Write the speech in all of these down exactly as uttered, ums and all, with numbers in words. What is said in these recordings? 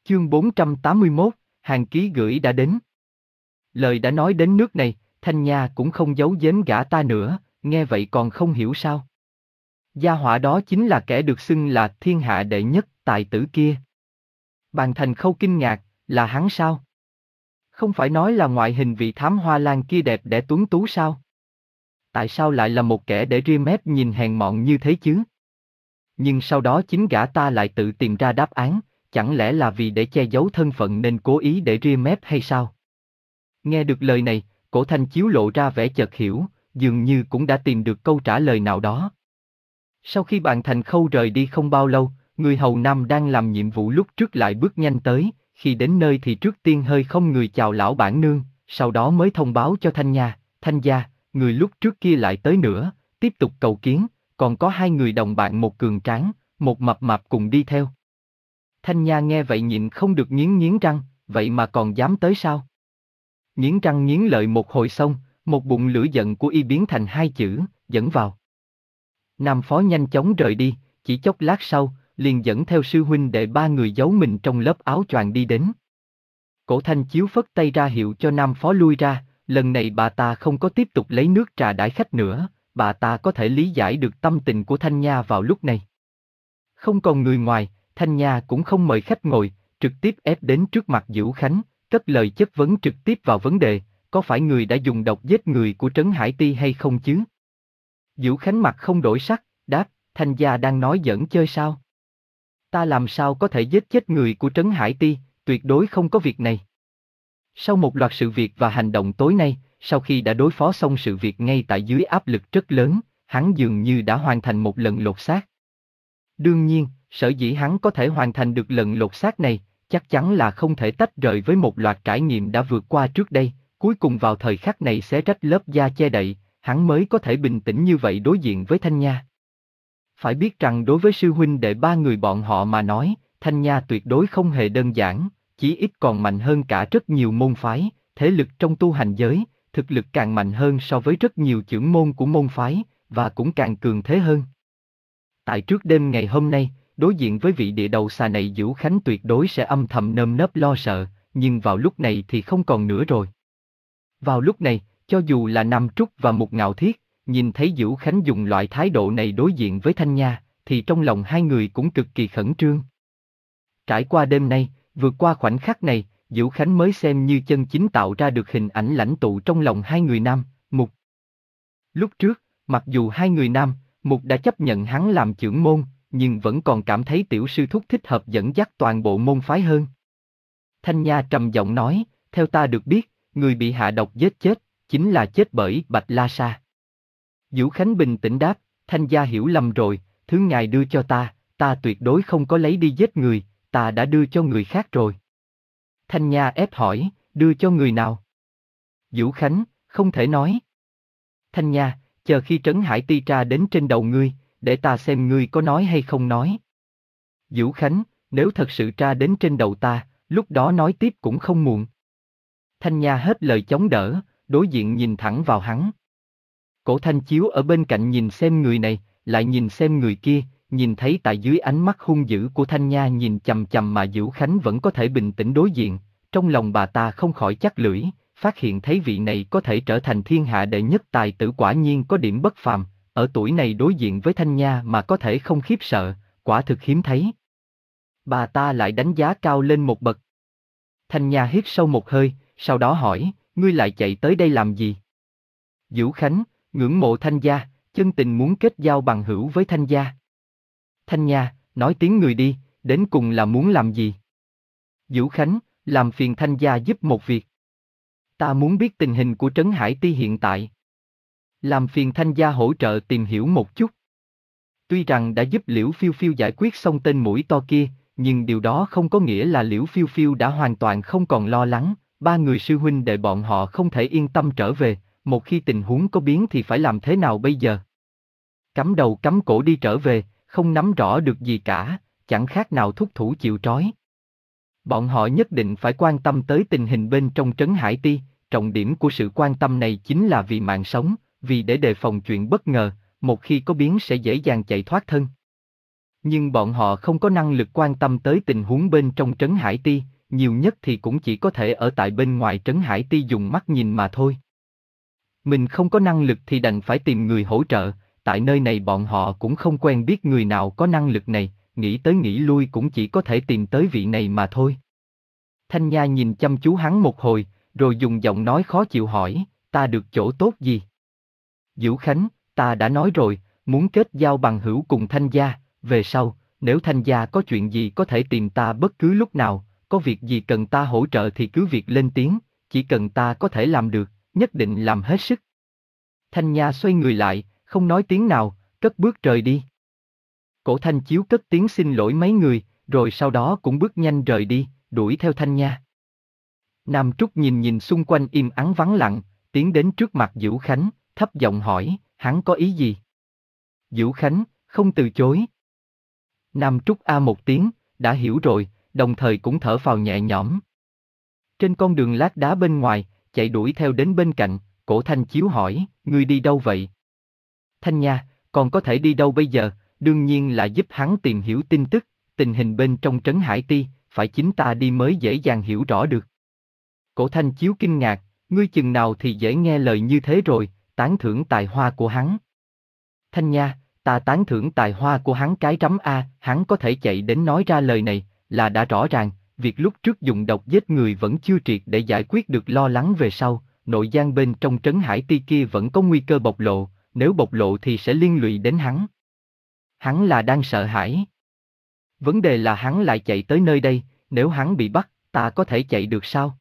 Chương bốn trăm tám mươi mốt, hàng ký gửi đã đến. Lời đã nói đến nước này, Thanh Nha cũng không giấu giếm gã ta nữa, nghe vậy còn không hiểu sao. Gia hỏa đó chính là kẻ được xưng là thiên hạ đệ nhất tài tử kia. Bàn Thành Khâu kinh ngạc, là hắn sao? Không phải nói là ngoại hình vị thám hoa lan kia đẹp đẽ tuấn tú sao? Tại sao lại là một kẻ để ria mép nhìn hèn mọn như thế chứ? Nhưng sau đó chính gã ta lại tự tìm ra đáp án, chẳng lẽ là vì để che giấu thân phận nên cố ý để ria mép hay sao? Nghe được lời này, Cổ Thanh Chiếu lộ ra vẻ chợt hiểu, dường như cũng đã tìm được câu trả lời nào đó. Sau khi Bàn Thành Khâu rời đi không bao lâu, người hầu nam đang làm nhiệm vụ lúc trước lại bước nhanh tới, khi đến nơi thì trước tiên hơi không người chào lão bản nương, sau đó mới thông báo cho Thanh Nha, Thanh gia, người lúc trước kia lại tới nữa, tiếp tục cầu kiến, còn có hai người đồng bạn, một cường tráng, một mập mạp cùng đi theo. Thanh Nha nghe vậy nhịn không được nghiến nghiến răng, vậy mà còn dám tới sao? Nghiến răng nghiến lợi một hồi xong, một bụng lửa giận của y biến thành hai chữ, dẫn vào. Nam phó nhanh chóng rời đi, chỉ chốc lát sau, liền dẫn theo sư huynh đệ ba người giấu mình trong lớp áo choàng đi đến. Cổ Thanh Chiếu phất tay ra hiệu cho Nam phó lui ra, lần này bà ta không có tiếp tục lấy nước trà đãi khách nữa, bà ta có thể lý giải được tâm tình của Thanh Nha vào lúc này. Không còn người ngoài, Thanh Nha cũng không mời khách ngồi, trực tiếp ép đến trước mặt Dữu Khánh, cất lời chất vấn trực tiếp vào vấn đề, có phải người đã dùng độc giết người của Trấn Hải Ti hay không chứ? Dữu Khánh mặt không đổi sắc, đáp, Thanh gia đang nói giỡn chơi sao? Ta làm sao có thể giết chết người của Trấn Hải Ti, tuyệt đối không có việc này. Sau một loạt sự việc và hành động tối nay, sau khi đã đối phó xong sự việc ngay tại dưới áp lực rất lớn, hắn dường như đã hoàn thành một lần lột xác. Đương nhiên, sở dĩ hắn có thể hoàn thành được lần lột xác này, chắc chắn là không thể tách rời với một loạt trải nghiệm đã vượt qua trước đây, cuối cùng vào thời khắc này xé rách lớp da che đậy, hắn mới có thể bình tĩnh như vậy đối diện với Thanh Nha. Phải biết rằng đối với sư huynh đệ ba người bọn họ mà nói, Thanh Nha tuyệt đối không hề đơn giản, chí ít còn mạnh hơn cả rất nhiều môn phái, thế lực trong tu hành giới, thực lực càng mạnh hơn so với rất nhiều chưởng môn của môn phái, và cũng càng cường thế hơn. Tại trước đêm ngày hôm nay, đối diện với vị địa đầu xà này Dữu Khánh tuyệt đối sẽ âm thầm nơm nớp lo sợ, nhưng vào lúc này thì không còn nữa rồi. Vào lúc này, cho dù là Nam Trúc và Mục Ngạo Thiết, nhìn thấy Dữu Khánh dùng loại thái độ này đối diện với Thanh Nha, thì trong lòng hai người cũng cực kỳ khẩn trương. Trải qua đêm nay, vượt qua khoảnh khắc này, Dữu Khánh mới xem như chân chính tạo ra được hình ảnh lãnh tụ trong lòng hai người Nam, Mục. Lúc trước, mặc dù hai người Nam, Mục đã chấp nhận hắn làm trưởng môn, nhưng vẫn còn cảm thấy tiểu sư thúc thích hợp dẫn dắt toàn bộ môn phái hơn. Thanh Nha trầm giọng nói, theo ta được biết, người bị hạ độc giết chết, chính là chết bởi Bạch La Sa. Dữu Khánh bình tĩnh đáp, Thanh gia hiểu lầm rồi, thứ ngài đưa cho ta, ta tuyệt đối không có lấy đi giết người, ta đã đưa cho người khác rồi. Thanh Nha ép hỏi, đưa cho người nào? Dữu Khánh, không thể nói. Thanh Nha, chờ khi Trấn Hải Ti tra đến trên đầu ngươi, để ta xem ngươi có nói hay không nói. Dữu Khánh, nếu thật sự tra đến trên đầu ta, lúc đó nói tiếp cũng không muộn. Thanh Nha hết lời chống đỡ, đối diện nhìn thẳng vào hắn. Cổ Thanh Chiếu ở bên cạnh nhìn xem người này, lại nhìn xem người kia, nhìn thấy tại dưới ánh mắt hung dữ của Thanh Nha nhìn chằm chằm mà Dữu Khánh vẫn có thể bình tĩnh đối diện, trong lòng bà ta không khỏi chắc lưỡi, phát hiện thấy vị này có thể trở thành thiên hạ đệ nhất tài tử quả nhiên có điểm bất phàm, ở tuổi này đối diện với Thanh Nha mà có thể không khiếp sợ, quả thực hiếm thấy. Bà ta lại đánh giá cao lên một bậc. Thanh Nha hít sâu một hơi, sau đó hỏi, ngươi lại chạy tới đây làm gì? Dữu Khánh, ngưỡng mộ Thanh gia, chân tình muốn kết giao bằng hữu với Thanh gia. Thanh Nha, nói tiếng người đi, đến cùng là muốn làm gì? Dữu Khánh, làm phiền Thanh gia giúp một việc. Ta muốn biết tình hình của Trấn Hải Ti hiện tại. Làm phiền Thanh gia hỗ trợ tìm hiểu một chút. Tuy rằng đã giúp Liễu Phiêu Phiêu giải quyết xong tên mũi to kia, nhưng điều đó không có nghĩa là Liễu Phiêu Phiêu đã hoàn toàn không còn lo lắng, ba người sư huynh đệ bọn họ không thể yên tâm trở về, một khi tình huống có biến thì phải làm thế nào bây giờ? Cắm đầu cắm cổ đi trở về, không nắm rõ được gì cả, chẳng khác nào thúc thủ chịu trói. Bọn họ nhất định phải quan tâm tới tình hình bên trong Trấn Hải Ti, trọng điểm của sự quan tâm này chính là vì mạng sống, vì để đề phòng chuyện bất ngờ, một khi có biến sẽ dễ dàng chạy thoát thân. Nhưng bọn họ không có năng lực quan tâm tới tình huống bên trong Trấn Hải Ti, nhiều nhất thì cũng chỉ có thể ở tại bên ngoài Trấn Hải Ti dùng mắt nhìn mà thôi. Mình không có năng lực thì đành phải tìm người hỗ trợ, tại nơi này bọn họ cũng không quen biết người nào có năng lực này, nghĩ tới nghĩ lui cũng chỉ có thể tìm tới vị này mà thôi. Thanh Nha nhìn chăm chú hắn một hồi, rồi dùng giọng nói khó chịu hỏi, ta được chỗ tốt gì? Dữu Khánh, ta đã nói rồi, muốn kết giao bằng hữu cùng Thanh gia, về sau, nếu Thanh gia có chuyện gì có thể tìm ta bất cứ lúc nào, có việc gì cần ta hỗ trợ thì cứ việc lên tiếng, chỉ cần ta có thể làm được, nhất định làm hết sức. Thanh Nha xoay người lại, không nói tiếng nào, cất bước rời đi. Cổ Thanh Chiếu cất tiếng xin lỗi mấy người, rồi sau đó cũng bước nhanh rời đi, đuổi theo Thanh Nha. Nam Trúc nhìn nhìn xung quanh im ắng vắng lặng, tiến đến trước mặt Dữu Khánh, thấp giọng hỏi, hắn có ý gì? Dữu Khánh, không từ chối. Nam Trúc a một tiếng, đã hiểu rồi, đồng thời cũng thở phào nhẹ nhõm. Trên con đường lát đá bên ngoài, chạy đuổi theo đến bên cạnh, Cổ Thanh Chiếu hỏi, ngươi đi đâu vậy? Thanh Nha, còn có thể đi đâu bây giờ, đương nhiên là giúp hắn tìm hiểu tin tức, tình hình bên trong Trấn Hải Ti, phải chính ta đi mới dễ dàng hiểu rõ được. Cổ Thanh Chiếu kinh ngạc, ngươi chừng nào thì dễ nghe lời như thế rồi, tán thưởng tài hoa của hắn. Thanh Nha, ta tán thưởng tài hoa của hắn cái rắm a, hắn có thể chạy đến nói ra lời này, là đã rõ ràng, việc lúc trước dùng độc giết người vẫn chưa triệt để giải quyết được lo lắng về sau, nội gian bên trong Trấn Hải Ti kia vẫn có nguy cơ bộc lộ, nếu bộc lộ thì sẽ liên lụy đến hắn. Hắn là đang sợ hãi. Vấn đề là hắn lại chạy tới nơi đây, nếu hắn bị bắt, ta có thể chạy được sao?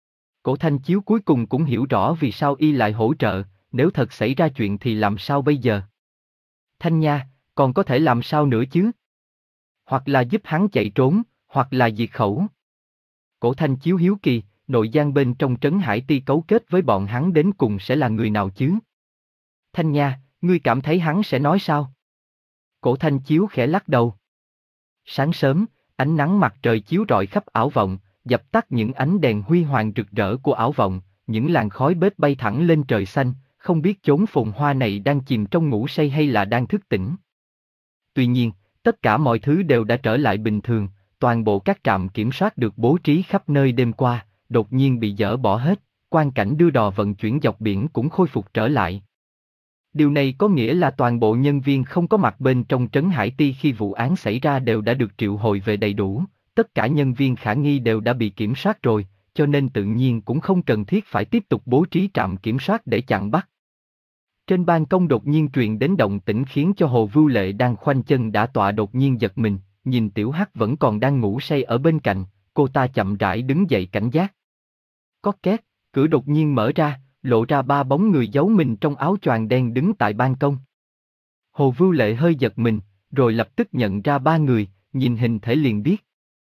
Cổ Thanh Chiếu cuối cùng cũng hiểu rõ vì sao y lại hỗ trợ, nếu thật xảy ra chuyện thì làm sao bây giờ? Thanh Nha, còn có thể làm sao nữa chứ? Hoặc là giúp hắn chạy trốn, hoặc là diệt khẩu. Cổ Thanh Chiếu hiếu kỳ, nội gian bên trong Trấn Hải Ti cấu kết với bọn hắn đến cùng sẽ là người nào chứ? Thanh Nha, ngươi cảm thấy hắn sẽ nói sao? Cổ Thanh Chiếu khẽ lắc đầu. Sáng sớm, ánh nắng mặt trời chiếu rọi khắp ảo vọng, dập tắt những ánh đèn huy hoàng rực rỡ của ảo vọng, những làn khói bếp bay thẳng lên trời xanh, không biết chốn phồn hoa này đang chìm trong ngủ say hay là đang thức tỉnh. Tuy nhiên, tất cả mọi thứ đều đã trở lại bình thường, toàn bộ các trạm kiểm soát được bố trí khắp nơi đêm qua, đột nhiên bị dỡ bỏ hết, quang cảnh đưa đò vận chuyển dọc biển cũng khôi phục trở lại. Điều này có nghĩa là toàn bộ nhân viên không có mặt bên trong Trấn Hải Ti khi vụ án xảy ra đều đã được triệu hồi về đầy đủ, tất cả nhân viên khả nghi đều đã bị kiểm soát rồi, cho nên tự nhiên cũng không cần thiết phải tiếp tục bố trí trạm kiểm soát để chặn bắt. Trên ban công đột nhiên truyền đến động tĩnh khiến cho Hồ Vưu Lệ đang khoanh chân đã tọa đột nhiên giật mình, nhìn Tiểu Hắc vẫn còn đang ngủ say ở bên cạnh, cô ta chậm rãi đứng dậy cảnh giác. Có két, cửa đột nhiên mở ra, lộ ra ba bóng người giấu mình trong áo choàng đen đứng tại ban công. Hồ Vưu Lệ hơi giật mình, rồi lập tức nhận ra ba người, nhìn hình thể liền biết.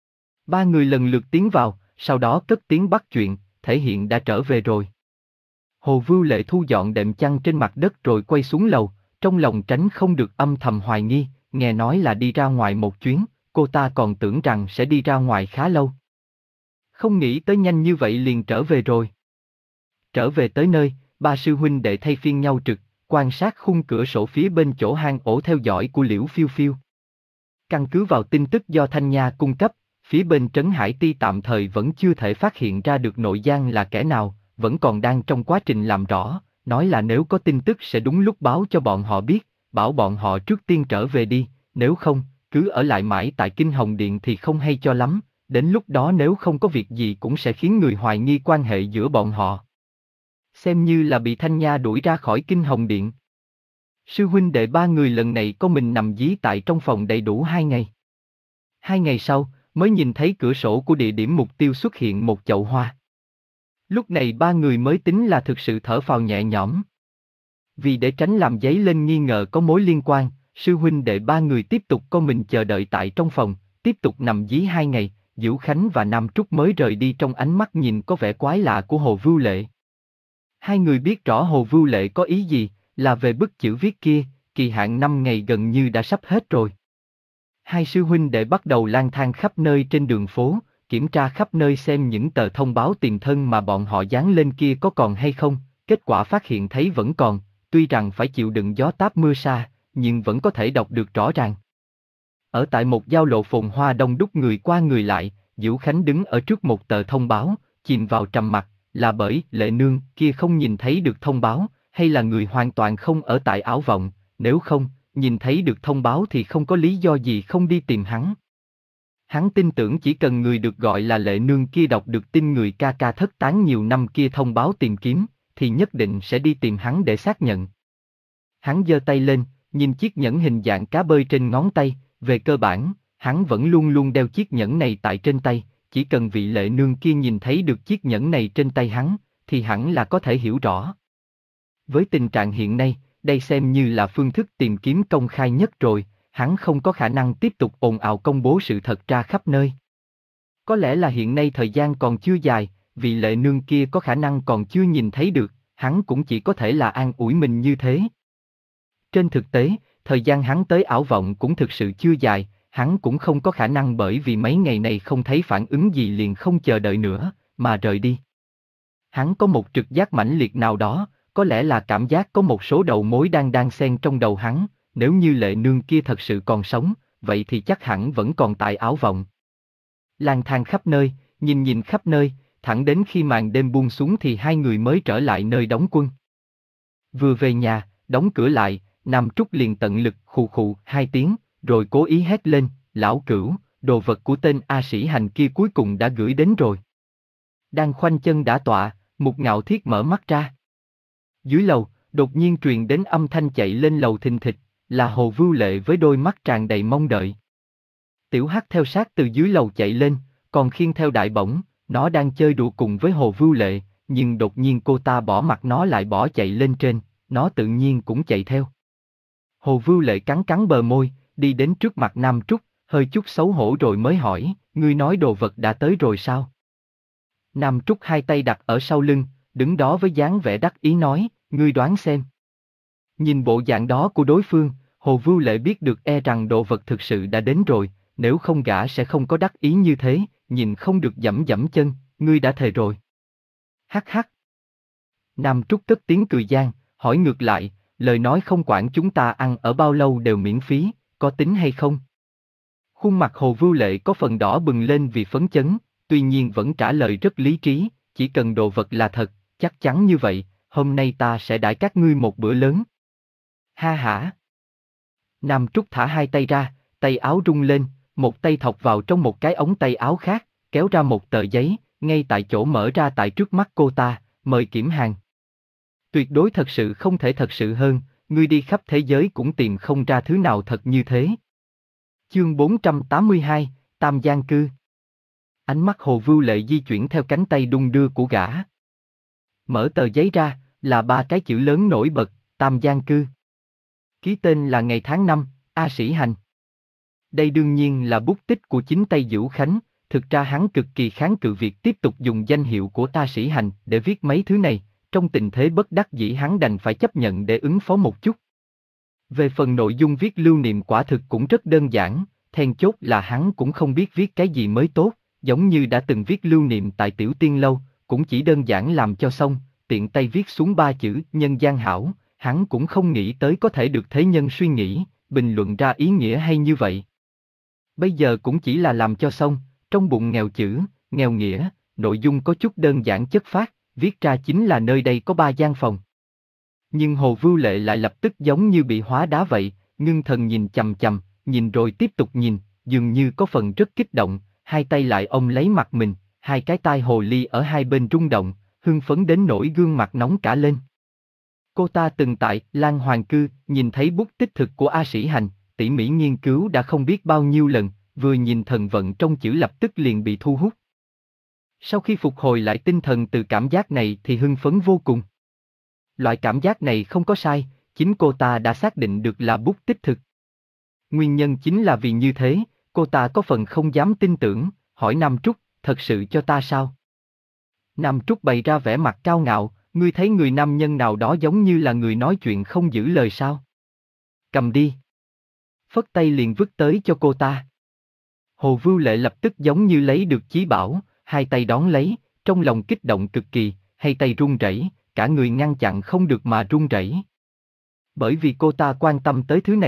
Ba người lần lượt tiến vào, sau đó cất tiếng bắt chuyện, thể hiện đã trở về rồi. Hồ Vưu Lệ thu dọn đệm chăn trên mặt đất rồi quay xuống lầu, trong lòng tránh không được âm thầm hoài nghi, nghe nói là đi ra ngoài một chuyến, cô ta còn tưởng rằng sẽ đi ra ngoài khá lâu. Không nghĩ tới nhanh như vậy liền trở về rồi. Trở về tới nơi, ba sư huynh đệ thay phiên nhau trực, quan sát khung cửa sổ phía bên chỗ hang ổ theo dõi của Liễu Phiêu Phiêu. Căn cứ vào tin tức do Thanh Nha cung cấp, phía bên Trấn Hải Ti tạm thời vẫn chưa thể phát hiện ra được nội gian là kẻ nào, vẫn còn đang trong quá trình làm rõ, nói là nếu có tin tức sẽ đúng lúc báo cho bọn họ biết, bảo bọn họ trước tiên trở về đi, nếu không, cứ ở lại mãi tại Kinh Hồng Điện thì không hay cho lắm, đến lúc đó nếu không có việc gì cũng sẽ khiến người hoài nghi quan hệ giữa bọn họ. Xem như là bị Thanh Nha đuổi ra khỏi Kinh Hồng Điện. Sư huynh đệ ba người lần này có mình nằm dí tại trong phòng đầy đủ hai ngày. Hai ngày sau, mới nhìn thấy cửa sổ của địa điểm mục tiêu xuất hiện một chậu hoa. Lúc này ba người mới tính là thực sự thở phào nhẹ nhõm. Vì để tránh làm dấy lên nghi ngờ có mối liên quan, sư huynh đệ ba người tiếp tục co mình chờ đợi tại trong phòng, tiếp tục nằm dí hai ngày, Dữu Khánh và Nam Trúc mới rời đi trong ánh mắt nhìn có vẻ quái lạ của Hồ Vưu Lệ. Hai người biết rõ Hồ Vưu Lệ có ý gì, là về bức chữ viết kia, kỳ hạn năm ngày gần như đã sắp hết rồi. Hai sư huynh đệ bắt đầu lang thang khắp nơi trên đường phố, kiểm tra khắp nơi xem những tờ thông báo tiền thân mà bọn họ dán lên kia có còn hay không, kết quả phát hiện thấy vẫn còn, tuy rằng phải chịu đựng gió táp mưa sa, nhưng vẫn có thể đọc được rõ ràng. Ở tại một giao lộ phồn hoa đông đúc người qua người lại, Diễu Khánh đứng ở trước một tờ thông báo, chìm vào trầm mặc, là bởi Lệ Nương kia không nhìn thấy được thông báo, hay là người hoàn toàn không ở tại ảo vọng, nếu không, nhìn thấy được thông báo thì không có lý do gì không đi tìm hắn. Hắn tin tưởng chỉ cần người được gọi là Lệ Nương kia đọc được tin người ca ca thất tán nhiều năm kia thông báo tìm kiếm, thì nhất định sẽ đi tìm hắn để xác nhận. Hắn giơ tay lên, nhìn chiếc nhẫn hình dạng cá bơi trên ngón tay, về cơ bản, hắn vẫn luôn luôn đeo chiếc nhẫn này tại trên tay, chỉ cần vị Lệ Nương kia nhìn thấy được chiếc nhẫn này trên tay hắn, thì hẳn là có thể hiểu rõ. Với tình trạng hiện nay, đây xem như là phương thức tìm kiếm công khai nhất rồi, hắn không có khả năng tiếp tục ồn ào công bố sự thật ra khắp nơi. Có lẽ là hiện nay thời gian còn chưa dài, vị Lệ Nương kia có khả năng còn chưa nhìn thấy được, hắn cũng chỉ có thể là an ủi mình như thế. Trên thực tế, thời gian hắn tới ảo vọng cũng thực sự chưa dài, hắn cũng không có khả năng bởi vì mấy ngày này không thấy phản ứng gì liền không chờ đợi nữa, mà rời đi. Hắn có một trực giác mãnh liệt nào đó, có lẽ là cảm giác có một số đầu mối đang đan xen trong đầu hắn, nếu như Lệ Nương kia thật sự còn sống, vậy thì chắc hẳn vẫn còn tại ảo vọng. Lang thang khắp nơi, nhìn nhìn khắp nơi, thẳng đến khi màn đêm buông xuống thì hai người mới trở lại nơi đóng quân. Vừa về nhà, đóng cửa lại, Nam Trúc liền tận lực khụ khụ hai tiếng, rồi cố ý hét lên, lão Cửu, đồ vật của tên A Sĩ Hành kia cuối cùng đã gửi đến rồi. Đang khoanh chân đả tọa, Mục Ngạo Thiết mở mắt ra. Dưới lầu, đột nhiên truyền đến âm thanh chạy lên lầu thình thịch, là Hồ Vưu Lệ với đôi mắt tràn đầy mong đợi. Tiểu Hắc theo sát từ dưới lầu chạy lên, còn khiêng theo đại bổng, nó đang chơi đùa cùng với Hồ Vưu Lệ, nhưng đột nhiên cô ta bỏ mặc nó lại bỏ chạy lên trên, nó tự nhiên cũng chạy theo. Hồ Vưu Lệ cắn cắn bờ môi, đi đến trước mặt Nam Trúc, hơi chút xấu hổ rồi mới hỏi, ngươi nói đồ vật đã tới rồi sao? Nam Trúc hai tay đặt ở sau lưng, đứng đó với dáng vẻ đắc ý nói, ngươi đoán xem. Nhìn bộ dạng đó của đối phương, Hồ Vưu Lệ biết được e rằng đồ vật thực sự đã đến rồi, nếu không gã sẽ không có đắc ý như thế, nhìn không được dẫm dẫm chân, ngươi đã thề rồi. Hắc hắc. Nam Trúc cất tiếng cười gian, hỏi ngược lại, lời nói không quản chúng ta ăn ở bao lâu đều miễn phí, có tính hay không? Khuôn mặt Hồ Vưu Lệ có phần đỏ bừng lên vì phấn chấn, tuy nhiên vẫn trả lời rất lý trí, chỉ cần đồ vật là thật, chắc chắn như vậy, hôm nay ta sẽ đãi các ngươi một bữa lớn. Ha hả. Nam Trúc thả hai tay ra, tay áo rung lên, một tay thọc vào trong một cái ống tay áo khác, kéo ra một tờ giấy, ngay tại chỗ mở ra tại trước mắt cô ta, mời kiểm hàng. Tuyệt đối thật sự không thể thật sự hơn, ngươi đi khắp thế giới cũng tìm không ra thứ nào thật như thế. Chương bốn trăm tám mươi hai, Tam Giang Cư. Ánh mắt Hồ Vưu Lệ di chuyển theo cánh tay đung đưa của gã. Mở tờ giấy ra, là ba cái chữ lớn nổi bật, Tam Giang Cư. Ký tên là ngày tháng năm, A Sĩ Hành. Đây đương nhiên là bút tích của chính tay Diễu Khánh, thực ra hắn cực kỳ kháng cự việc tiếp tục dùng danh hiệu của A Sĩ Hành để viết mấy thứ này, trong tình thế bất đắc dĩ hắn đành phải chấp nhận để ứng phó một chút. Về phần nội dung viết lưu niệm quả thực cũng rất đơn giản, then chốt là hắn cũng không biết viết cái gì mới tốt, giống như đã từng viết lưu niệm tại Tiểu Tiên Lâu, cũng chỉ đơn giản làm cho xong, tiện tay viết xuống ba chữ nhân gian hảo, hắn cũng không nghĩ tới có thể được thế nhân suy nghĩ, bình luận ra ý nghĩa hay như vậy. Bây giờ cũng chỉ là làm cho xong, trong bụng nghèo chữ, nghèo nghĩa, nội dung có chút đơn giản chất phác, viết ra chính là nơi đây có ba gian phòng. Nhưng Hồ Vưu Lệ lại lập tức giống như bị hóa đá vậy, ngưng thần nhìn chằm chằm, nhìn rồi tiếp tục nhìn, dường như có phần rất kích động, hai tay lại ôm lấy mặt mình, hai cái tai hồ ly ở hai bên rung động, hưng phấn đến nỗi gương mặt nóng cả lên. Cô ta từng tại Lan Hoàng Cư, nhìn thấy bút tích thực của A Sĩ Hành, tỉ mỉ nghiên cứu đã không biết bao nhiêu lần, vừa nhìn thần vận trong chữ lập tức liền bị thu hút. Sau khi phục hồi lại tinh thần từ cảm giác này thì hưng phấn vô cùng. Loại cảm giác này không có sai, chính cô ta đã xác định được là bút tích thực. Nguyên nhân chính là vì như thế, cô ta có phần không dám tin tưởng, hỏi Nam Trúc, thật sự cho ta sao? Nam Trúc bày ra vẻ mặt cao ngạo, ngươi thấy người nam nhân nào đó giống như là người nói chuyện không giữ lời sao? Cầm đi. Phất tay liền vứt tới cho cô ta. Hồ Vưu Lệ lập tức giống như lấy được chí bảo, hai tay đón lấy, trong lòng kích động cực kỳ, hai tay run rẩy, cả người ngăn chặn không được mà run rẩy. Bởi vì cô ta quan tâm tới thứ này,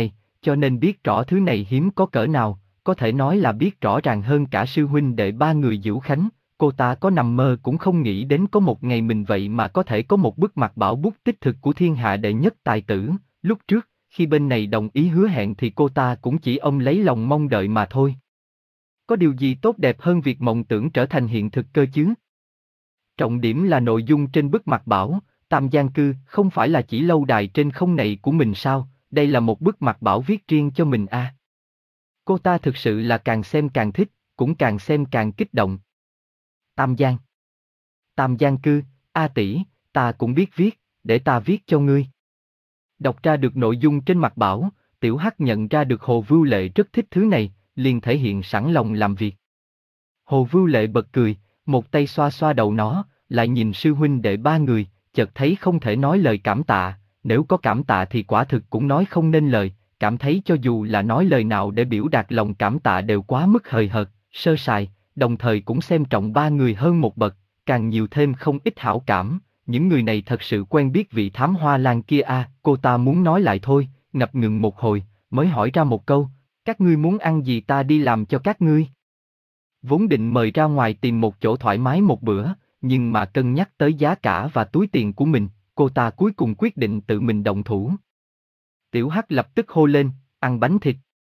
cho nên biết rõ thứ này hiếm có cỡ nào, có thể nói là biết rõ ràng hơn cả sư huynh đệ ba người Diễu Khánh. Cô ta có nằm mơ cũng không nghĩ đến có một ngày mình vậy mà có thể có một bức mặt bảo bút tích thực của thiên hạ đệ nhất tài tử. Lúc trước, khi bên này đồng ý hứa hẹn thì cô ta cũng chỉ ông lấy lòng mong đợi mà thôi. Có điều gì tốt đẹp hơn việc mộng tưởng trở thành hiện thực cơ chứ? Trọng điểm là nội dung trên bức mặt bảo, Tam Giang Cư không phải là chỉ lâu đài trên không này của mình sao, đây là một bức mặt bảo viết riêng cho mình à. Cô ta thực sự là càng xem càng thích, cũng càng xem càng kích động. Tam Giang. Tam Giang Cư, A tỷ, ta cũng biết viết, để ta viết cho ngươi. Đọc ra được nội dung trên mặt bảo, Tiểu Hắc nhận ra được Hồ Vưu Lệ rất thích thứ này, liền thể hiện sẵn lòng làm việc. Hồ Vưu Lệ bật cười, một tay xoa xoa đầu nó, lại nhìn sư huynh đệ ba người, chợt thấy không thể nói lời cảm tạ, nếu có cảm tạ thì quả thực cũng nói không nên lời, cảm thấy cho dù là nói lời nào để biểu đạt lòng cảm tạ đều quá mức hời hợt, sơ sài, đồng thời cũng xem trọng ba người hơn một bậc, càng nhiều thêm không ít hảo cảm. Những người này thật sự quen biết vị thám hoa lang kia à, cô ta muốn nói lại thôi, ngập ngừng một hồi, mới hỏi ra một câu, các ngươi muốn ăn gì ta đi làm cho các ngươi. Vốn định mời ra ngoài tìm một chỗ thoải mái một bữa, nhưng mà cân nhắc tới giá cả và túi tiền của mình, cô ta cuối cùng quyết định tự mình động thủ. Tiểu Hắc lập tức hô lên, ăn bánh thịt.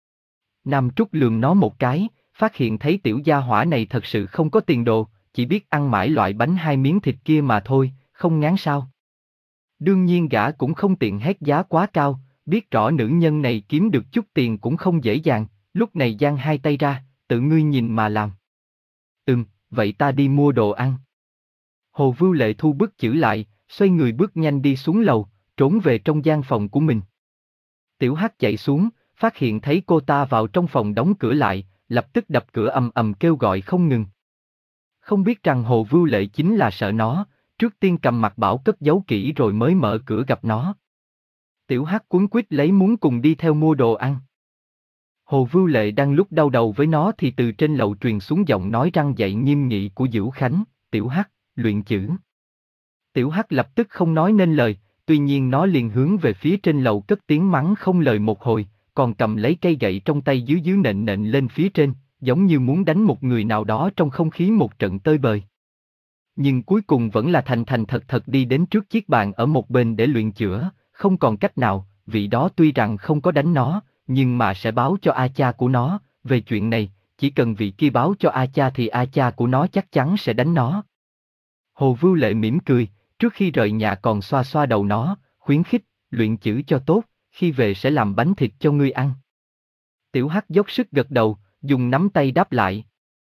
Nam Trúc lườm nó một cái, phát hiện thấy tiểu gia hỏa này thật sự không có tiền đồ, chỉ biết ăn mãi loại bánh hai miếng thịt kia mà thôi, không ngán sao. Đương nhiên gã cũng không tiện hét giá quá cao, biết rõ nữ nhân này kiếm được chút tiền cũng không dễ dàng, lúc này giang hai tay ra, tự ngươi nhìn mà làm. Ừm, vậy ta đi mua đồ ăn. Hồ Vưu Lệ thu bức chữ lại, xoay người bước nhanh đi xuống lầu, trốn về trong gian phòng của mình. Tiểu Hắc chạy xuống, phát hiện thấy cô ta vào trong phòng đóng cửa lại, lập tức đập cửa ầm ầm kêu gọi không ngừng. Không biết rằng Hồ Vưu Lệ chính là sợ nó, trước tiên cầm mặt bảo cất giấu kỹ rồi mới mở cửa gặp nó. Tiểu Hắc cuống quýt lấy muốn cùng đi theo mua đồ ăn. Hồ Vưu Lệ đang lúc đau đầu với nó thì từ trên lầu truyền xuống giọng nói răn dạy nghiêm nghị của Diễu Khánh, Tiểu Hắc, luyện chữ. Tiểu Hắc lập tức không nói nên lời, tuy nhiên nó liền hướng về phía trên lầu cất tiếng mắng không lời một hồi, còn cầm lấy cây gậy trong tay dưới dưới nện nện lên phía trên, giống như muốn đánh một người nào đó trong không khí một trận tơi bời. Nhưng cuối cùng vẫn là thành thành thật thật đi đến trước chiếc bàn ở một bên để luyện chữa, không còn cách nào, vị đó tuy rằng không có đánh nó, nhưng mà sẽ báo cho A cha của nó, về chuyện này, chỉ cần vị kia báo cho A cha thì A cha của nó chắc chắn sẽ đánh nó. Hồ Vưu Lệ mỉm cười, trước khi rời nhà còn xoa xoa đầu nó, khuyến khích, luyện chữ cho tốt, khi về sẽ làm bánh thịt cho ngươi ăn. Tiểu Hắc dốc sức gật đầu, dùng nắm tay đáp lại.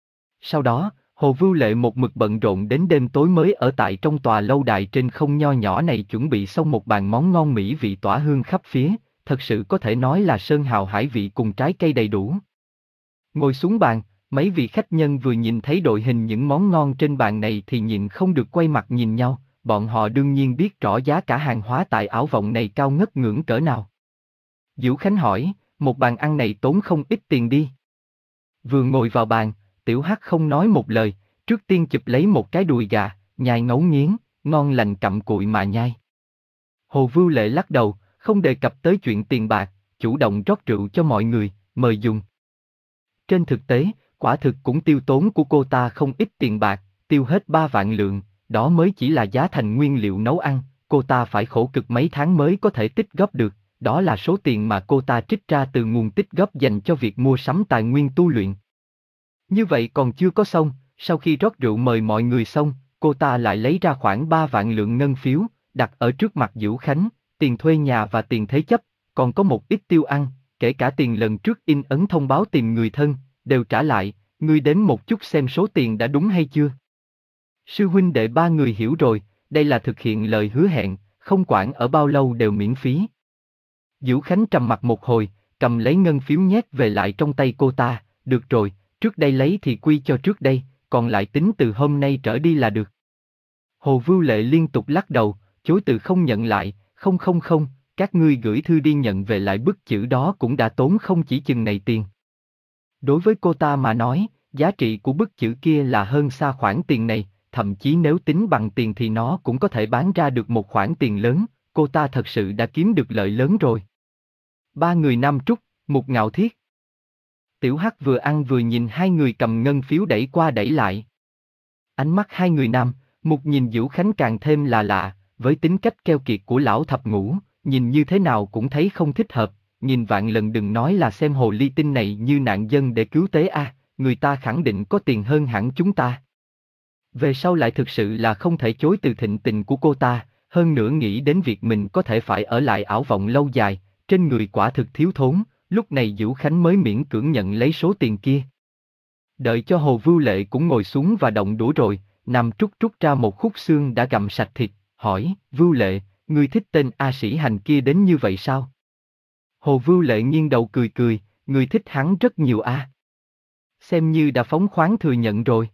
Sau đó, Hồ Vưu Lệ một mực bận rộn đến đêm tối mới ở tại trong tòa lâu đài trên không nho nhỏ này chuẩn bị xong một bàn món ngon mỹ vị tỏa hương khắp phía, thật sự có thể nói là sơn hào hải vị cùng trái cây đầy đủ. Ngồi xuống bàn, mấy vị khách nhân vừa nhìn thấy đội hình những món ngon trên bàn này thì nhịn không được quay mặt nhìn nhau, bọn họ đương nhiên biết rõ giá cả hàng hóa tại Ảo Vọng này cao ngất ngưỡng cỡ nào. Diễu Khánh hỏi, một bàn ăn này tốn không ít tiền đi. Vừa ngồi vào bàn, Tiểu Hắc không nói một lời, trước tiên chụp lấy một cái đùi gà, nhai ngấu nghiến, ngon lành cặm cụi mà nhai. Hồ Vưu Lệ lắc đầu, không đề cập tới chuyện tiền bạc, chủ động rót rượu cho mọi người, mời dùng. Trên thực tế, quả thực cũng tiêu tốn của cô ta không ít tiền bạc, tiêu hết ba vạn lượng, đó mới chỉ là giá thành nguyên liệu nấu ăn, cô ta phải khổ cực mấy tháng mới có thể tích góp được, đó là số tiền mà cô ta trích ra từ nguồn tích góp dành cho việc mua sắm tài nguyên tu luyện. Như vậy còn chưa có xong, sau khi rót rượu mời mọi người xong, cô ta lại lấy ra khoảng ba vạn lượng ngân phiếu, đặt ở trước mặt Diễu Khánh, tiền thuê nhà và tiền thế chấp, còn có một ít tiêu ăn, kể cả tiền lần trước in ấn thông báo tìm người thân, đều trả lại, ngươi đếm một chút xem số tiền đã đúng hay chưa. Sư huynh đệ ba người hiểu rồi, đây là thực hiện lời hứa hẹn, không quản ở bao lâu đều miễn phí. Diễu Khánh trầm mặt một hồi, cầm lấy ngân phiếu nhét về lại trong tay cô ta, được rồi, trước đây lấy thì quy cho trước đây, còn lại tính từ hôm nay trở đi là được. Hồ Vưu Lệ liên tục lắc đầu, chối từ không nhận lại, không không không, các ngươi gửi thư đi nhận về lại bức chữ đó cũng đã tốn không chỉ chừng này tiền. Đối với cô ta mà nói, giá trị của bức chữ kia là hơn xa khoản tiền này, thậm chí nếu tính bằng tiền thì nó cũng có thể bán ra được một khoản tiền lớn, cô ta thật sự đã kiếm được lợi lớn rồi. Ba người Nam Trúc, Mục Ngạo Thiết. Tiểu Hắc vừa ăn vừa nhìn hai người cầm ngân phiếu đẩy qua đẩy lại. Ánh mắt hai người Nam, Mục nhìn Vũ Khánh càng thêm là lạ, với tính cách keo kiệt của lão thập ngũ, nhìn như thế nào cũng thấy không thích hợp, nhìn vạn lần đừng nói là xem hồ ly tinh này như nạn dân để cứu tế a, người ta khẳng định có tiền hơn hẳn chúng ta. Về sau lại thực sự là không thể chối từ thịnh tình của cô ta, hơn nữa nghĩ đến việc mình có thể phải ở lại Ảo Vọng lâu dài, trên người quả thực thiếu thốn, lúc này Vũ Khánh mới miễn cưỡng nhận lấy số tiền kia. Đợi cho Hồ Vưu Lệ cũng ngồi xuống và động đũa rồi, Nam Trúc rút ra một khúc xương đã gặm sạch thịt, hỏi, Vưu Lệ, ngươi thích tên A Sĩ Hành kia đến như vậy sao? Hồ Vưu Lệ nghiêng đầu cười cười, ngươi thích hắn rất nhiều a. Xem như đã phóng khoáng thừa nhận rồi.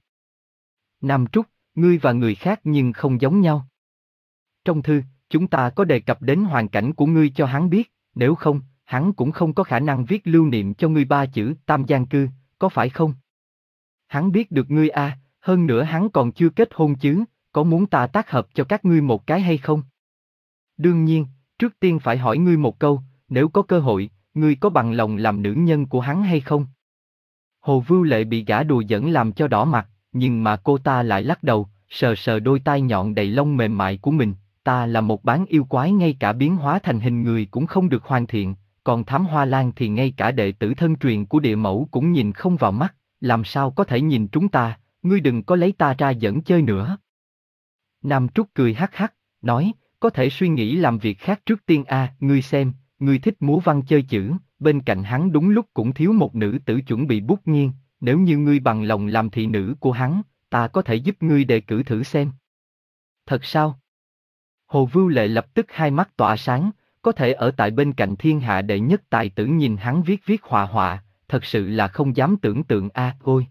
Nam Trúc, ngươi và người khác nhưng không giống nhau. Trong thư, chúng ta có đề cập đến hoàn cảnh của ngươi cho hắn biết, nếu không, hắn cũng không có khả năng viết lưu niệm cho ngươi ba chữ Tam Giang Cư, có phải không? Hắn biết được ngươi a, hơn nữa hắn còn chưa kết hôn chứ, có muốn ta tác hợp cho các ngươi một cái hay không? Đương nhiên, trước tiên phải hỏi ngươi một câu, nếu có cơ hội, ngươi có bằng lòng làm nữ nhân của hắn hay không? Hồ Vưu Lệ bị gã đùa giỡn làm cho đỏ mặt, nhưng mà cô ta lại lắc đầu, sờ sờ đôi tai nhọn đầy lông mềm mại của mình, ta là một bán yêu quái ngay cả biến hóa thành hình người cũng không được hoàn thiện, còn Thám Hoa Lan thì ngay cả đệ tử thân truyền của địa mẫu cũng nhìn không vào mắt, làm sao có thể nhìn chúng ta, ngươi đừng có lấy ta ra giỡn chơi nữa. Nam Trúc cười hắc hắc, nói, có thể suy nghĩ làm việc khác trước tiên a, ngươi xem, ngươi thích múa văn chơi chữ, bên cạnh hắn đúng lúc cũng thiếu một nữ tử chuẩn bị bút nghiêng, nếu như ngươi bằng lòng làm thị nữ của hắn, ta có thể giúp ngươi đề cử thử xem. Thật sao? Hồ Vưu Lệ lập tức hai mắt tỏa sáng, có thể ở tại bên cạnh thiên hạ đệ nhất tài tử nhìn hắn viết viết họa họa, thật sự là không dám tưởng tượng a, à, ôi.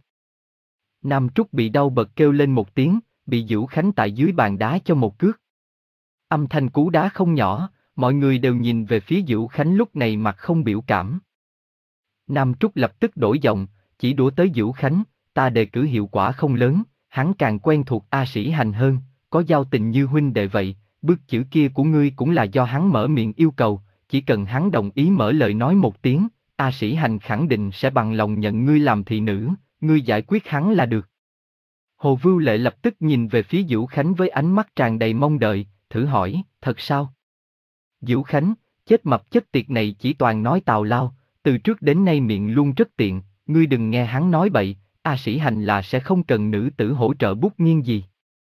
Nam Trúc bị đau bật kêu lên một tiếng, bị Vũ Khánh tại dưới bàn đá cho một cước. Âm thanh cú đá không nhỏ, mọi người đều nhìn về phía Vũ Khánh lúc này mặt không biểu cảm. Nam Trúc lập tức đổi giọng, chỉ đũa tới Vũ Khánh, ta đề cử hiệu quả không lớn, hắn càng quen thuộc A Sĩ Hành hơn, có giao tình như huynh đệ vậy, bức chữ kia của ngươi cũng là do hắn mở miệng yêu cầu, chỉ cần hắn đồng ý mở lời nói một tiếng, A Sĩ Hành khẳng định sẽ bằng lòng nhận ngươi làm thị nữ, ngươi giải quyết hắn là được. Hồ Vưu Lệ lập tức nhìn về phía Vũ Khánh với ánh mắt tràn đầy mong đợi, thử hỏi, thật sao? Vũ Khánh, chết mập chết tiệt này chỉ toàn nói tào lao, từ trước đến nay miệng luôn rất tiện, ngươi đừng nghe hắn nói bậy, A Sĩ Hành là sẽ không cần nữ tử hỗ trợ bút nghiêng gì.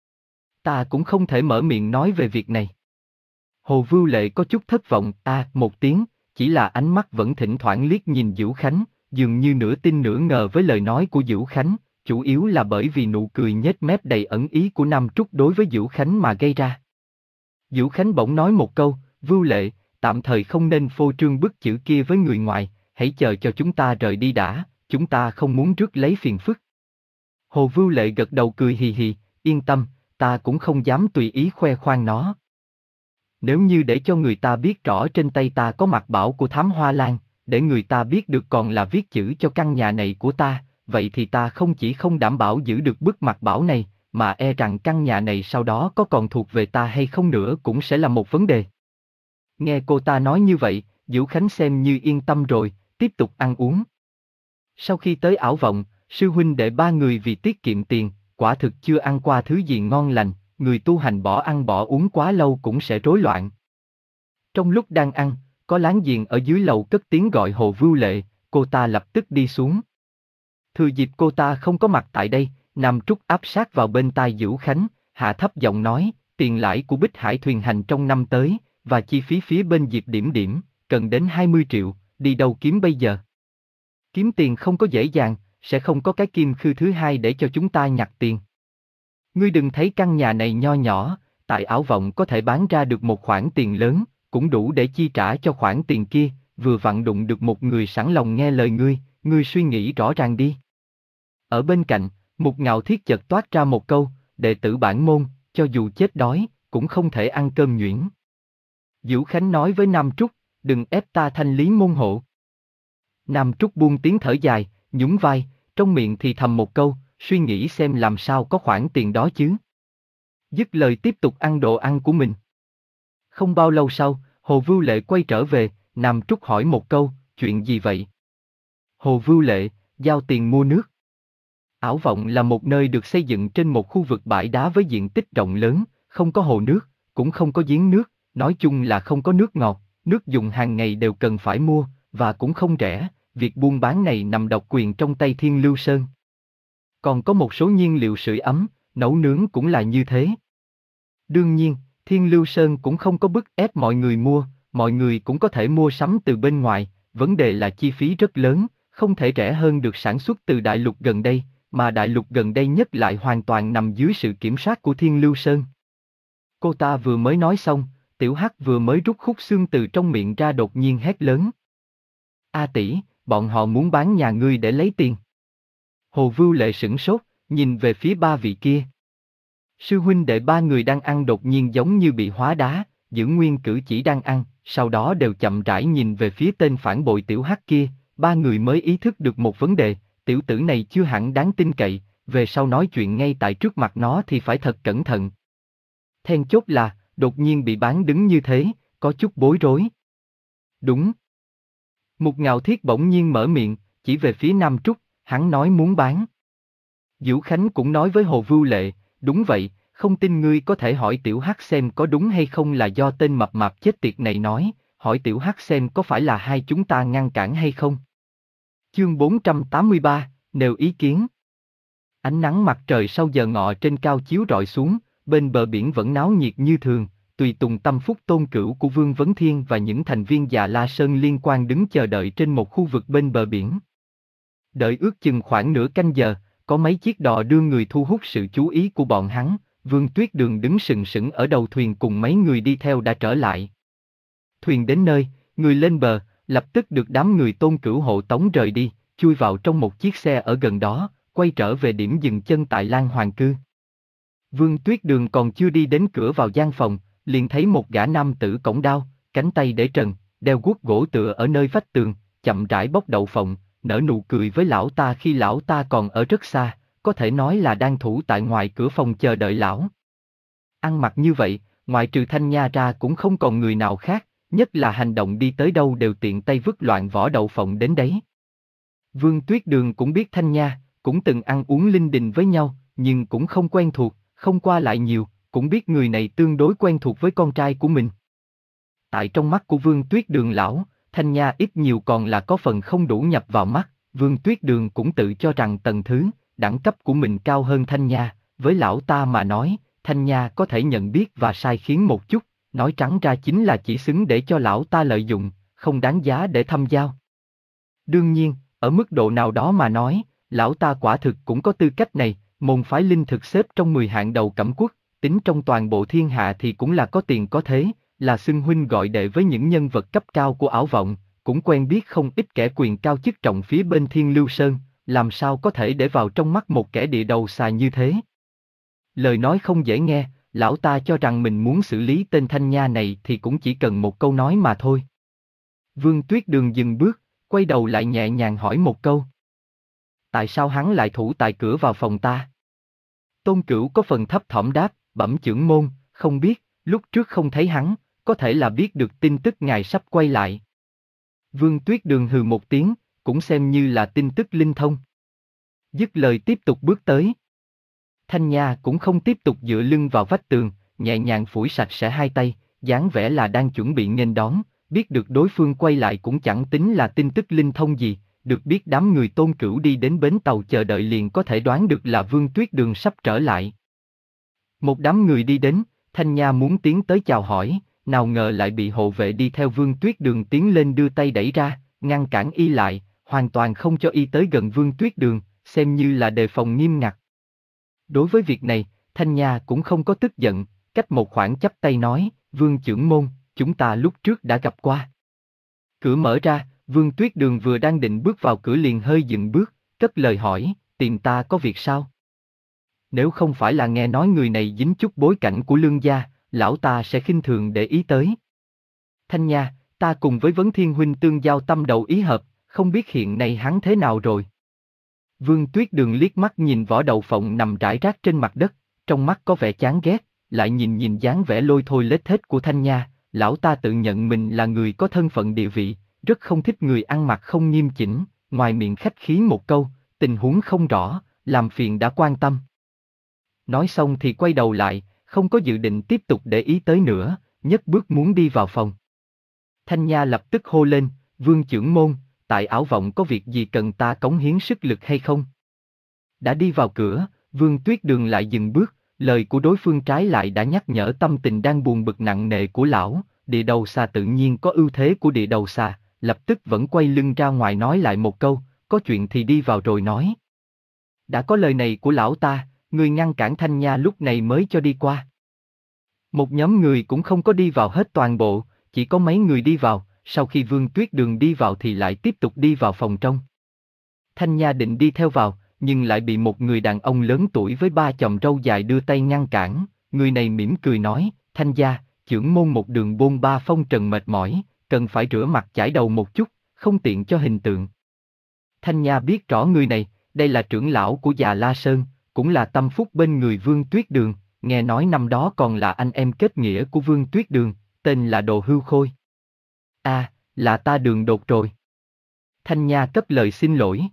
Ta cũng không thể mở miệng nói về việc này. Hồ Vưu Lệ có chút thất vọng, a à, một tiếng, chỉ là ánh mắt vẫn thỉnh thoảng liếc nhìn Vũ Khánh, dường như nửa tin nửa ngờ với lời nói của Vũ Khánh, chủ yếu là bởi vì nụ cười nhếch mép đầy ẩn ý của Nam Trúc đối với Vũ Khánh mà gây ra. Vũ Khánh bỗng nói một câu, Vưu Lệ, tạm thời không nên phô trương bức chữ kia với người ngoài, hãy chờ cho chúng ta rời đi đã, chúng ta không muốn rước lấy phiền phức. Hồ Vưu Lệ gật đầu cười hì hì, yên tâm, ta cũng không dám tùy ý khoe khoang nó. Nếu như để cho người ta biết rõ trên tay ta có mặt bảo của Thám Hoa Lan, để người ta biết được còn là viết chữ cho căn nhà này của ta, vậy thì ta không chỉ không đảm bảo giữ được bức mặt bảo này, mà e rằng căn nhà này sau đó có còn thuộc về ta hay không nữa cũng sẽ là một vấn đề. Nghe cô ta nói như vậy, Vũ Khánh xem như yên tâm rồi, tiếp tục ăn uống. Sau khi tới Ảo Vọng, sư huynh đệ ba người vì tiết kiệm tiền, quả thực chưa ăn qua thứ gì ngon lành, người tu hành bỏ ăn bỏ uống quá lâu cũng sẽ rối loạn. Trong lúc đang ăn, có láng giềng ở dưới lầu cất tiếng gọi Hồ Vưu Lệ, cô ta lập tức đi xuống. Thừa dịp cô ta không có mặt tại đây, Nam Trúc áp sát vào bên tai Vũ Khánh, hạ thấp giọng nói, tiền lãi của Bích Hải thuyền hành trong năm tới, và chi phí phía bên Diệp Điểm Điểm, cần đến hai mươi triệu, đi đâu kiếm bây giờ? Kiếm tiền không có dễ dàng, sẽ không có cái kim khư thứ hai để cho chúng ta nhặt tiền. Ngươi đừng thấy căn nhà này nho nhỏ, tại Ảo Vọng có thể bán ra được một khoản tiền lớn, cũng đủ để chi trả cho khoản tiền kia, vừa vặn đụng được một người sẵn lòng nghe lời ngươi, ngươi suy nghĩ rõ ràng đi. Ở bên cạnh, Mục Ngạo Thiết chợt toát ra một câu, đệ tử bản môn, cho dù chết đói, cũng không thể ăn cơm nhuyễn. Vũ Khánh nói với Nam Trúc, đừng ép ta thanh lý môn hộ. Nam Trúc buông tiếng thở dài, nhún vai, trong miệng thì thầm một câu, suy nghĩ xem làm sao có khoản tiền đó chứ. Dứt lời tiếp tục ăn đồ ăn của mình. Không bao lâu sau, Hồ Vưu Lệ quay trở về, Nam Trúc hỏi một câu, chuyện gì vậy? Hồ Vưu Lệ, giao tiền mua nước. Ảo Vọng là một nơi được xây dựng trên một khu vực bãi đá với diện tích rộng lớn, không có hồ nước, cũng không có giếng nước, nói chung là không có nước ngọt, nước dùng hàng ngày đều cần phải mua, và cũng không rẻ, việc buôn bán này nằm độc quyền trong tay Thiên Lưu Sơn. Còn có một số nhiên liệu sưởi ấm, nấu nướng cũng là như thế. Đương nhiên, Thiên Lưu Sơn cũng không có bức ép mọi người mua, mọi người cũng có thể mua sắm từ bên ngoài, vấn đề là chi phí rất lớn, không thể rẻ hơn được sản xuất từ đại lục gần đây, mà đại lục gần đây nhất lại hoàn toàn nằm dưới sự kiểm soát của Thiên Lưu Sơn. Cô ta vừa mới nói xong, Tiểu Hắc vừa mới rút khúc xương từ trong miệng ra đột nhiên hét lớn. A tỷ, bọn họ muốn bán nhà ngươi để lấy tiền. Hồ Vưu Lệ sửng sốt, nhìn về phía ba vị kia. Sư huynh đệ ba người đang ăn đột nhiên giống như bị hóa đá, giữ nguyên cử chỉ đang ăn, sau đó đều chậm rãi nhìn về phía tên phản bội Tiểu Hắc kia, ba người mới ý thức được một vấn đề, tiểu tử này chưa hẳn đáng tin cậy, về sau nói chuyện ngay tại trước mặt nó thì phải thật cẩn thận. Then chốt là, đột nhiên bị bán đứng như thế, có chút bối rối. Đúng. Mục Ngạo Thiết bỗng nhiên mở miệng, chỉ về phía Nam Trúc, hắn nói muốn bán. Vũ Khánh cũng nói với Hồ Vưu Lệ, đúng vậy, không tin ngươi có thể hỏi Tiểu Hắc xem có đúng hay không là do tên mập mạp chết tiệt này nói, hỏi Tiểu Hắc xem có phải là hai chúng ta ngăn cản hay không. Chương bốn trăm tám mươi ba, nêu ý kiến. Ánh nắng mặt trời sau giờ ngọ trên cao chiếu rọi xuống, bên bờ biển vẫn náo nhiệt như thường, tùy tùng tâm phúc tôn cửu của Vương Vấn Thiên và những thành viên Già La Sơn liên quan đứng chờ đợi trên một khu vực bên bờ biển. Đợi ước chừng khoảng nửa canh giờ, có mấy chiếc đò đưa người thu hút sự chú ý của bọn hắn, Vương Tuyết Đường đứng sừng sững ở đầu thuyền cùng mấy người đi theo đã trở lại. Thuyền đến nơi, người lên bờ, lập tức được đám người tôn cửu hộ tống rời đi, chui vào trong một chiếc xe ở gần đó, quay trở về điểm dừng chân tại Lan Hoàng Cư. Vương Tuyết Đường còn chưa đi đến cửa vào gian phòng, liền thấy một gã nam tử cổng đao, cánh tay để trần, đeo guốc gỗ tựa ở nơi vách tường, chậm rãi bốc đậu phộng, nở nụ cười với lão ta khi lão ta còn ở rất xa, có thể nói là đang thủ tại ngoài cửa phòng chờ đợi lão. Ăn mặc như vậy, ngoại trừ Thanh Nha ra cũng không còn người nào khác, nhất là hành động đi tới đâu đều tiện tay vứt loạn vỏ đậu phộng đến đấy. Vương Tuyết Đường cũng biết Thanh Nha, cũng từng ăn uống linh đình với nhau, nhưng cũng không quen thuộc, không qua lại nhiều, cũng biết người này tương đối quen thuộc với con trai của mình. Tại trong mắt của Vương Tuyết Đường lão, Thanh Nha ít nhiều còn là có phần không đủ nhập vào mắt, Vương Tuyết Đường cũng tự cho rằng tầng thứ, đẳng cấp của mình cao hơn Thanh Nha, với lão ta mà nói, Thanh Nha có thể nhận biết và sai khiến một chút, nói trắng ra chính là chỉ xứng để cho lão ta lợi dụng, không đáng giá để thăm giao. Đương nhiên, ở mức độ nào đó mà nói, lão ta quả thực cũng có tư cách này, môn phái linh thực xếp trong mười hạng đầu cẩm quốc, tính trong toàn bộ thiên hạ thì cũng là có tiền có thế, là xưng huynh gọi đệ với những nhân vật cấp cao của Ảo Vọng, cũng quen biết không ít kẻ quyền cao chức trọng phía bên Thiên Lưu Sơn, làm sao có thể để vào trong mắt một kẻ địa đầu xà như thế. Lời nói không dễ nghe, lão ta cho rằng mình muốn xử lý tên Thanh Nha này thì cũng chỉ cần một câu nói mà thôi. Vương Tuyết Đường dừng bước, quay đầu lại nhẹ nhàng hỏi một câu. Tại sao hắn lại thủ tại cửa vào phòng ta? Tôn Cửu có phần thấp thỏm đáp, bẩm chưởng môn, không biết, lúc trước không thấy hắn, có thể là biết được tin tức ngài sắp quay lại. Vương Tuyết Đường hừ một tiếng, cũng xem như là tin tức linh thông. Dứt lời tiếp tục bước tới. Thanh Nha cũng không tiếp tục dựa lưng vào vách tường, nhẹ nhàng phủi sạch sẽ hai tay, dáng vẻ là đang chuẩn bị nghênh đón, biết được đối phương quay lại cũng chẳng tính là tin tức linh thông gì, được biết đám người Tôn Cửu đi đến bến tàu chờ đợi liền có thể đoán được là Vương Tuyết Đường sắp trở lại. Một đám người đi đến, Thanh Nha muốn tiến tới chào hỏi, nào ngờ lại bị hộ vệ đi theo Vương Tuyết Đường tiến lên đưa tay đẩy ra, ngăn cản y lại, hoàn toàn không cho y tới gần Vương Tuyết Đường, xem như là đề phòng nghiêm ngặt. Đối với việc này, Thanh Nha cũng không có tức giận, cách một khoảng chắp tay nói, Vương chưởng môn, chúng ta lúc trước đã gặp qua. Cửa mở ra, Vương Tuyết Đường vừa đang định bước vào cửa liền hơi dừng bước, cất lời hỏi, tìm ta có việc sao? Nếu không phải là nghe nói người này dính chút bối cảnh của Lương gia, lão ta sẽ khinh thường để ý tới. Thanh Nha, ta cùng với Vấn Thiên huynh tương giao tâm đầu ý hợp, không biết hiện nay hắn thế nào rồi? Vương Tuyết Đường liếc mắt nhìn vỏ đậu phộng nằm rải rác trên mặt đất, trong mắt có vẻ chán ghét, lại nhìn nhìn dáng vẻ lôi thôi lết thết của Thanh Nha, lão ta tự nhận mình là người có thân phận địa vị, rất không thích người ăn mặc không nghiêm chỉnh, ngoài miệng khách khí một câu, tình huống không rõ, làm phiền đã quan tâm. Nói xong thì quay đầu lại, không có dự định tiếp tục để ý tới nữa, nhấc bước muốn đi vào phòng. Thanh Nha lập tức hô lên, Vương chưởng môn, tại Ảo Vọng có việc gì cần ta cống hiến sức lực hay không? Đã đi vào cửa, Vương Tuyết Đường lại dừng bước, lời của đối phương trái lại đã nhắc nhở tâm tình đang buồn bực nặng nề của lão, địa đầu xà tự nhiên có ưu thế của địa đầu xà, lập tức vẫn quay lưng ra ngoài nói lại một câu, có chuyện thì đi vào rồi nói. Đã có lời này của lão ta, người ngăn cản Thanh Nha lúc này mới cho đi qua. Một nhóm người cũng không có đi vào hết toàn bộ, chỉ có mấy người đi vào, sau khi Vương Tuyết Đường đi vào thì lại tiếp tục đi vào phòng trong. Thanh Nha định đi theo vào, nhưng lại bị một người đàn ông lớn tuổi với ba chòm râu dài đưa tay ngăn cản, người này mỉm cười nói, Thanh gia, chưởng môn một đường bôn ba phong trần mệt mỏi, cần phải rửa mặt chải đầu một chút, không tiện cho hình tượng. Thanh Nha biết rõ người này, đây là trưởng lão của Già La Sơn, cũng là tâm phúc bên người Vương Tuyết Đường, nghe nói năm đó còn là anh em kết nghĩa của Vương Tuyết Đường, tên là Đồ Hưu Khôi. À, là ta Đường Đột rồi. Thanh Nha cất lời xin lỗi.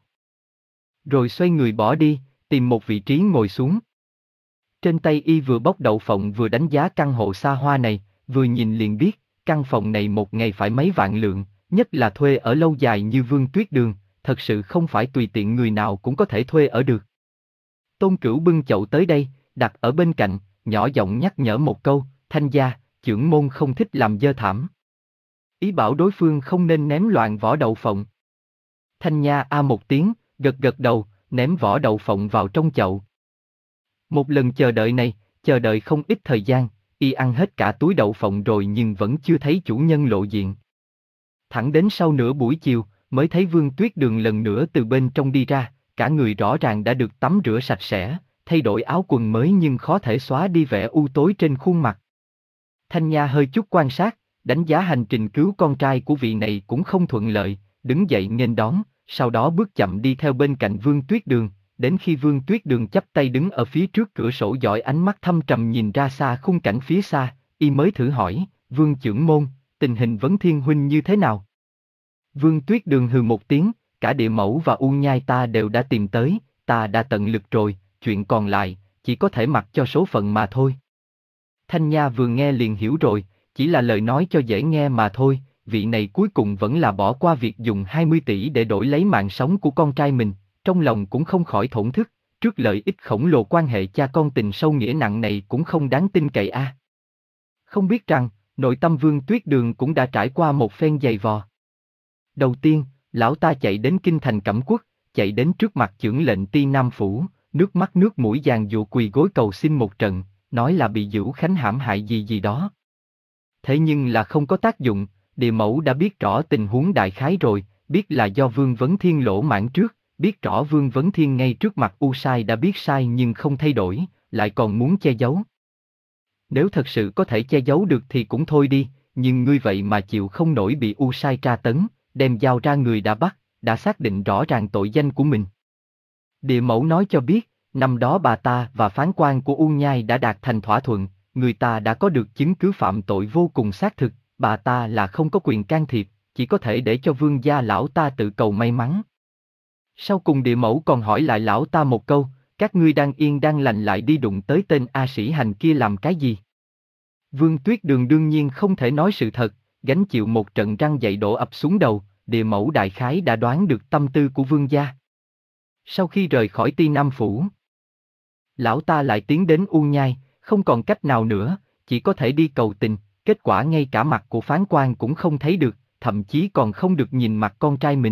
Rồi xoay người bỏ đi, tìm một vị trí ngồi xuống. Trên tay y vừa bóc đậu phộng vừa đánh giá căn hộ xa hoa này, vừa nhìn liền biết, căn phòng này một ngày phải mấy vạn lượng, nhất là thuê ở lâu dài như Vương Tuyết Đường, thật sự không phải tùy tiện người nào cũng có thể thuê ở được. Tôn Cửu bưng chậu tới đây, đặt ở bên cạnh, nhỏ giọng nhắc nhở một câu, Thanh gia, chưởng môn không thích làm dơ thảm. Ý bảo đối phương không nên ném loạn vỏ đậu phộng. Thanh Nha a một tiếng, gật gật đầu, ném vỏ đậu phộng vào trong chậu. Một lần chờ đợi này, chờ đợi không ít thời gian, y ăn hết cả túi đậu phộng rồi nhưng vẫn chưa thấy chủ nhân lộ diện. Thẳng đến sau nửa buổi chiều, mới thấy Vương Tuyết Đường lần nữa từ bên trong đi ra, cả người rõ ràng đã được tắm rửa sạch sẽ, thay đổi áo quần mới nhưng khó thể xóa đi vẻ u tối trên khuôn mặt. Thanh Nha hơi chút quan sát, đánh giá hành trình cứu con trai của vị này cũng không thuận lợi, đứng dậy nghênh đón, sau đó bước chậm đi theo bên cạnh Vương Tuyết Đường, đến khi Vương Tuyết Đường chắp tay đứng ở phía trước cửa sổ dõi ánh mắt thâm trầm nhìn ra xa khung cảnh phía xa, y mới thử hỏi, Vương chưởng môn, tình hình Vấn Thiên huynh như thế nào? Vương Tuyết Đường hừ một tiếng, cả Địa Mẫu và U Nhai ta đều đã tìm tới, ta đã tận lực rồi, chuyện còn lại, chỉ có thể mặc cho số phận mà thôi. Thanh Nha vừa nghe liền hiểu rồi, chỉ là lời nói cho dễ nghe mà thôi, vị này cuối cùng vẫn là bỏ qua việc dùng hai mươi tỷ để đổi lấy mạng sống của con trai mình, trong lòng cũng không khỏi thổn thức, trước lợi ích khổng lồ quan hệ cha con tình sâu nghĩa nặng này cũng không đáng tin cậy a. À. Không biết rằng, nội tâm Vương Tuyết Đường cũng đã trải qua một phen dày vò. Đầu tiên, lão ta chạy đến kinh thành Cẩm Quốc, chạy đến trước mặt chưởng lệnh Ti Nam Phủ, nước mắt nước mũi giàn giụa quỳ gối cầu xin một trận, nói là bị Dữu Khánh hãm hại gì gì đó. Thế nhưng là không có tác dụng, Địa Mẫu đã biết rõ tình huống đại khái rồi, biết là do Vương Vấn Thiên lỗ mãn trước, biết rõ Vương Vấn Thiên ngay trước mặt U Sai đã biết sai nhưng không thay đổi, lại còn muốn che giấu. Nếu thật sự có thể che giấu được thì cũng thôi đi, nhưng ngươi vậy mà chịu không nổi bị U Sai tra tấn, đem giao ra người đã bắt, đã xác định rõ ràng tội danh của mình. Địa Mẫu nói cho biết, năm đó bà ta và phán quan của U Nhai đã đạt thành thỏa thuận, người ta đã có được chứng cứ phạm tội vô cùng xác thực, bà ta là không có quyền can thiệp, chỉ có thể để cho Vương gia lão ta tự cầu may mắn. Sau cùng Địa Mẫu còn hỏi lại lão ta một câu, các ngươi đang yên đang lành lại đi đụng tới tên A Sĩ Hành kia làm cái gì? Vương Tuyết Đường đương nhiên không thể nói sự thật, gánh chịu một trận răng dậy đổ ập xuống đầu, Địa Mẫu đại khái đã đoán được tâm tư của Vương gia. Sau khi rời khỏi Ti Nam Phủ, lão ta lại tiến đến U Nhai, không còn cách nào nữa, chỉ có thể đi cầu tình, kết quả ngay cả mặt của phán quan cũng không thấy được, thậm chí còn không được nhìn mặt con trai mình.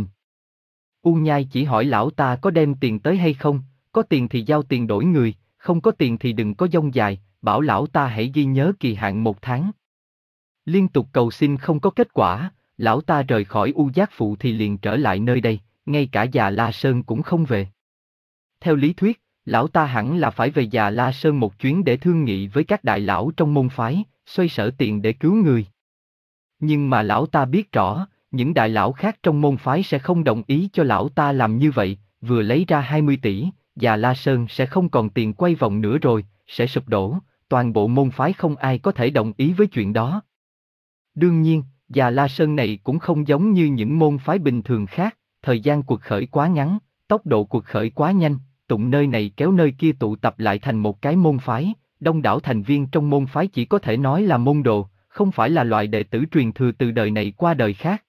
U Nhai chỉ hỏi lão ta có đem tiền tới hay không, có tiền thì giao tiền đổi người, không có tiền thì đừng có dông dài, bảo lão ta hãy ghi nhớ kỳ hạn một tháng. Liên tục cầu xin không có kết quả, lão ta rời khỏi U Giác Phụ thì liền trở lại nơi đây, ngay cả Già La Sơn cũng không về. Theo lý thuyết, lão ta hẳn là phải về Già La Sơn một chuyến để thương nghị với các đại lão trong môn phái, xoay sở tiền để cứu người. Nhưng mà lão ta biết rõ, những đại lão khác trong môn phái sẽ không đồng ý cho lão ta làm như vậy, vừa lấy ra hai mươi tỷ, Già La Sơn sẽ không còn tiền quay vòng nữa rồi, sẽ sụp đổ, toàn bộ môn phái không ai có thể đồng ý với chuyện đó. Đương nhiên, Già La Sơn này cũng không giống như những môn phái bình thường khác, thời gian cuộc khởi quá ngắn, tốc độ cuộc khởi quá nhanh, tụng nơi này kéo nơi kia tụ tập lại thành một cái môn phái, đông đảo thành viên trong môn phái chỉ có thể nói là môn đồ, không phải là loại đệ tử truyền thừa từ đời này qua đời khác.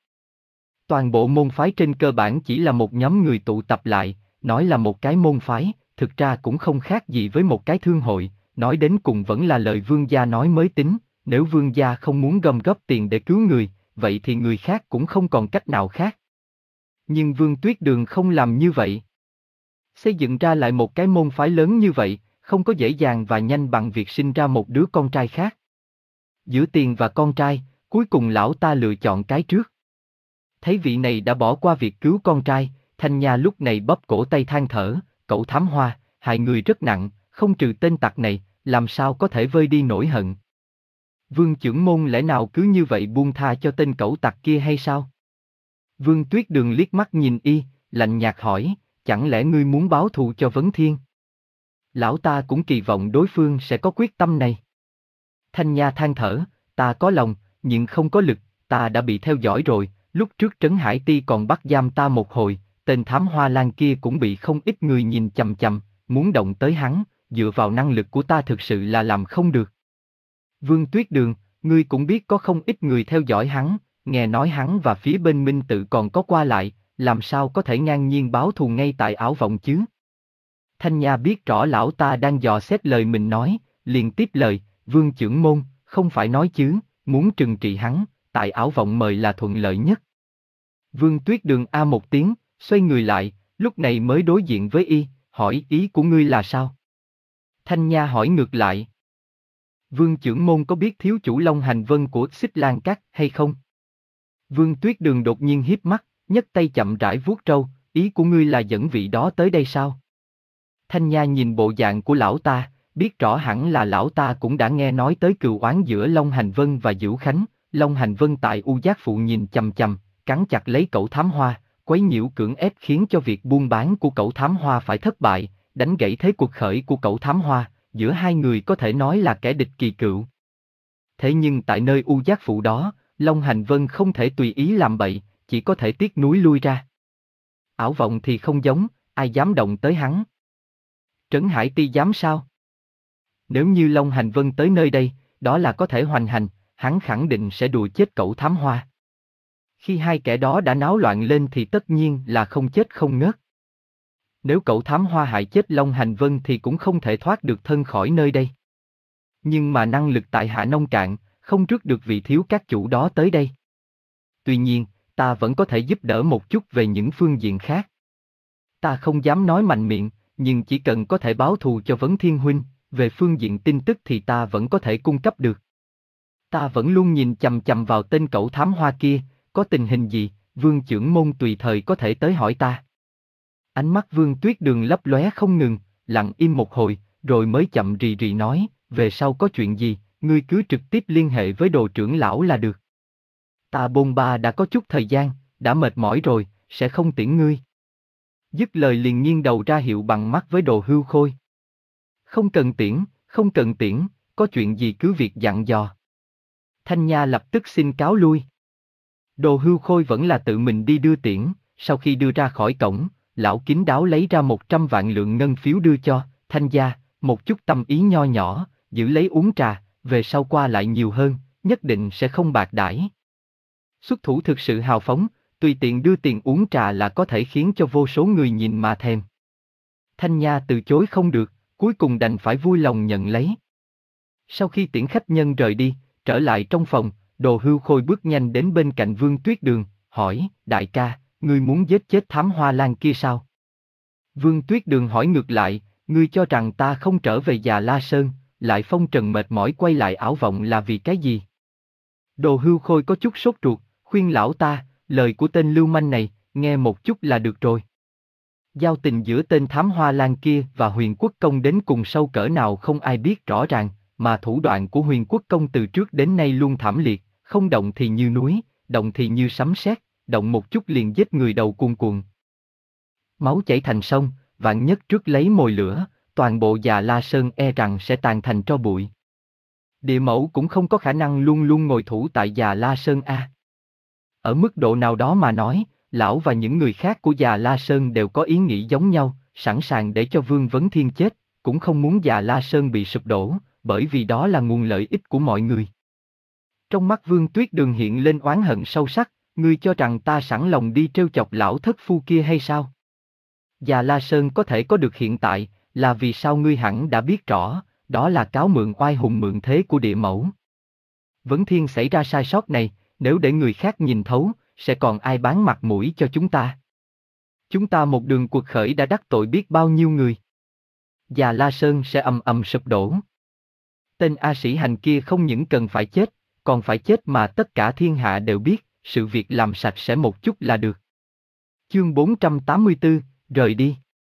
Toàn bộ môn phái trên cơ bản chỉ là một nhóm người tụ tập lại, nói là một cái môn phái, thực ra cũng không khác gì với một cái thương hội, nói đến cùng vẫn là lời vương gia nói mới tính, nếu vương gia không muốn gom góp tiền để cứu người, vậy thì người khác cũng không còn cách nào khác. Nhưng Vương Tuyết Đường không làm như vậy. Xây dựng ra lại một cái môn phái lớn như vậy, không có dễ dàng và nhanh bằng việc sinh ra một đứa con trai khác. Giữa tiền và con trai, cuối cùng lão ta lựa chọn cái trước. Thấy vị này đã bỏ qua việc cứu con trai, Thanh Nha lúc này bóp cổ tay than thở, cậu thám hoa, hại người rất nặng, không trừ tên tặc này, làm sao có thể vơi đi nỗi hận. Vương Chưởng Môn lẽ nào cứ như vậy buông tha cho tên cẩu tặc kia hay sao? Vương Tuyết Đường liếc mắt nhìn y, lạnh nhạt hỏi, chẳng lẽ ngươi muốn báo thù cho Vấn Thiên? Lão ta cũng kỳ vọng đối phương sẽ có quyết tâm này. Thanh Nha than thở, ta có lòng, nhưng không có lực, ta đã bị theo dõi rồi, lúc trước Trấn Hải Ti còn bắt giam ta một hồi, tên thám hoa lan kia cũng bị không ít người nhìn chằm chằm, muốn động tới hắn, dựa vào năng lực của ta thực sự là làm không được. Vương Tuyết Đường, ngươi cũng biết có không ít người theo dõi hắn, nghe nói hắn và phía bên Minh Tự còn có qua lại, làm sao có thể ngang nhiên báo thù ngay tại Ảo Vọng chứ? Thanh Nha biết rõ lão ta đang dò xét lời mình nói, liền tiếp lời, Vương Chưởng Môn, không phải nói chứ, muốn trừng trị hắn, tại Ảo Vọng mời là thuận lợi nhất. Vương Tuyết Đường a một tiếng, xoay người lại, lúc này mới đối diện với y, hỏi ý của ngươi là sao? Thanh Nha hỏi ngược lại. Vương Chưởng Môn có biết thiếu chủ Long Hành Vân của Xích Lan Các hay không? Vương Tuyết Đường đột nhiên hiếp mắt, nhấc tay chậm rãi vuốt râu, ý của ngươi là dẫn vị đó tới đây sao? Thanh Nha nhìn bộ dạng của lão ta, biết rõ hẳn là lão ta cũng đã nghe nói tới cừu oán giữa Long Hành Vân và Dữu Khánh, Long Hành Vân tại U Giác Phụ nhìn chằm chằm, cắn chặt lấy cẩu thám hoa, quấy nhiễu cưỡng ép khiến cho việc buôn bán của cẩu thám hoa phải thất bại, đánh gãy thế cuộc khởi của cẩu thám hoa, giữa hai người có thể nói là kẻ địch kỳ cựu. Thế nhưng tại nơi U Giác Phụ đó, Long Hành Vân không thể tùy ý làm bậy, chỉ có thể tiếc núi lui ra. Ảo Vọng thì không giống, ai dám động tới hắn? Trấn Hải Ti dám sao? Nếu như Long Hành Vân tới nơi đây, đó là có thể hoành hành, hắn khẳng định sẽ đùa chết cẩu thám hoa. Khi hai kẻ đó đã náo loạn lên thì tất nhiên là không chết không ngớt. Nếu cậu thám hoa hại chết Long Hành Vân thì cũng không thể thoát được thân khỏi nơi đây. Nhưng mà năng lực tại Hạ nông cạn, không rước được vị thiếu các chủ đó tới đây. Tuy nhiên, ta vẫn có thể giúp đỡ một chút về những phương diện khác. Ta không dám nói mạnh miệng, nhưng chỉ cần có thể báo thù cho Vấn Thiên Huynh, về phương diện tin tức thì ta vẫn có thể cung cấp được. Ta vẫn luôn nhìn chằm chằm vào tên cậu thám hoa kia, có tình hình gì, Vương Chưởng Môn tùy thời có thể tới hỏi ta. Ánh mắt Vương Tuyết Đường lấp lóe không ngừng, lặng im một hồi, rồi mới chậm rì rì nói, về sau có chuyện gì, ngươi cứ trực tiếp liên hệ với đồ trưởng lão là được. Ta bôn ba đã có chút thời gian, đã mệt mỏi rồi, sẽ không tiễn ngươi. Dứt lời liền nghiêng đầu ra hiệu bằng mắt với Đồ Hưu Khôi. Không cần tiễn, không cần tiễn, có chuyện gì cứ việc dặn dò. Thanh Nha lập tức xin cáo lui. Đồ Hưu Khôi vẫn là tự mình đi đưa tiễn, sau khi đưa ra khỏi cổng, lão kín đáo lấy ra một trăm vạn lượng ngân phiếu đưa cho, Thanh gia, một chút tâm ý nho nhỏ, giữ lấy uống trà, về sau qua lại nhiều hơn, nhất định sẽ không bạc đãi. Xuất thủ thực sự hào phóng, tùy tiện đưa tiền uống trà là có thể khiến cho vô số người nhìn mà thèm. Thanh Nha từ chối không được, cuối cùng đành phải vui lòng nhận lấy. Sau khi tiễn khách nhân rời đi, trở lại trong phòng, Đồ Hưu Khôi bước nhanh đến bên cạnh Vương Tuyết Đường, hỏi, đại ca, ngươi muốn giết chết thám hoa lan kia sao? Vương Tuyết Đường hỏi ngược lại, ngươi cho rằng ta không trở về Già La Sơn, lại phong trần mệt mỏi quay lại Ảo Vọng là vì cái gì? Đồ Hưu Khôi có chút sốt ruột, khuyên lão ta, lời của tên lưu manh này, nghe một chút là được rồi. Giao tình giữa tên thám hoa lan kia và Huyền Quốc Công đến cùng sâu cỡ nào không ai biết rõ ràng, mà thủ đoạn của Huyền Quốc Công từ trước đến nay luôn thảm liệt, không động thì như núi, động thì như sấm sét, động một chút liền giết người đầu cuồn cuộn. Máu chảy thành sông, vạn nhất trước lấy mồi lửa, toàn bộ Già La Sơn e rằng sẽ tàn thành tro bụi. Địa mẫu cũng không có khả năng luôn luôn ngồi thủ tại Già La Sơn a. Ở mức độ nào đó mà nói, lão và những người khác của Già La Sơn đều có ý nghĩ giống nhau, sẵn sàng để cho Vương Vấn Thiên chết, cũng không muốn Già La Sơn bị sụp đổ, bởi vì đó là nguồn lợi ích của mọi người. Trong mắt Vương Tuyết Đường hiện lên oán hận sâu sắc, ngươi cho rằng ta sẵn lòng đi trêu chọc lão thất phu kia hay sao? Già La Sơn có thể có được hiện tại, là vì sao ngươi hẳn đã biết rõ, đó là cáo mượn oai hùng mượn thế của địa mẫu. Vấn Thiên xảy ra sai sót này, nếu để người khác nhìn thấu, sẽ còn ai bán mặt mũi cho chúng ta? Chúng ta một đường cuộc khởi đã đắc tội biết bao nhiêu người. Già La Sơn sẽ ầm ầm sụp đổ. Tên A Sĩ Hành kia không những cần phải chết, còn phải chết mà tất cả thiên hạ đều biết, sự việc làm sạch sẽ một chút là được. Chương bốn trăm tám mươi tư, rời đi.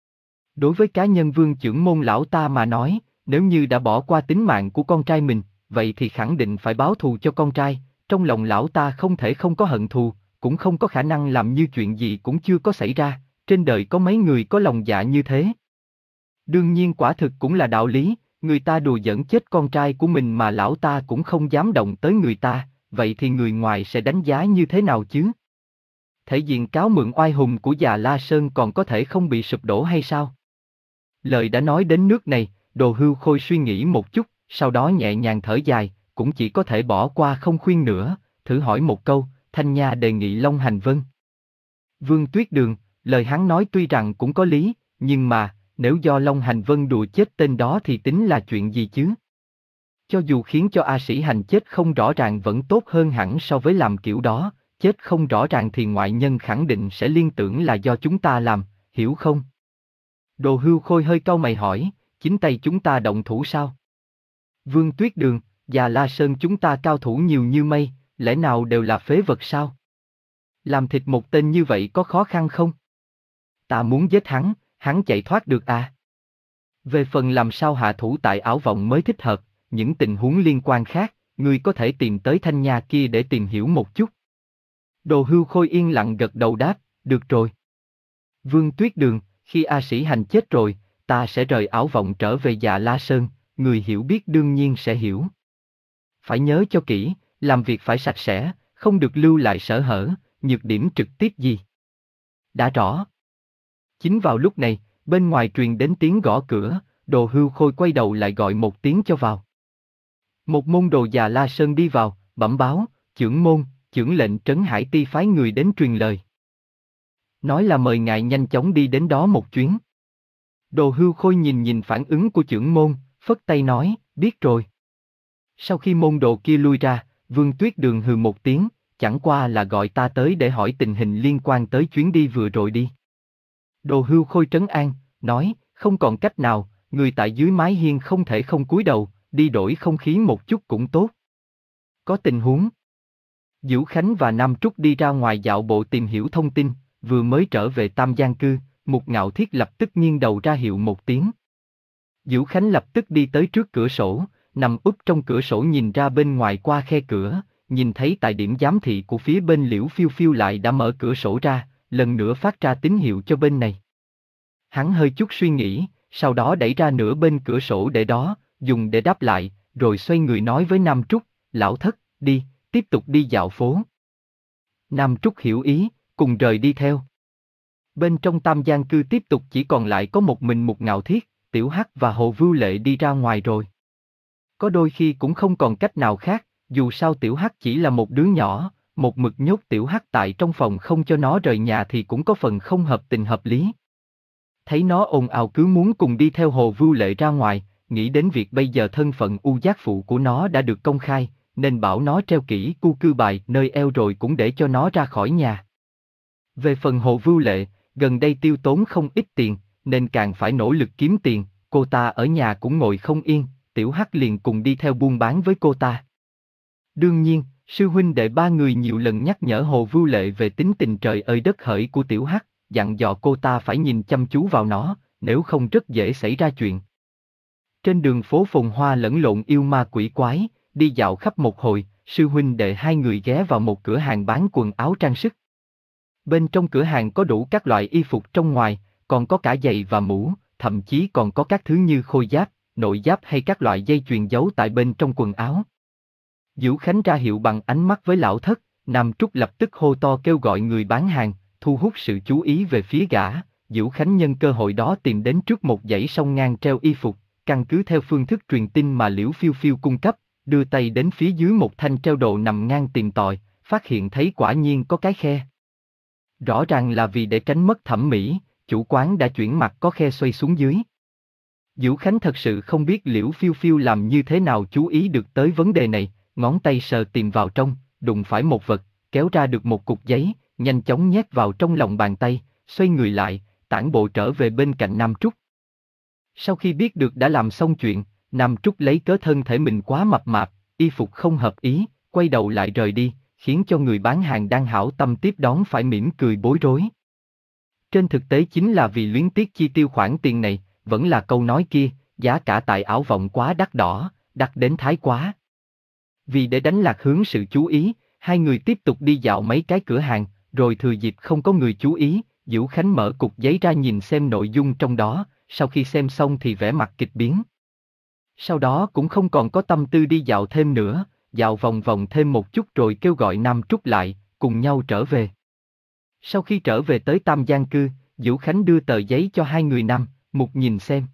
Đối với cá nhân Vương Chưởng Môn lão ta mà nói, nếu như đã bỏ qua tính mạng của con trai mình, vậy thì khẳng định phải báo thù cho con trai, trong lòng lão ta không thể không có hận thù, cũng không có khả năng làm như chuyện gì cũng chưa có xảy ra, trên đời có mấy người có lòng dạ như thế. Đương nhiên quả thực cũng là đạo lý, người ta đùa giỡn chết con trai của mình mà lão ta cũng không dám động tới người ta, vậy thì người ngoài sẽ đánh giá như thế nào chứ? Thể diện cáo mượn oai hùng của Già La Sơn còn có thể không bị sụp đổ hay sao? Lời đã nói đến nước này, Đồ Hưu Khôi suy nghĩ một chút, sau đó nhẹ nhàng thở dài, cũng chỉ có thể bỏ qua không khuyên nữa, thử hỏi một câu, Thanh Nha đề nghị Long Hành Vân. Vương Tuyết Đường, lời hắn nói tuy rằng cũng có lý, nhưng mà, nếu do Long Hành Vân đùa chết tên đó thì tính là chuyện gì chứ? Cho dù khiến cho A Sĩ Hành chết không rõ ràng vẫn tốt hơn hẳn so với làm kiểu đó, chết không rõ ràng thì ngoại nhân khẳng định sẽ liên tưởng là do chúng ta làm, hiểu không? Đồ Hưu Khôi hơi cau mày hỏi, chính tay chúng ta động thủ sao? Vương Tuyết Đường, Già La Sơn chúng ta cao thủ nhiều như mây, lẽ nào đều là phế vật sao? Làm thịt một tên như vậy có khó khăn không? Ta muốn giết hắn, hắn chạy thoát được à? Về phần làm sao hạ thủ tại Ảo Vọng mới thích hợp, những tình huống liên quan khác, ngươi có thể tìm tới Thanh Nha kia để tìm hiểu một chút. Đồ Hưu Khôi yên lặng gật đầu đáp, được rồi. Vương Tuyết Đường, khi A Sĩ Hành chết rồi, ta sẽ rời Ảo Vọng trở về Dạ La Sơn, người hiểu biết đương nhiên sẽ hiểu. Phải nhớ cho kỹ, làm việc phải sạch sẽ, không được lưu lại sở hở, nhược điểm trực tiếp gì. Đã rõ. Chính vào lúc này, bên ngoài truyền đến tiếng gõ cửa, Đồ Hưu Khôi quay đầu lại gọi một tiếng cho vào. Một môn đồ Già La Sơn đi vào, bẩm báo, chưởng môn, chưởng lệnh Trấn Hải Ti phái người đến truyền lời. Nói là mời ngài nhanh chóng đi đến đó một chuyến. Đồ Hưu Khôi nhìn nhìn phản ứng của chưởng môn, phất tay nói, biết rồi. Sau khi môn đồ kia lui ra, Vương Tuyết Đường hừ một tiếng, chẳng qua là gọi ta tới để hỏi tình hình liên quan tới chuyến đi vừa rồi đi. Đồ Hưu Khôi trấn an, nói, không còn cách nào, người tại dưới mái hiên không thể không cúi đầu, đi đổi không khí một chút cũng tốt. Có tình huống. Dữu Khánh và Nam Trúc đi ra ngoài dạo bộ tìm hiểu thông tin, vừa mới trở về Tam Giang Cư, Mục Ngạo Thiết lập tức nghiêng đầu ra hiệu một tiếng. Dữu Khánh lập tức đi tới trước cửa sổ, nằm úp trong cửa sổ nhìn ra bên ngoài qua khe cửa, nhìn thấy tại điểm giám thị của phía bên Liễu Phiêu Phiêu lại đã mở cửa sổ ra, lần nữa phát ra tín hiệu cho bên này. Hắn hơi chút suy nghĩ, sau đó đẩy ra nửa bên cửa sổ để đó, dùng để đáp lại, rồi xoay người nói với Nam Trúc, lão thất, đi, tiếp tục đi dạo phố. Nam Trúc hiểu ý, cùng rời đi theo. Bên trong Tam Giang Cư tiếp tục chỉ còn lại có một mình Mục Ngạo Thiết, Tiểu Hắc và Hồ Vưu Lệ đi ra ngoài rồi. Có đôi khi cũng không còn cách nào khác, dù sao Tiểu Hắc chỉ là một đứa nhỏ, một mực nhốt Tiểu Hắc tại trong phòng không cho nó rời nhà thì cũng có phần không hợp tình hợp lý. Thấy nó ồn ào cứ muốn cùng đi theo Hồ Vưu Lệ ra ngoài, nghĩ đến việc bây giờ thân phận u giác phụ của nó đã được công khai, nên bảo nó treo kỹ cu cư bài nơi eo rồi cũng để cho nó ra khỏi nhà. Về phần Hồ Vưu Lệ, gần đây tiêu tốn không ít tiền, nên càng phải nỗ lực kiếm tiền, cô ta ở nhà cũng ngồi không yên, Tiểu Hắc liền cùng đi theo buôn bán với cô ta. Đương nhiên, sư huynh đệ ba người nhiều lần nhắc nhở Hồ Vưu Lệ về tính tình trời ơi đất hỡi của Tiểu Hắc, dặn dò cô ta phải nhìn chăm chú vào nó, nếu không rất dễ xảy ra chuyện. Trên đường phố phồn hoa lẫn lộn yêu ma quỷ quái, đi dạo khắp một hồi, sư huynh đệ hai người ghé vào một cửa hàng bán quần áo trang sức. Bên trong cửa hàng có đủ các loại y phục trong ngoài, còn có cả giày và mũ, thậm chí còn có các thứ như khôi giáp, nội giáp hay các loại dây chuyền giấu tại bên trong quần áo. Diễu Khánh ra hiệu bằng ánh mắt với lão thất, Nam Trúc lập tức hô to kêu gọi người bán hàng, thu hút sự chú ý về phía gã. Diễu Khánh nhân cơ hội đó tìm đến trước một dãy song ngang treo y phục, căn cứ theo phương thức truyền tin mà Liễu Phiêu Phiêu cung cấp, đưa tay đến phía dưới một thanh treo đồ nằm ngang tìm tòi, phát hiện thấy quả nhiên có cái khe. Rõ ràng là vì để tránh mất thẩm mỹ, chủ quán đã chuyển mặt có khe xoay xuống dưới. Diễu Khánh thật sự không biết Liễu Phiêu Phiêu làm như thế nào chú ý được tới vấn đề này, ngón tay sờ tìm vào trong, đụng phải một vật, kéo ra được một cục giấy, nhanh chóng nhét vào trong lòng bàn tay, xoay người lại, tản bộ trở về bên cạnh Nam Trúc. Sau khi biết được đã làm xong chuyện, Nam Trúc lấy cớ thân thể mình quá mập mạp, y phục không hợp ý, quay đầu lại rời đi, khiến cho người bán hàng đang hảo tâm tiếp đón phải mỉm cười bối rối. Trên thực tế chính là vì luyến tiếc chi tiêu khoản tiền này, vẫn là câu nói kia, giá cả tại ảo vọng quá đắt đỏ, đắt đến thái quá. Vì để đánh lạc hướng sự chú ý, hai người tiếp tục đi dạo mấy cái cửa hàng, rồi thừa dịp không có người chú ý, Diễu Khánh mở cục giấy ra nhìn xem nội dung trong đó, sau khi xem xong thì vẻ mặt kịch biến. Sau đó cũng không còn có tâm tư đi dạo thêm nữa, dạo vòng vòng thêm một chút rồi kêu gọi Nam Trúc lại, cùng nhau trở về. Sau khi trở về tới Tam Giang Cư, Diễu Khánh đưa tờ giấy cho hai người Nam, Mục nhìn xem.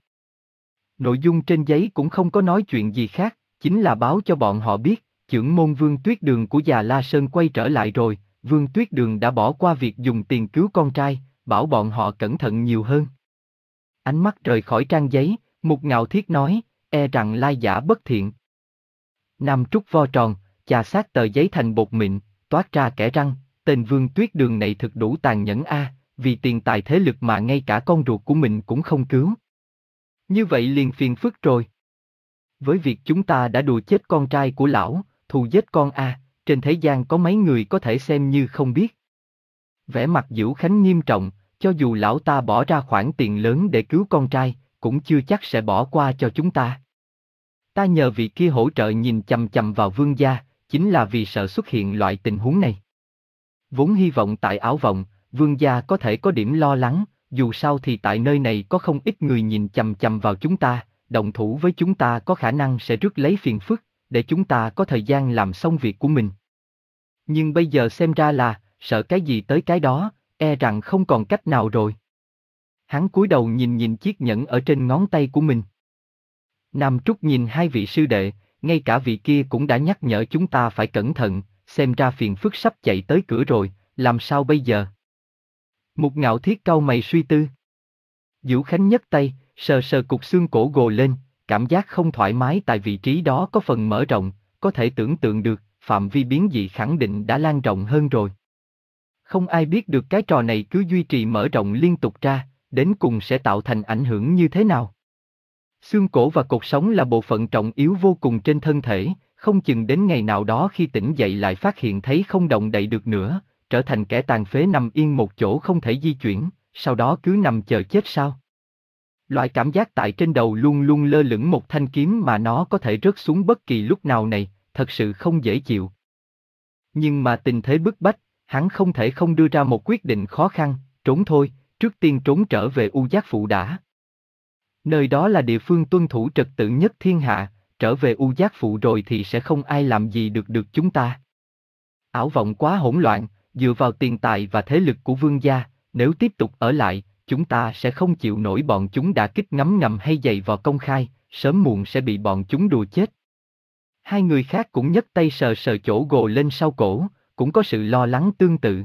Nội dung trên giấy cũng không có nói chuyện gì khác, chính là báo cho bọn họ biết, chưởng môn Vương Tuyết Đường của Già La Sơn quay trở lại rồi, Vương Tuyết Đường đã bỏ qua việc dùng tiền cứu con trai, bảo bọn họ cẩn thận nhiều hơn. Ánh mắt rời khỏi trang giấy, Mục Ngạo Thiết nói, e rằng lai giả bất thiện. Nam Trúc vo tròn, chà sát tờ giấy thành bột mịn, toát ra kẽ răng, tên Vương Tuyết Đường này thực đủ tàn nhẫn a, vì tiền tài thế lực mà ngay cả con ruột của mình cũng không cứu. Như vậy liền phiền phức rồi. Với việc chúng ta đã đùa chết con trai của lão, thù giết con a, trên thế gian có mấy người có thể xem như không biết. Vẻ mặt Diễu Khánh nghiêm trọng, cho dù lão ta bỏ ra khoản tiền lớn để cứu con trai, cũng chưa chắc sẽ bỏ qua cho chúng ta. Ta nhờ vị kia hỗ trợ nhìn chằm chằm vào Vương gia, chính là vì sợ xuất hiện loại tình huống này. Vốn hy vọng tại ảo vọng, Vương gia có thể có điểm lo lắng, dù sao thì tại nơi này có không ít người nhìn chằm chằm vào chúng ta, động thủ với chúng ta có khả năng sẽ rước lấy phiền phức, để chúng ta có thời gian làm xong việc của mình. Nhưng bây giờ xem ra là, sợ cái gì tới cái đó, e rằng không còn cách nào rồi. Hắn cúi đầu nhìn nhìn chiếc nhẫn ở trên ngón tay của mình. Nam Trúc nhìn hai vị sư đệ, ngay cả vị kia cũng đã nhắc nhở chúng ta phải cẩn thận, xem ra phiền phức sắp chạy tới cửa rồi, làm sao bây giờ? Mục Ngạo Thiết cau mày suy tư. Diễu Khánh nhấc tay, sờ sờ cục xương cổ gồ lên, cảm giác không thoải mái tại vị trí đó có phần mở rộng, có thể tưởng tượng được, phạm vi biến dị khẳng định đã lan rộng hơn rồi. Không ai biết được cái trò này cứ duy trì mở rộng liên tục ra, đến cùng sẽ tạo thành ảnh hưởng như thế nào. Xương cổ và cột sống là bộ phận trọng yếu vô cùng trên thân thể, không chừng đến ngày nào đó khi tỉnh dậy lại phát hiện thấy không động đậy được nữa, trở thành kẻ tàn phế nằm yên một chỗ không thể di chuyển, sau đó cứ nằm chờ chết sao. Loại cảm giác tại trên đầu luôn luôn lơ lửng một thanh kiếm mà nó có thể rớt xuống bất kỳ lúc nào này, thật sự không dễ chịu. Nhưng mà tình thế bức bách, hắn không thể không đưa ra một quyết định khó khăn, trốn thôi, trước tiên trốn trở về U Giác Phụ đã. Nơi đó là địa phương tuân thủ trật tự nhất thiên hạ, trở về U Giác Phụ rồi thì sẽ không ai làm gì được được chúng ta. Ảo vọng quá hỗn loạn, dựa vào tiền tài và thế lực của Vương gia, nếu tiếp tục ở lại, chúng ta sẽ không chịu nổi bọn chúng đả kích ngấm ngầm hay dày vò công khai, sớm muộn sẽ bị bọn chúng đùa chết. Hai người khác cũng nhấc tay sờ sờ chỗ gồ lên sau cổ, cũng có sự lo lắng tương tự.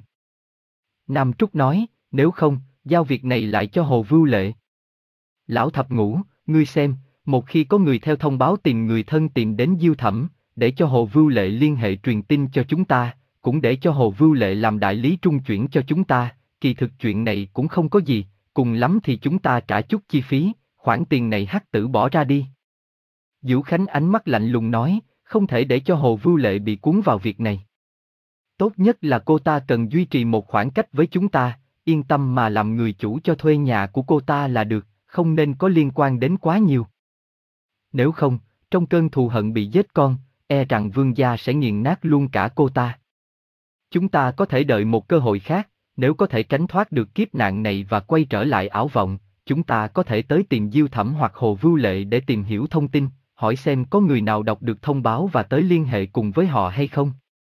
Nam Trúc nói, nếu không, giao việc này lại cho Hồ Vưu Lệ. Lão Thập Ngũ, ngươi xem, một khi có người theo thông báo tìm người thân tìm đến Diêu Thẩm, để cho Hồ Vưu Lệ liên hệ truyền tin cho chúng ta, cũng để cho Hồ Vưu Lệ làm đại lý trung chuyển cho chúng ta, kỳ thực chuyện này cũng không có gì, cùng lắm thì chúng ta trả chút chi phí, khoản tiền này hắc tử bỏ ra đi. Diễu Khánh ánh mắt lạnh lùng nói, không thể để cho Hồ Vưu Lệ bị cuốn vào việc này. Tốt nhất là cô ta cần duy trì một khoảng cách với chúng ta, yên tâm mà làm người chủ cho thuê nhà của cô ta là được, không nên có liên quan đến quá nhiều. Nếu không, trong cơn thù hận bị giết con, e rằng Vương gia sẽ nghiền nát luôn cả cô ta. Chúng ta có thể đợi một cơ hội khác, nếu có thể tránh thoát được kiếp nạn này và quay trở lại ảo vọng, chúng ta có thể tới tìm Diêu Thẩm hoặc Hồ Vưu Lệ để tìm hiểu thông tin, hỏi xem có người nào đọc được thông báo và tới liên hệ cùng với họ hay không.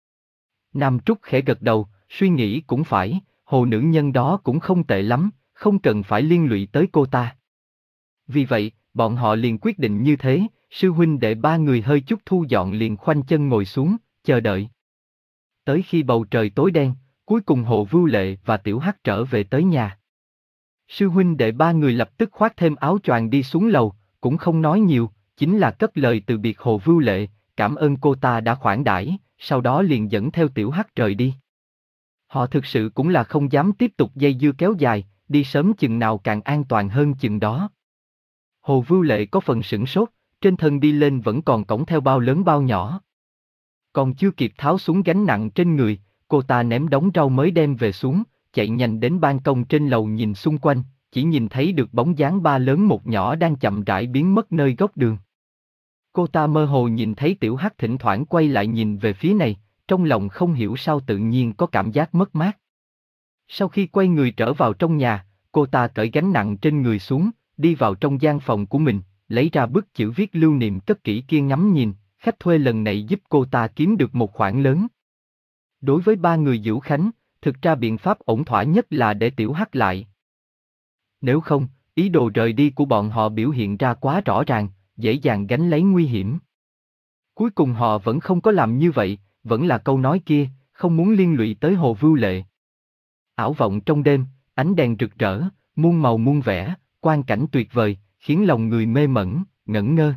Nam Trúc khẽ gật đầu, suy nghĩ cũng phải, Hồ nữ nhân đó cũng không tệ lắm, không cần phải liên lụy tới cô ta. Vì vậy, bọn họ liền quyết định như thế, sư huynh đệ ba người hơi chút thu dọn liền khoanh chân ngồi xuống, chờ đợi. Tới khi bầu trời tối đen, cuối cùng Hồ Vưu Lệ và Tiểu Hắc trở về tới nhà. Sư huynh đệ ba người lập tức khoác thêm áo choàng đi xuống lầu, cũng không nói nhiều, chính là cất lời từ biệt Hồ Vưu Lệ, cảm ơn cô ta đã khoản đãi, sau đó liền dẫn theo Tiểu Hắc rời đi. Họ thực sự cũng là không dám tiếp tục dây dưa kéo dài, đi sớm chừng nào càng an toàn hơn chừng đó. Hồ Vưu Lệ có phần sửng sốt, trên thân đi lên vẫn còn cõng theo bao lớn bao nhỏ. Còn chưa kịp tháo xuống gánh nặng trên người, cô ta ném đống rau mới đem về xuống, chạy nhanh đến ban công trên lầu nhìn xung quanh, chỉ nhìn thấy được bóng dáng ba lớn một nhỏ đang chậm rãi biến mất nơi góc đường. Cô ta mơ hồ nhìn thấy Tiểu Hắc thỉnh thoảng quay lại nhìn về phía này, trong lòng không hiểu sao tự nhiên có cảm giác mất mát. Sau khi quay người trở vào trong nhà, cô ta cởi gánh nặng trên người xuống, đi vào trong gian phòng của mình, lấy ra bức chữ viết lưu niệm cất kỹ kia ngắm nhìn, khách thuê lần này giúp cô ta kiếm được một khoản lớn. Đối với ba người Dữu Khánh, thực ra biện pháp ổn thỏa nhất là để Tiểu Hắc lại. Nếu không, ý đồ rời đi của bọn họ biểu hiện ra quá rõ ràng, dễ dàng gánh lấy nguy hiểm. Cuối cùng họ vẫn không có làm như vậy, vẫn là câu nói kia, không muốn liên lụy tới Hồ Vưu Lệ. Ảo vọng trong đêm, ánh đèn rực rỡ, muôn màu muôn vẻ, quang cảnh tuyệt vời, khiến lòng người mê mẩn, ngẩn ngơ.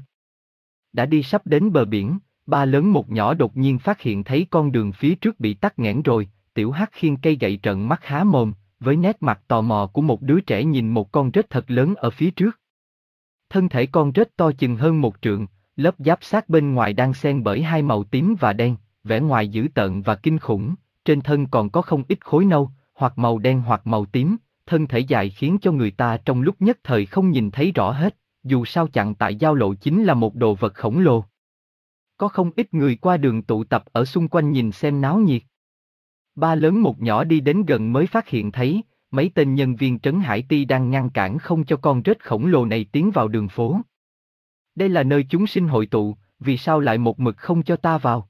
Đã đi sắp đến bờ biển, ba lớn một nhỏ đột nhiên phát hiện thấy con đường phía trước bị tắc nghẽn rồi, Tiểu Hắc khiêng cây gậy trợn mắt há mồm, với nét mặt tò mò của một đứa trẻ nhìn một con rết thật lớn ở phía trước. Thân thể con rết to chừng hơn một trượng, lớp giáp xác bên ngoài đang xen bởi hai màu tím và đen, vẻ ngoài dữ tợn và kinh khủng, trên thân còn có không ít khối nâu, hoặc màu đen hoặc màu tím, thân thể dài khiến cho người ta trong lúc nhất thời không nhìn thấy rõ hết, dù sao chặn tại giao lộ chính là một đồ vật khổng lồ. Có không ít người qua đường tụ tập ở xung quanh nhìn xem náo nhiệt. Ba lớn một nhỏ đi đến gần mới phát hiện thấy, mấy tên nhân viên trấn hải ti đang ngăn cản không cho con rết khổng lồ này tiến vào đường phố. Đây là nơi chúng sinh hội tụ, vì sao lại một mực không cho ta vào?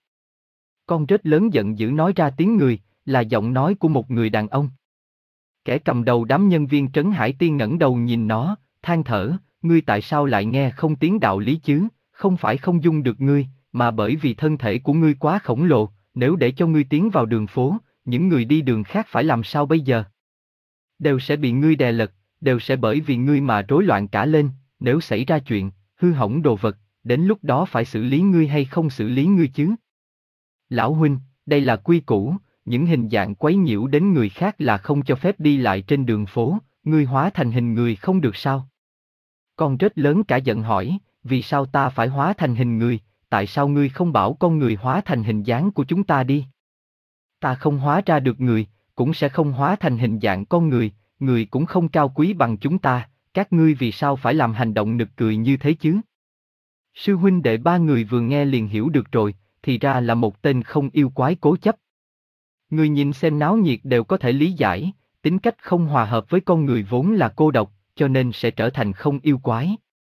Con rết lớn giận dữ nói ra tiếng người, là giọng nói của một người đàn ông. Kẻ cầm đầu đám nhân viên trấn hải ti ngẩng đầu nhìn nó, than thở, ngươi tại sao lại nghe không tiếng đạo lý chứ, không phải không dung được ngươi, mà bởi vì thân thể của ngươi quá khổng lồ, nếu để cho ngươi tiến vào đường phố, những người đi đường khác phải làm sao bây giờ? Đều sẽ bị ngươi đè lật, đều sẽ bởi vì ngươi mà rối loạn cả lên, nếu xảy ra chuyện, hư hỏng đồ vật, đến lúc đó phải xử lý ngươi hay không xử lý ngươi chứ? Lão huynh, đây là quy củ, những hình dạng quấy nhiễu đến người khác là không cho phép đi lại trên đường phố, ngươi hóa thành hình người không được sao? Con rết lớn cả giận hỏi, vì sao ta phải hóa thành hình người, tại sao ngươi không bảo con người hóa thành hình dáng của chúng ta đi? Ta không hóa ra được người, cũng sẽ không hóa thành hình dạng con người, người cũng không cao quý bằng chúng ta, các ngươi vì sao phải làm hành động nực cười như thế chứ? Sư huynh đệ ba người vừa nghe liền hiểu được rồi, thì ra là một tên không yêu quái cố chấp. Người nhìn xem náo nhiệt đều có thể lý giải, tính cách không hòa hợp với con người vốn là cô độc, cho nên sẽ trở thành không yêu quái.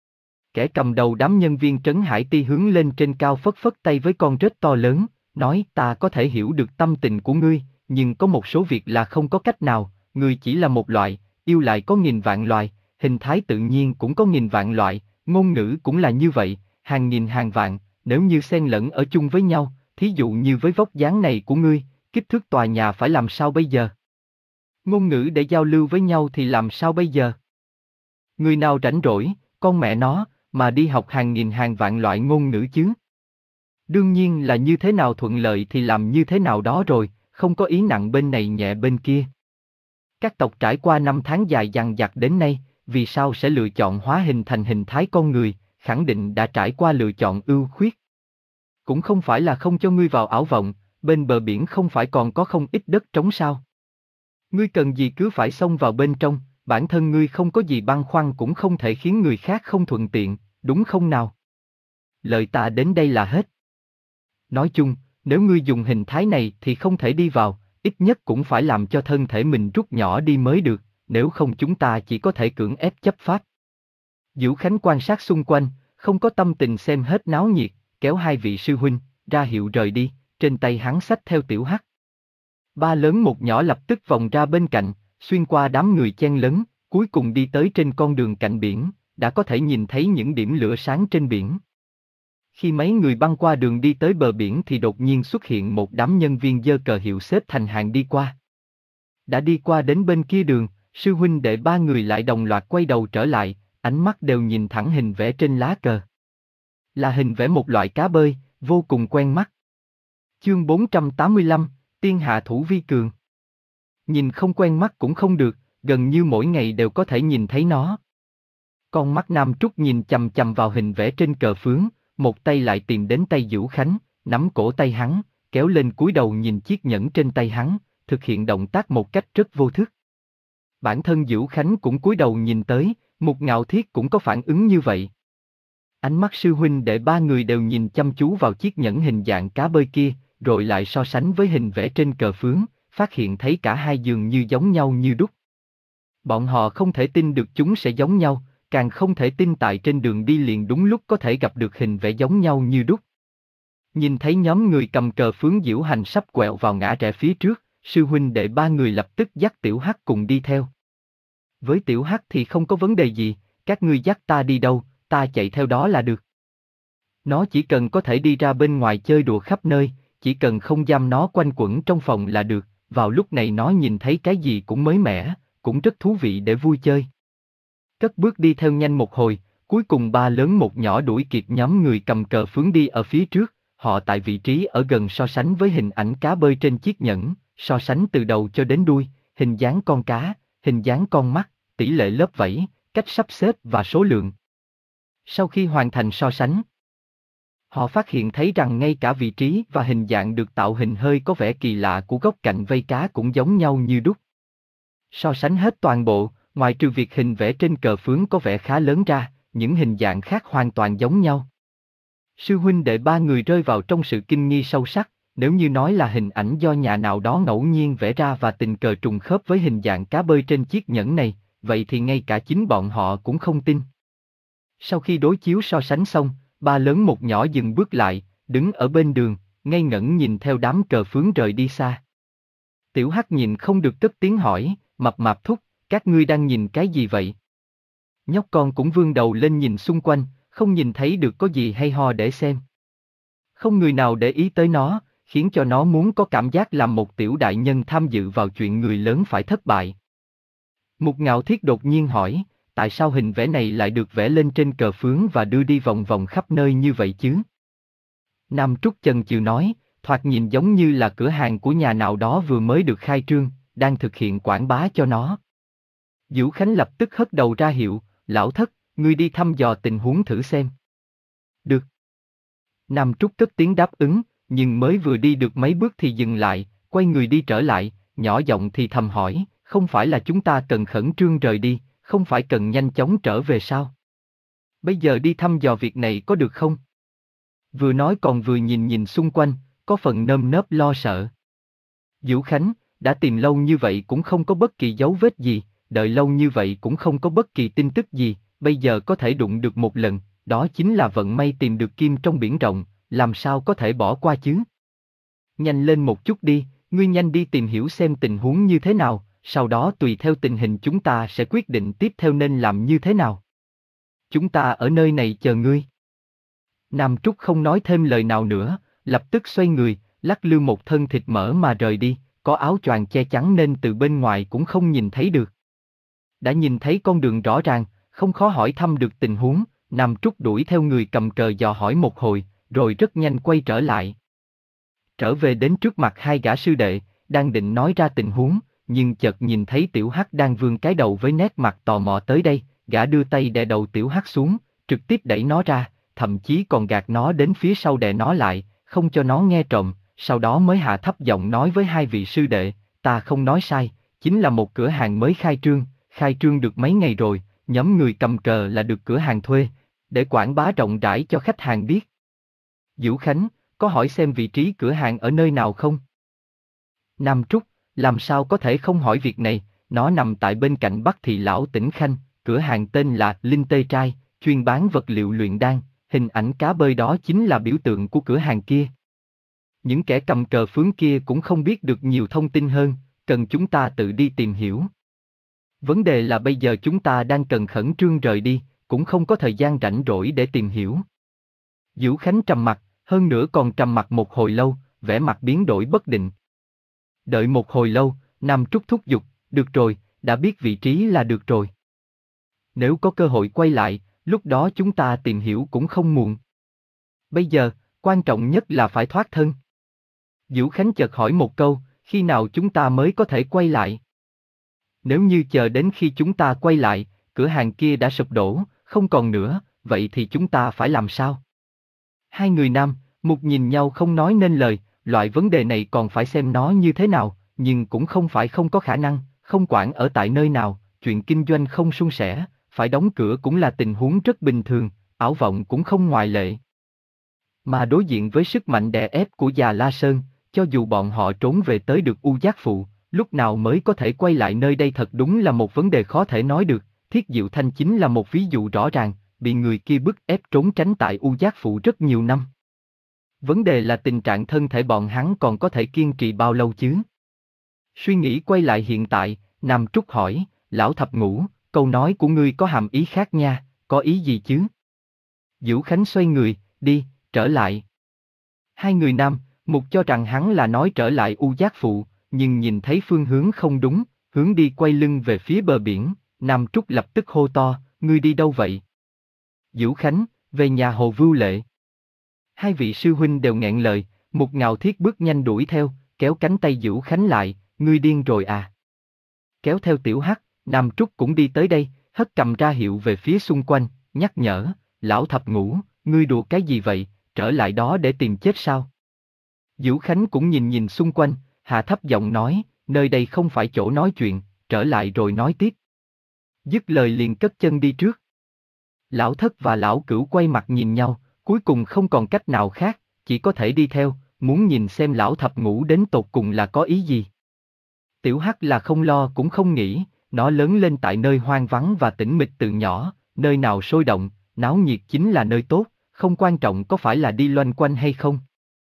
Kẻ cầm đầu đám nhân viên trấn hải ti hướng lên trên cao phất phất tay với con rết to lớn, nói ta có thể hiểu được tâm tình của ngươi, nhưng có một số việc là không có cách nào, ngươi chỉ là một loại, yêu lại có nghìn vạn loài, hình thái tự nhiên cũng có nghìn vạn loại, ngôn ngữ cũng là như vậy, hàng nghìn hàng vạn, nếu như xen lẫn ở chung với nhau, thí dụ như với vóc dáng này của ngươi, kích thước tòa nhà phải làm sao bây giờ? Ngôn ngữ để giao lưu với nhau thì làm sao bây giờ? Người nào rảnh rỗi, con mẹ nó, mà đi học hàng nghìn hàng vạn loại ngôn ngữ chứ? Đương nhiên là như thế nào thuận lợi thì làm như thế nào đó rồi, không có ý nặng bên này nhẹ bên kia. Các tộc trải qua năm tháng dài dằng dặc đến nay, vì sao sẽ lựa chọn hóa hình thành hình thái con người, khẳng định đã trải qua lựa chọn ưu khuyết. Cũng không phải là không cho ngươi vào ảo vọng, bên bờ biển không phải còn có không ít đất trống sao? Ngươi cần gì cứ phải xông vào bên trong, bản thân ngươi không có gì băn khoăn cũng không thể khiến người khác không thuận tiện, đúng không nào? Lời ta đến đây là hết. Nói chung, nếu ngươi dùng hình thái này thì không thể đi vào, ít nhất cũng phải làm cho thân thể mình rút nhỏ đi mới được, nếu không chúng ta chỉ có thể cưỡng ép chấp pháp. Dữu Khánh quan sát xung quanh, không có tâm tình xem hết náo nhiệt, kéo hai vị sư huynh, ra hiệu rời đi, trên tay hắn xách theo Tiểu Hắc. Ba lớn một nhỏ lập tức vòng ra bên cạnh, xuyên qua đám người chen lấn, cuối cùng đi tới trên con đường cạnh biển, đã có thể nhìn thấy những điểm lửa sáng trên biển. Khi mấy người băng qua đường đi tới bờ biển thì đột nhiên xuất hiện một đám nhân viên giơ cờ hiệu xếp thành hàng đi qua. Đã đi qua đến bên kia đường, sư huynh đệ ba người lại đồng loạt quay đầu trở lại, ánh mắt đều nhìn thẳng hình vẽ trên lá cờ. Là hình vẽ một loại cá bơi, vô cùng quen mắt. Chương bốn trăm tám mươi lăm, Tiên hạ thủ vi cường. Nhìn không quen mắt cũng không được, gần như mỗi ngày đều có thể nhìn thấy nó. Con mắt Nam Trúc nhìn chằm chằm vào hình vẽ trên cờ phướng, một tay lại tìm đến tay Dữu Khánh, nắm cổ tay hắn, kéo lên cúi đầu nhìn chiếc nhẫn trên tay hắn, thực hiện động tác một cách rất vô thức. Bản thân Dữu Khánh cũng cúi đầu nhìn tới, Mục Ngạo Thiết cũng có phản ứng như vậy. Ánh mắt sư huynh đệ ba người đều nhìn chăm chú vào chiếc nhẫn hình dạng cá bơi kia, rồi lại so sánh với hình vẽ trên cờ phướng, phát hiện thấy cả hai dường như giống nhau như đúc. Bọn họ không thể tin được chúng sẽ giống nhau, càng không thể tin tại trên đường đi liền đúng lúc có thể gặp được hình vẽ giống nhau như đúc. Nhìn thấy nhóm người cầm cờ phướng diễu hành sắp quẹo vào ngã rẽ phía trước, sư huynh đệ ba người lập tức dắt Tiểu Hắc cùng đi theo. Với Tiểu Hắc thì không có vấn đề gì, các ngươi dắt ta đi đâu, ta chạy theo đó là được. Nó chỉ cần có thể đi ra bên ngoài chơi đùa khắp nơi, chỉ cần không giam nó quanh quẩn trong phòng là được, vào lúc này nó nhìn thấy cái gì cũng mới mẻ, cũng rất thú vị để vui chơi. Cất bước đi theo nhanh một hồi, cuối cùng ba lớn một nhỏ đuổi kịp nhóm người cầm cờ phướng đi ở phía trước, họ tại vị trí ở gần so sánh với hình ảnh cá bơi trên chiếc nhẫn, so sánh từ đầu cho đến đuôi, hình dáng con cá, hình dáng con mắt, tỷ lệ lớp vảy, cách sắp xếp và số lượng. Sau khi hoàn thành so sánh, họ phát hiện thấy rằng ngay cả vị trí và hình dạng được tạo hình hơi có vẻ kỳ lạ của góc cạnh vây cá cũng giống nhau như đúc. So sánh hết toàn bộ, ngoài trừ việc hình vẽ trên cờ phướng có vẻ khá lớn ra, những hình dạng khác hoàn toàn giống nhau. Sư huynh đệ ba người rơi vào trong sự kinh nghi sâu sắc, nếu như nói là hình ảnh do nhà nào đó ngẫu nhiên vẽ ra và tình cờ trùng khớp với hình dạng cá bơi trên chiếc nhẫn này, vậy thì ngay cả chính bọn họ cũng không tin. Sau khi đối chiếu so sánh xong, ba lớn một nhỏ dừng bước lại, đứng ở bên đường, ngây ngẩn nhìn theo đám cờ phướng rời đi xa. Tiểu Hắc nhìn không được cất tiếng hỏi, Mập Mạp thúc, các ngươi đang nhìn cái gì vậy? Nhóc con cũng vươn đầu lên nhìn xung quanh, không nhìn thấy được có gì hay ho để xem. Không người nào để ý tới nó, khiến cho nó muốn có cảm giác làm một tiểu đại nhân tham dự vào chuyện người lớn phải thất bại. Mục Ngạo Thiết đột nhiên hỏi, tại sao hình vẽ này lại được vẽ lên trên cờ phướng và đưa đi vòng vòng khắp nơi như vậy chứ? Nam Trúc chần chừ nói, thoạt nhìn giống như là cửa hàng của nhà nào đó vừa mới được khai trương, đang thực hiện quảng bá cho nó. Dữu Khánh lập tức hất đầu ra hiệu, lão thất, ngươi đi thăm dò tình huống thử xem. Được. Nam Trúc cất tiếng đáp ứng, nhưng mới vừa đi được mấy bước thì dừng lại, quay người đi trở lại, nhỏ giọng thì thầm hỏi, không phải là chúng ta cần khẩn trương rời đi, không phải cần nhanh chóng trở về sao? Bây giờ đi thăm dò việc này có được không? Vừa nói còn vừa nhìn nhìn xung quanh, có phần nơm nớp lo sợ. Dữu Khánh, đã tìm lâu như vậy cũng không có bất kỳ dấu vết gì, đợi lâu như vậy cũng không có bất kỳ tin tức gì, bây giờ có thể đụng được một lần, đó chính là vận may tìm được kim trong biển rộng, làm sao có thể bỏ qua chứ? Nhanh lên một chút đi, ngươi nhanh đi tìm hiểu xem tình huống như thế nào, sau đó tùy theo tình hình chúng ta sẽ quyết định tiếp theo nên làm như thế nào. Chúng ta ở nơi này chờ ngươi. Nam Trúc không nói thêm lời nào nữa, lập tức xoay người, lắc lư một thân thịt mỡ mà rời đi, có áo choàng che chắn nên từ bên ngoài cũng không nhìn thấy được. Đã nhìn thấy con đường rõ ràng, không khó hỏi thăm được tình huống, Nam Trúc đuổi theo người cầm cờ dò hỏi một hồi, rồi rất nhanh quay trở lại. Trở về đến trước mặt hai gã sư đệ, đang định nói ra tình huống, nhưng chợt nhìn thấy Tiểu Hắc đang vươn cái đầu với nét mặt tò mò tới đây, gã đưa tay đè đầu Tiểu Hắc xuống, trực tiếp đẩy nó ra, thậm chí còn gạt nó đến phía sau đè nó lại, không cho nó nghe trộm, sau đó mới hạ thấp giọng nói với hai vị sư đệ, ta không nói sai, chính là một cửa hàng mới khai trương, khai trương được mấy ngày rồi, nhóm người cầm cờ là được cửa hàng thuê, để quảng bá rộng rãi cho khách hàng biết. Dữu Khánh, có hỏi xem vị trí cửa hàng ở nơi nào không? Nam Trúc, làm sao có thể không hỏi việc này, nó nằm tại bên cạnh Bắc Thị Lão Tĩnh Khanh, cửa hàng tên là Linh Tê Trai, chuyên bán vật liệu luyện đan, hình ảnh cá bơi đó chính là biểu tượng của cửa hàng kia. Những kẻ cầm cờ phướng kia cũng không biết được nhiều thông tin hơn, cần chúng ta tự đi tìm hiểu. Vấn đề là bây giờ chúng ta đang cần khẩn trương rời đi, cũng không có thời gian rảnh rỗi để tìm hiểu. Dữu Khánh trầm mặt, hơn nữa còn trầm mặt một hồi lâu, vẻ mặt biến đổi bất định. Đợi một hồi lâu, Nam Trúc thúc giục, được rồi, đã biết vị trí là được rồi. Nếu có cơ hội quay lại, lúc đó chúng ta tìm hiểu cũng không muộn. Bây giờ, quan trọng nhất là phải thoát thân. Dữu Khánh chợt hỏi một câu, khi nào chúng ta mới có thể quay lại? Nếu như chờ đến khi chúng ta quay lại, cửa hàng kia đã sụp đổ, không còn nữa, vậy thì chúng ta phải làm sao? Hai người Nam, Mục nhìn nhau không nói nên lời, loại vấn đề này còn phải xem nó như thế nào, nhưng cũng không phải không có khả năng, không quản ở tại nơi nào, chuyện kinh doanh không suôn sẻ, phải đóng cửa cũng là tình huống rất bình thường, ảo vọng cũng không ngoại lệ. Mà đối diện với sức mạnh đè ép của già La Sơn, cho dù bọn họ trốn về tới được U Giác Phụ, lúc nào mới có thể quay lại nơi đây thật đúng là một vấn đề khó thể nói được. Thiết Diệu Thanh chính là một ví dụ rõ ràng, bị người kia bức ép trốn tránh tại U Giác Phụ rất nhiều năm. Vấn đề là tình trạng thân thể bọn hắn còn có thể kiên trì bao lâu chứ? Suy nghĩ quay lại hiện tại, Nam Trúc hỏi, lão thập ngũ, câu nói của ngươi có hàm ý khác nha, có ý gì chứ? Dữu Khánh xoay người, đi, trở lại. Hai người Nam, Mục cho rằng hắn là nói trở lại U Giác Phụ, nhưng nhìn thấy phương hướng không đúng, hướng đi quay lưng về phía bờ biển, Nam Trúc lập tức hô to, ngươi đi đâu vậy? Dữu Khánh, về nhà Hồ Vưu Lệ. Hai vị sư huynh đều nghẹn lời, Mục Ngạo Thiết bước nhanh đuổi theo, kéo cánh tay Dữu Khánh lại, ngươi điên rồi à? Kéo theo Tiểu Hắc, Nam Trúc cũng đi tới đây, hất cầm ra hiệu về phía xung quanh, nhắc nhở, lão thập ngũ, ngươi đùa cái gì vậy, trở lại đó để tìm chết sao? Dữu Khánh cũng nhìn nhìn xung quanh, hạ thấp giọng nói, nơi đây không phải chỗ nói chuyện, trở lại rồi nói tiếp. Dứt lời liền cất chân đi trước. Lão Thất và Lão Cửu quay mặt nhìn nhau, cuối cùng không còn cách nào khác, chỉ có thể đi theo, muốn nhìn xem lão thập ngũ đến tột cùng là có ý gì. Tiểu Hắc là không lo cũng không nghĩ, nó lớn lên tại nơi hoang vắng và tĩnh mịch từ nhỏ, nơi nào sôi động, náo nhiệt chính là nơi tốt, không quan trọng có phải là đi loanh quanh hay không.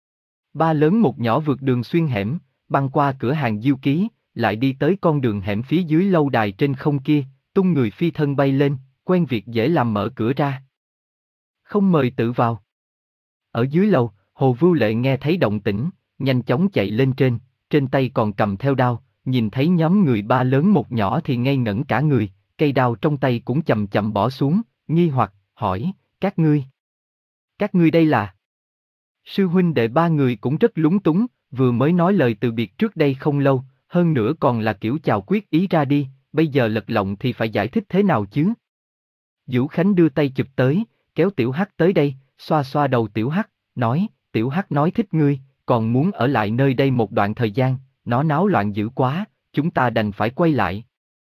Ba lớn một nhỏ vượt đường xuyên hẻm, băng qua cửa hàng Diêu Ký, lại đi tới con đường hẻm phía dưới lâu đài trên không kia, tung người phi thân bay lên, quen việc dễ làm mở cửa ra. Không mời tự vào. Ở dưới lầu, Hồ Vưu Lệ nghe thấy động tĩnh, nhanh chóng chạy lên trên, trên tay còn cầm theo đao, nhìn thấy nhóm người ba lớn một nhỏ thì ngây ngẩn cả người, cây đao trong tay cũng chậm chậm bỏ xuống, nghi hoặc, hỏi, các ngươi. Các ngươi đây là? Sư huynh đệ ba người cũng rất lúng túng, vừa mới nói lời từ biệt trước đây không lâu, hơn nữa còn là kiểu chào quyết ý ra đi, bây giờ lật lọng thì phải giải thích thế nào chứ? Dữu Khánh đưa tay chụp tới, kéo Tiểu Hắc tới đây, xoa xoa đầu Tiểu Hắc, nói, Tiểu Hắc nói thích ngươi, còn muốn ở lại nơi đây một đoạn thời gian, nó náo loạn dữ quá, chúng ta đành phải quay lại.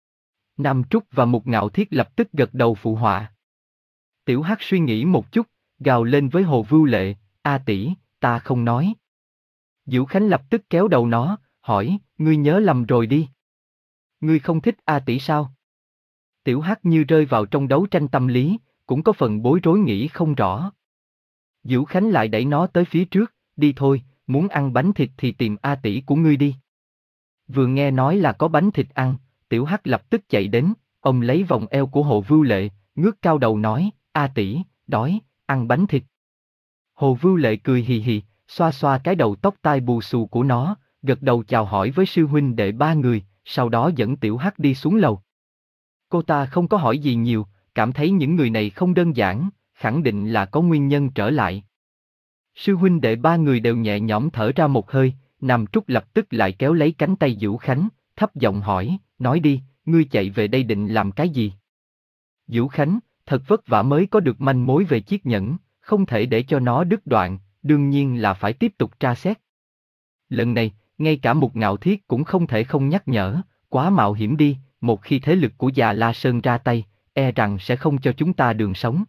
Nam Trúc và Mục Ngạo Thiết lập tức gật đầu phụ họa. Tiểu Hắc suy nghĩ một chút, gào lên với Hồ Vưu Lệ, A tỷ, ta không nói. Dữu Khánh lập tức kéo đầu nó, hỏi, ngươi nhớ lầm rồi đi. Ngươi không thích A tỷ sao? Tiểu Hắc như rơi vào trong đấu tranh tâm lý, cũng có phần bối rối nghĩ không rõ. Dữu Khánh lại đẩy nó tới phía trước, đi thôi, muốn ăn bánh thịt thì tìm A tỷ của ngươi đi. Vừa nghe nói là có bánh thịt ăn, Tiểu Hắc lập tức chạy đến, ông lấy vòng eo của Hồ Vưu Lệ, ngước cao đầu nói, A tỷ, đói, ăn bánh thịt. Hồ Vưu Lệ cười hì hì, xoa xoa cái đầu tóc tai bù xù của nó, gật đầu chào hỏi với sư huynh đệ ba người, sau đó dẫn Tiểu Hắc đi xuống lầu. Cô ta không có hỏi gì nhiều, cảm thấy những người này không đơn giản, khẳng định là có nguyên nhân trở lại. Sư huynh đệ ba người đều nhẹ nhõm thở ra một hơi, Nam Trúc lập tức lại kéo lấy cánh tay Dữu Khánh, thấp giọng hỏi, nói đi, ngươi chạy về đây định làm cái gì? Dữu Khánh, thật vất vả mới có được manh mối về chiếc nhẫn, không thể để cho nó đứt đoạn, đương nhiên là phải tiếp tục tra xét. Lần này, ngay cả Mục Ngạo Thiết cũng không thể không nhắc nhở, quá mạo hiểm đi, một khi thế lực của già La Sơn ra tay, e rằng sẽ không cho chúng ta đường sống.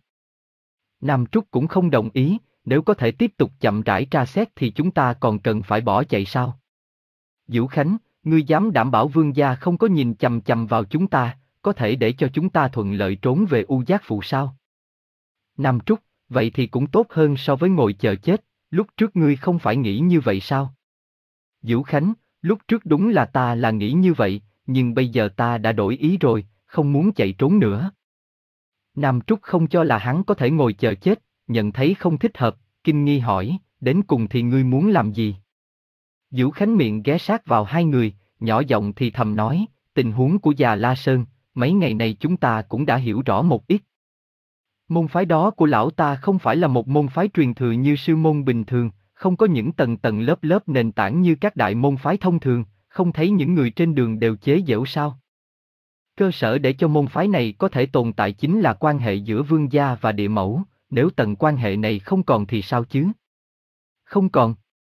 Nam Trúc cũng không đồng ý, nếu có thể tiếp tục chậm rãi tra xét thì chúng ta còn cần phải bỏ chạy sao? Dữu Khánh, ngươi dám đảm bảo vương gia không có nhìn chằm chằm vào chúng ta, có thể để cho chúng ta thuận lợi trốn về U Giác Phụ sao? Nam Trúc, vậy thì cũng tốt hơn so với ngồi chờ chết, lúc trước ngươi không phải nghĩ như vậy sao? Dữu Khánh, lúc trước đúng là ta là nghĩ như vậy, nhưng bây giờ ta đã đổi ý rồi, không muốn chạy trốn nữa. Nam Trúc không cho là hắn có thể ngồi chờ chết, nhận thấy không thích hợp, kinh nghi hỏi, đến cùng thì ngươi muốn làm gì? Dữu Khánh miệng ghé sát vào hai người, nhỏ giọng thì thầm nói, tình huống của già La Sơn, mấy ngày này chúng ta cũng đã hiểu rõ một ít. Môn phái đó của lão ta không phải là một môn phái truyền thừa như sư môn bình thường, không có những tầng tầng lớp lớp nền tảng như các đại môn phái thông thường, không thấy những người trên đường đều chế giễu sao? Cơ sở để cho môn phái này có thể tồn tại chính là quan hệ giữa vương gia và địa mẫu, nếu tầng quan hệ này không còn thì sao chứ? Không còn.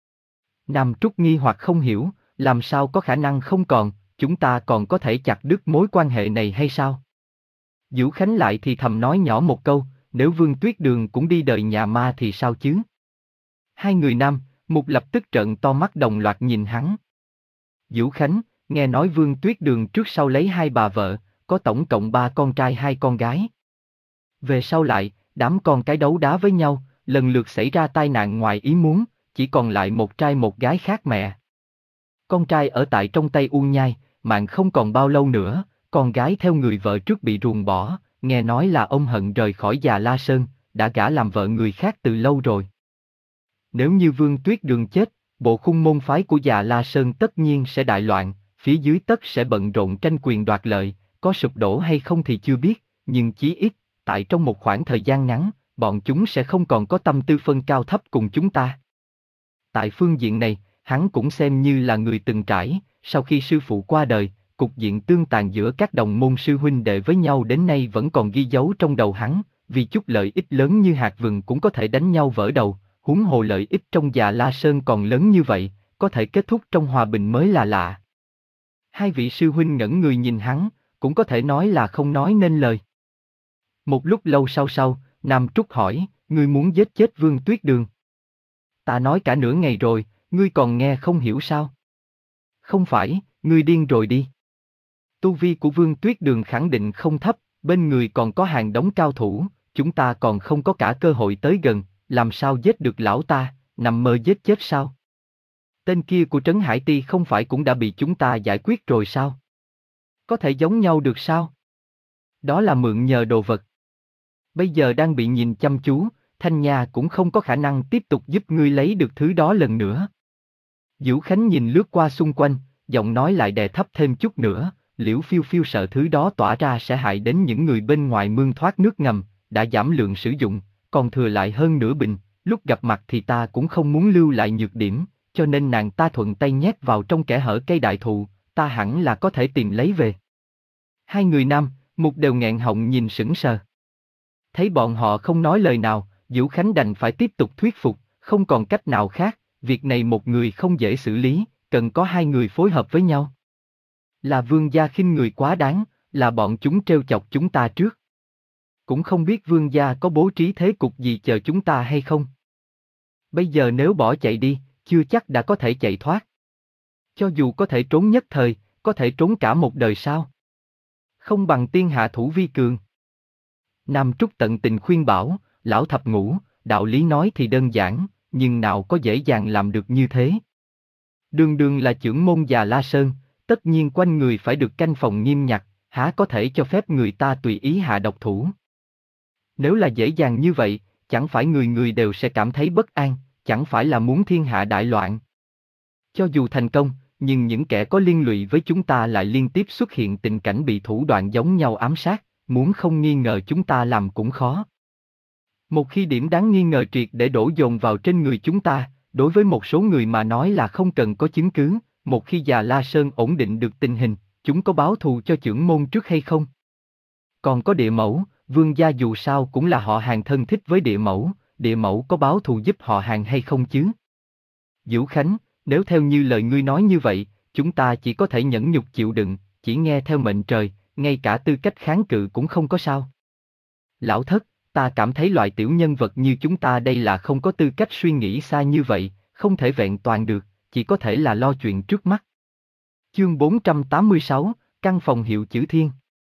Nam Trúc nghi hoặc không hiểu, làm sao có khả năng không còn, chúng ta còn có thể chặt đứt mối quan hệ này hay sao? Dữu Khánh lại thì thầm nói nhỏ một câu, nếu Vương Tuyết Đường cũng đi đời nhà ma thì sao chứ? Hai người nam, Mục lập tức trợn to mắt đồng loạt nhìn hắn. Dữu Khánh, nghe nói Vương Tuyết Đường trước sau lấy hai bà vợ, có tổng cộng ba con trai hai con gái. Về sau lại, đám con cái đấu đá với nhau, lần lượt xảy ra tai nạn ngoài ý muốn, chỉ còn lại một trai một gái khác mẹ. Con trai ở tại trong tay U Nhai, mạng không còn bao lâu nữa, con gái theo người vợ trước bị ruồng bỏ, nghe nói là ông hận rời khỏi già La Sơn, đã gả làm vợ người khác từ lâu rồi. Nếu như Vương Tuyết Đường chết, bộ khung môn phái của già La Sơn tất nhiên sẽ đại loạn, phía dưới tất sẽ bận rộn tranh quyền đoạt lợi, có sụp đổ hay không thì chưa biết, nhưng chí ít, tại trong một khoảng thời gian ngắn, bọn chúng sẽ không còn có tâm tư phân cao thấp cùng chúng ta. Tại phương diện này, hắn cũng xem như là người từng trải, sau khi sư phụ qua đời, cục diện tương tàn giữa các đồng môn sư huynh đệ với nhau đến nay vẫn còn ghi dấu trong đầu hắn, vì chút lợi ích lớn như hạt vừng cũng có thể đánh nhau vỡ đầu, huống hồ lợi ích trong già La Sơn còn lớn như vậy, có thể kết thúc trong hòa bình mới là lạ. Hai vị sư huynh ngẩn người nhìn hắn, cũng có thể nói là không nói nên lời. Một lúc lâu sau sau, Nam Trúc hỏi, ngươi muốn giết chết Vương Tuyết Đường? Ta nói cả nửa ngày rồi, ngươi còn nghe không hiểu sao? Không phải, ngươi điên rồi đi. Tu vi của Vương Tuyết Đường khẳng định không thấp, bên người còn có hàng đống cao thủ, chúng ta còn không có cả cơ hội tới gần, làm sao giết được lão ta, nằm mơ giết chết sao? Tên kia của Trấn Hải Ti không phải cũng đã bị chúng ta giải quyết rồi sao? Có thể giống nhau được sao? Đó là mượn nhờ đồ vật. Bây giờ đang bị nhìn chăm chú, Thanh Nha cũng không có khả năng tiếp tục giúp ngươi lấy được thứ đó lần nữa. Dữu Khánh nhìn lướt qua xung quanh, giọng nói lại đè thấp thêm chút nữa, Liễu Phiêu Phiêu sợ thứ đó tỏa ra sẽ hại đến những người bên ngoài mương thoát nước ngầm, đã giảm lượng sử dụng, còn thừa lại hơn nửa bình, lúc gặp mặt thì ta cũng không muốn lưu lại nhược điểm, cho nên nàng ta thuận tay nhét vào trong kẽ hở cây đại thụ, ta hẳn là có thể tìm lấy về. Hai người nam, Mục đều nghẹn họng nhìn sững sờ. Thấy bọn họ không nói lời nào, Dữu Khánh đành phải tiếp tục thuyết phục, không còn cách nào khác, việc này một người không dễ xử lý, cần có hai người phối hợp với nhau. Là vương gia khinh người quá đáng, là bọn chúng trêu chọc chúng ta trước. Cũng không biết vương gia có bố trí thế cục gì chờ chúng ta hay không. Bây giờ nếu bỏ chạy đi, chưa chắc đã có thể chạy thoát. Cho dù có thể trốn nhất thời, có thể trốn cả một đời sao? Không bằng tiên hạ thủ vi cường. Nam Trúc tận tình khuyên bảo, lão thập ngũ, đạo lý nói thì đơn giản, nhưng nào có dễ dàng làm được như thế. Đường đường là trưởng môn già La Sơn, tất nhiên quanh người phải được canh phòng nghiêm ngặt, há có thể cho phép người ta tùy ý hạ độc thủ. Nếu là dễ dàng như vậy, chẳng phải người người đều sẽ cảm thấy bất an, chẳng phải là muốn thiên hạ đại loạn. Cho dù thành công, nhưng những kẻ có liên lụy với chúng ta lại liên tiếp xuất hiện tình cảnh bị thủ đoạn giống nhau ám sát, muốn không nghi ngờ chúng ta làm cũng khó. Một khi điểm đáng nghi ngờ triệt để đổ dồn vào trên người chúng ta, đối với một số người mà nói là không cần có chứng cứ, một khi già La Sơn ổn định được tình hình, chúng có báo thù cho trưởng môn trước hay không? Còn có địa mẫu, vương gia dù sao cũng là họ hàng thân thích với địa mẫu, địa mẫu có báo thù giúp họ hàng hay không chứ? Dữu Khánh, nếu theo như lời ngươi nói như vậy, chúng ta chỉ có thể nhẫn nhục chịu đựng, chỉ nghe theo mệnh trời, ngay cả tư cách kháng cự cũng không có sao. Lão thất, ta cảm thấy loại tiểu nhân vật như chúng ta đây là không có tư cách suy nghĩ xa như vậy, không thể vẹn toàn được, chỉ có thể là lo chuyện trước mắt. Chương bốn trăm tám mươi sáu, căn phòng hiệu chữ thiên.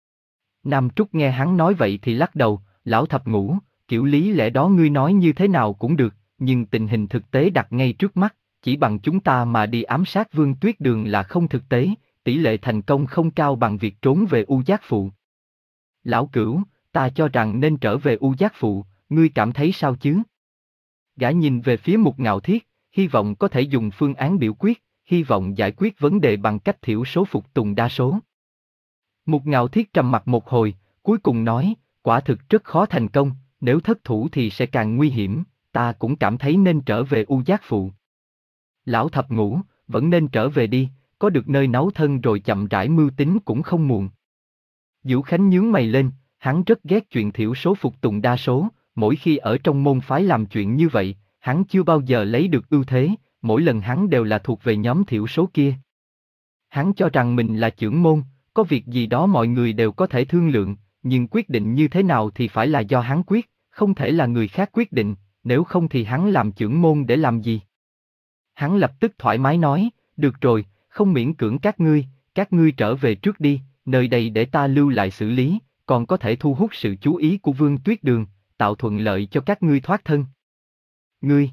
Nam Trúc nghe hắn nói vậy thì lắc đầu, lão thập ngũ, kiểu lý lẽ đó ngươi nói như thế nào cũng được, nhưng tình hình thực tế đặt ngay trước mắt, chỉ bằng chúng ta mà đi ám sát Vương Tuyết Đường là không thực tế, tỷ lệ thành công không cao bằng việc trốn về U Giác Phụ. Lão Cửu, ta cho rằng nên trở về U Giác Phụ, ngươi cảm thấy sao chứ? Gã nhìn về phía Mục Ngạo Thiết, hy vọng có thể dùng phương án biểu quyết, hy vọng giải quyết vấn đề bằng cách thiểu số phục tùng đa số. Mục Ngạo Thiết trầm mặc một hồi, cuối cùng nói, quả thực rất khó thành công, nếu thất thủ thì sẽ càng nguy hiểm, ta cũng cảm thấy nên trở về U Giác Phụ. Lão thập ngũ, vẫn nên trở về đi, có được nơi náu thân rồi chậm rãi mưu tính cũng không muộn. Vũ Khánh nhướng mày lên, hắn rất ghét chuyện thiểu số phục tùng đa số, mỗi khi ở trong môn phái làm chuyện như vậy, hắn chưa bao giờ lấy được ưu thế, mỗi lần hắn đều là thuộc về nhóm thiểu số kia. Hắn cho rằng mình là trưởng môn, có việc gì đó mọi người đều có thể thương lượng, nhưng quyết định như thế nào thì phải là do hắn quyết, không thể là người khác quyết định, nếu không thì hắn làm trưởng môn để làm gì? Hắn lập tức thoải mái nói, được rồi, không miễn cưỡng các ngươi, các ngươi trở về trước đi, nơi đây để ta lưu lại xử lý, còn có thể thu hút sự chú ý của Vương Tuyết Đường, tạo thuận lợi cho các ngươi thoát thân. Ngươi!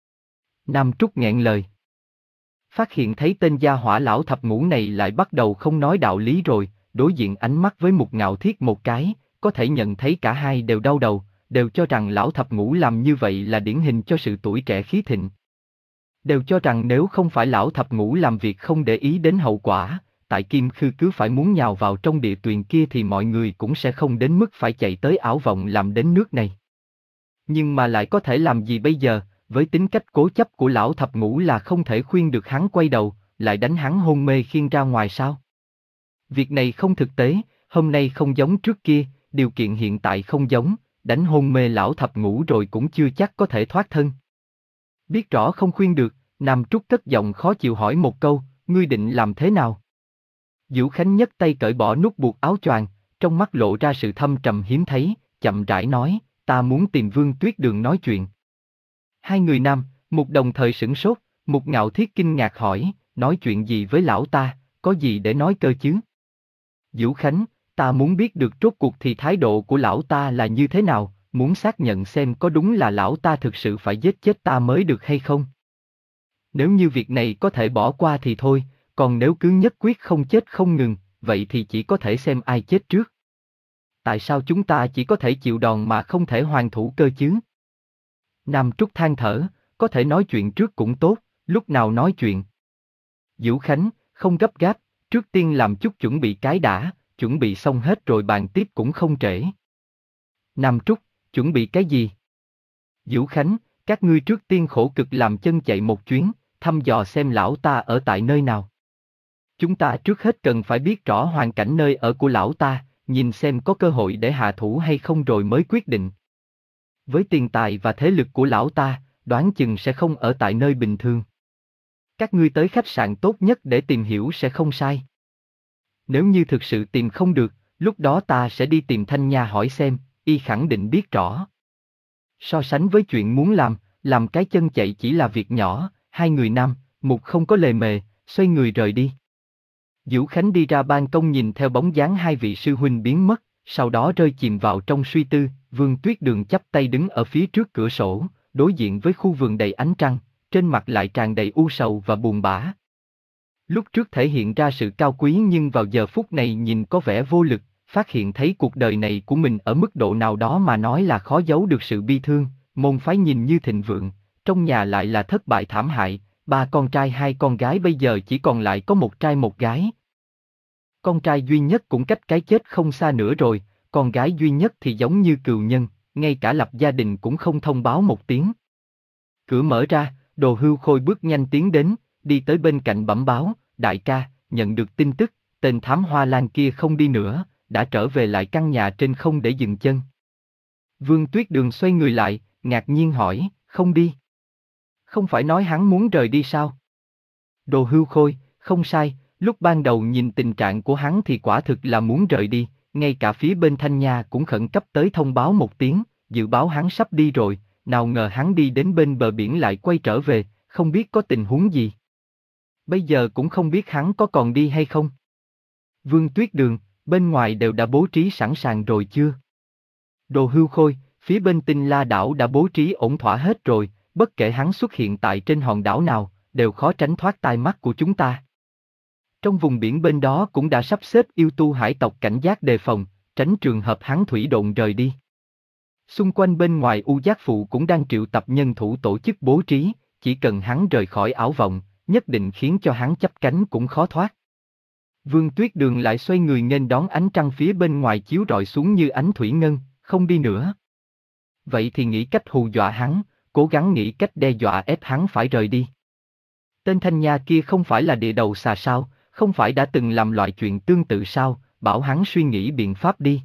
Nam Trúc nghẹn lời. Phát hiện thấy tên gia hỏa lão thập ngũ này lại bắt đầu không nói đạo lý rồi, đối diện ánh mắt với Mục Ngạo Thiết một cái, có thể nhận thấy cả hai đều đau đầu, đều cho rằng lão thập ngũ làm như vậy là điển hình cho sự tuổi trẻ khí thịnh. Đều cho rằng nếu không phải lão thập ngũ làm việc không để ý đến hậu quả, tại Kim Khư cứ phải muốn nhào vào trong địa tuyền kia thì mọi người cũng sẽ không đến mức phải chạy tới ảo vọng làm đến nước này. Nhưng mà lại có thể làm gì bây giờ, với tính cách cố chấp của lão thập ngũ là không thể khuyên được hắn quay đầu, lại đánh hắn hôn mê khiêng ra ngoài sao? Việc này không thực tế, hôm nay không giống trước kia, điều kiện hiện tại không giống, đánh hôn mê lão thập ngũ rồi cũng chưa chắc có thể thoát thân. Biết rõ không khuyên được, Nam Trúc cất giọng khó chịu hỏi một câu, ngươi định làm thế nào? Vũ Khánh nhấc tay cởi bỏ nút buộc áo choàng, trong mắt lộ ra sự thâm trầm hiếm thấy, chậm rãi nói, ta muốn tìm Vương Tuyết Đường nói chuyện. Hai người nam, Mục đồng thời sửng sốt, Mục Ngạo Thiết kinh ngạc hỏi, nói chuyện gì với lão ta, có gì để nói cơ chứ? Vũ Khánh, ta muốn biết được rốt cuộc thì thái độ của lão ta là như thế nào, muốn xác nhận xem có đúng là lão ta thực sự phải giết chết ta mới được hay không. Nếu như việc này có thể bỏ qua thì thôi, còn nếu cứ nhất quyết không chết không ngừng, vậy thì chỉ có thể xem ai chết trước. Tại sao chúng ta chỉ có thể chịu đòn mà không thể hoàn thủ cơ chứ? Nam Trúc than thở, có thể nói chuyện trước cũng tốt, lúc nào nói chuyện? Vũ Khánh, không gấp gáp, trước tiên làm chút chuẩn bị cái đã, chuẩn bị xong hết rồi bàn tiếp cũng không trễ. Nam Trúc, chuẩn bị cái gì? Vũ Khánh, các ngươi trước tiên khổ cực làm chân chạy một chuyến, thăm dò xem lão ta ở tại nơi nào. Chúng ta trước hết cần phải biết rõ hoàn cảnh nơi ở của lão ta, nhìn xem có cơ hội để hạ thủ hay không rồi mới quyết định. Với tiền tài và thế lực của lão ta, đoán chừng sẽ không ở tại nơi bình thường. Các ngươi tới khách sạn tốt nhất để tìm hiểu sẽ không sai. Nếu như thực sự tìm không được, lúc đó ta sẽ đi tìm Thanh Nha hỏi xem, y khẳng định biết rõ. So sánh với chuyện muốn làm, làm cái chân chạy chỉ là việc nhỏ, hai người nam, Mục không có lề mề, xoay người rời đi. Vũ Khánh đi ra ban công nhìn theo bóng dáng hai vị sư huynh biến mất, sau đó rơi chìm vào trong suy tư, Vương Tuyết Đường chắp tay đứng ở phía trước cửa sổ, đối diện với khu vườn đầy ánh trăng, trên mặt lại tràn đầy u sầu và buồn bã. Lúc trước thể hiện ra sự cao quý nhưng vào giờ phút này nhìn có vẻ vô lực, phát hiện thấy cuộc đời này của mình ở mức độ nào đó mà nói là khó giấu được sự bi thương, môn phái nhìn như thịnh vượng, trong nhà lại là thất bại thảm hại, ba con trai hai con gái bây giờ chỉ còn lại có một trai một gái. Con trai duy nhất cũng cách cái chết không xa nữa rồi, con gái duy nhất thì giống như cừu nhân, ngay cả lập gia đình cũng không thông báo một tiếng. Cửa mở ra, Đồ Hưu Khôi bước nhanh tiến đến, đi tới bên cạnh bẩm báo, đại ca, nhận được tin tức, tên thám hoa lan kia không đi nữa, đã trở về lại căn nhà trên không để dừng chân. Vương Tuyết Đường xoay người lại, ngạc nhiên hỏi, không đi? Không phải nói hắn muốn rời đi sao? Đồ Hưu Khôi, không sai, lúc ban đầu nhìn tình trạng của hắn thì quả thực là muốn rời đi, ngay cả phía bên Thanh Nha cũng khẩn cấp tới thông báo một tiếng, dự báo hắn sắp đi rồi, nào ngờ hắn đi đến bên bờ biển lại quay trở về, không biết có tình huống gì. Bây giờ cũng không biết hắn có còn đi hay không. Vương Tuyết Đường, bên ngoài đều đã bố trí sẵn sàng rồi chưa? Đồ Hưu Khôi, phía bên Tinh La đảo đã bố trí ổn thỏa hết rồi, bất kể hắn xuất hiện tại trên hòn đảo nào, đều khó tránh thoát tai mắt của chúng ta. Trong vùng biển bên đó cũng đã sắp xếp yêu tu hải tộc cảnh giác đề phòng, tránh trường hợp hắn thủy độn rời đi. Xung quanh bên ngoài U Giác Phụ cũng đang triệu tập nhân thủ tổ chức bố trí, chỉ cần hắn rời khỏi ảo vọng, nhất định khiến cho hắn chắp cánh cũng khó thoát. Vương Tuyết Đường lại xoay người nghênh đón ánh trăng phía bên ngoài chiếu rọi xuống như ánh thủy ngân, không đi nữa. Vậy thì nghĩ cách hù dọa hắn, cố gắng nghĩ cách đe dọa ép hắn phải rời đi. Tên Thanh Nha kia không phải là địa đầu xà sao, không phải đã từng làm loại chuyện tương tự sao, bảo hắn suy nghĩ biện pháp đi.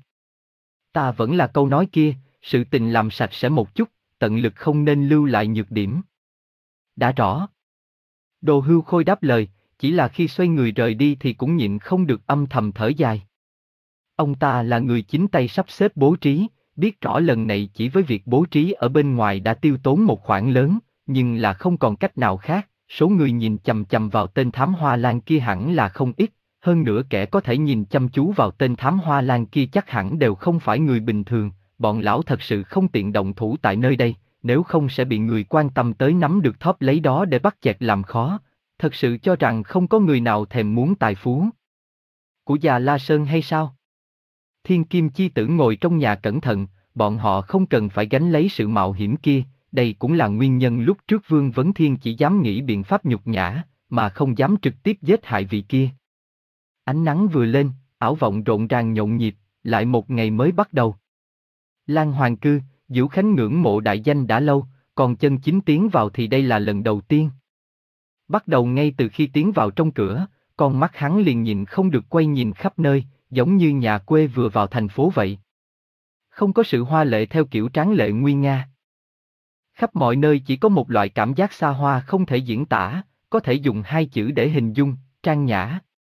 Ta vẫn là câu nói kia, sự tình làm sạch sẽ một chút, tận lực không nên lưu lại nhược điểm. Đã rõ. Đồ Hưu Khôi đáp lời, chỉ là khi xoay người rời đi thì cũng nhịn không được âm thầm thở dài. Ông ta là người chính tay sắp xếp bố trí, biết rõ lần này chỉ với việc bố trí ở bên ngoài đã tiêu tốn một khoản lớn, nhưng là không còn cách nào khác, số người nhìn chằm chằm vào tên thám hoa lan kia hẳn là không ít, hơn nữa kẻ có thể nhìn chăm chú vào tên thám hoa lan kia chắc hẳn đều không phải người bình thường, bọn lão thật sự không tiện động thủ tại nơi đây, nếu không sẽ bị người quan tâm tới nắm được thóp lấy đó để bắt chẹt làm khó, thật sự cho rằng không có người nào thèm muốn tài phú của già La Sơn hay sao? Thiên Kim Chi Tử ngồi trong nhà cẩn thận, bọn họ không cần phải gánh lấy sự mạo hiểm kia, đây cũng là nguyên nhân lúc trước Vương Vấn Thiên chỉ dám nghĩ biện pháp nhục nhã, mà không dám trực tiếp giết hại vị kia. Ánh nắng vừa lên, ảo vọng rộn ràng nhộn nhịp, lại một ngày mới bắt đầu. Lan Hoàng Cư, Diễu Khánh ngưỡng mộ đại danh đã lâu, còn chân chính tiến vào thì đây là lần đầu tiên. Bắt đầu ngay từ khi tiến vào trong cửa, con mắt hắn liền nhìn không được quay nhìn khắp nơi, giống như nhà quê vừa vào thành phố vậy. Không có sự hoa lệ theo kiểu tráng lệ nguy nga. Khắp mọi nơi chỉ có một loại cảm giác xa hoa không thể diễn tả, có thể dùng hai chữ để hình dung, trang nhã.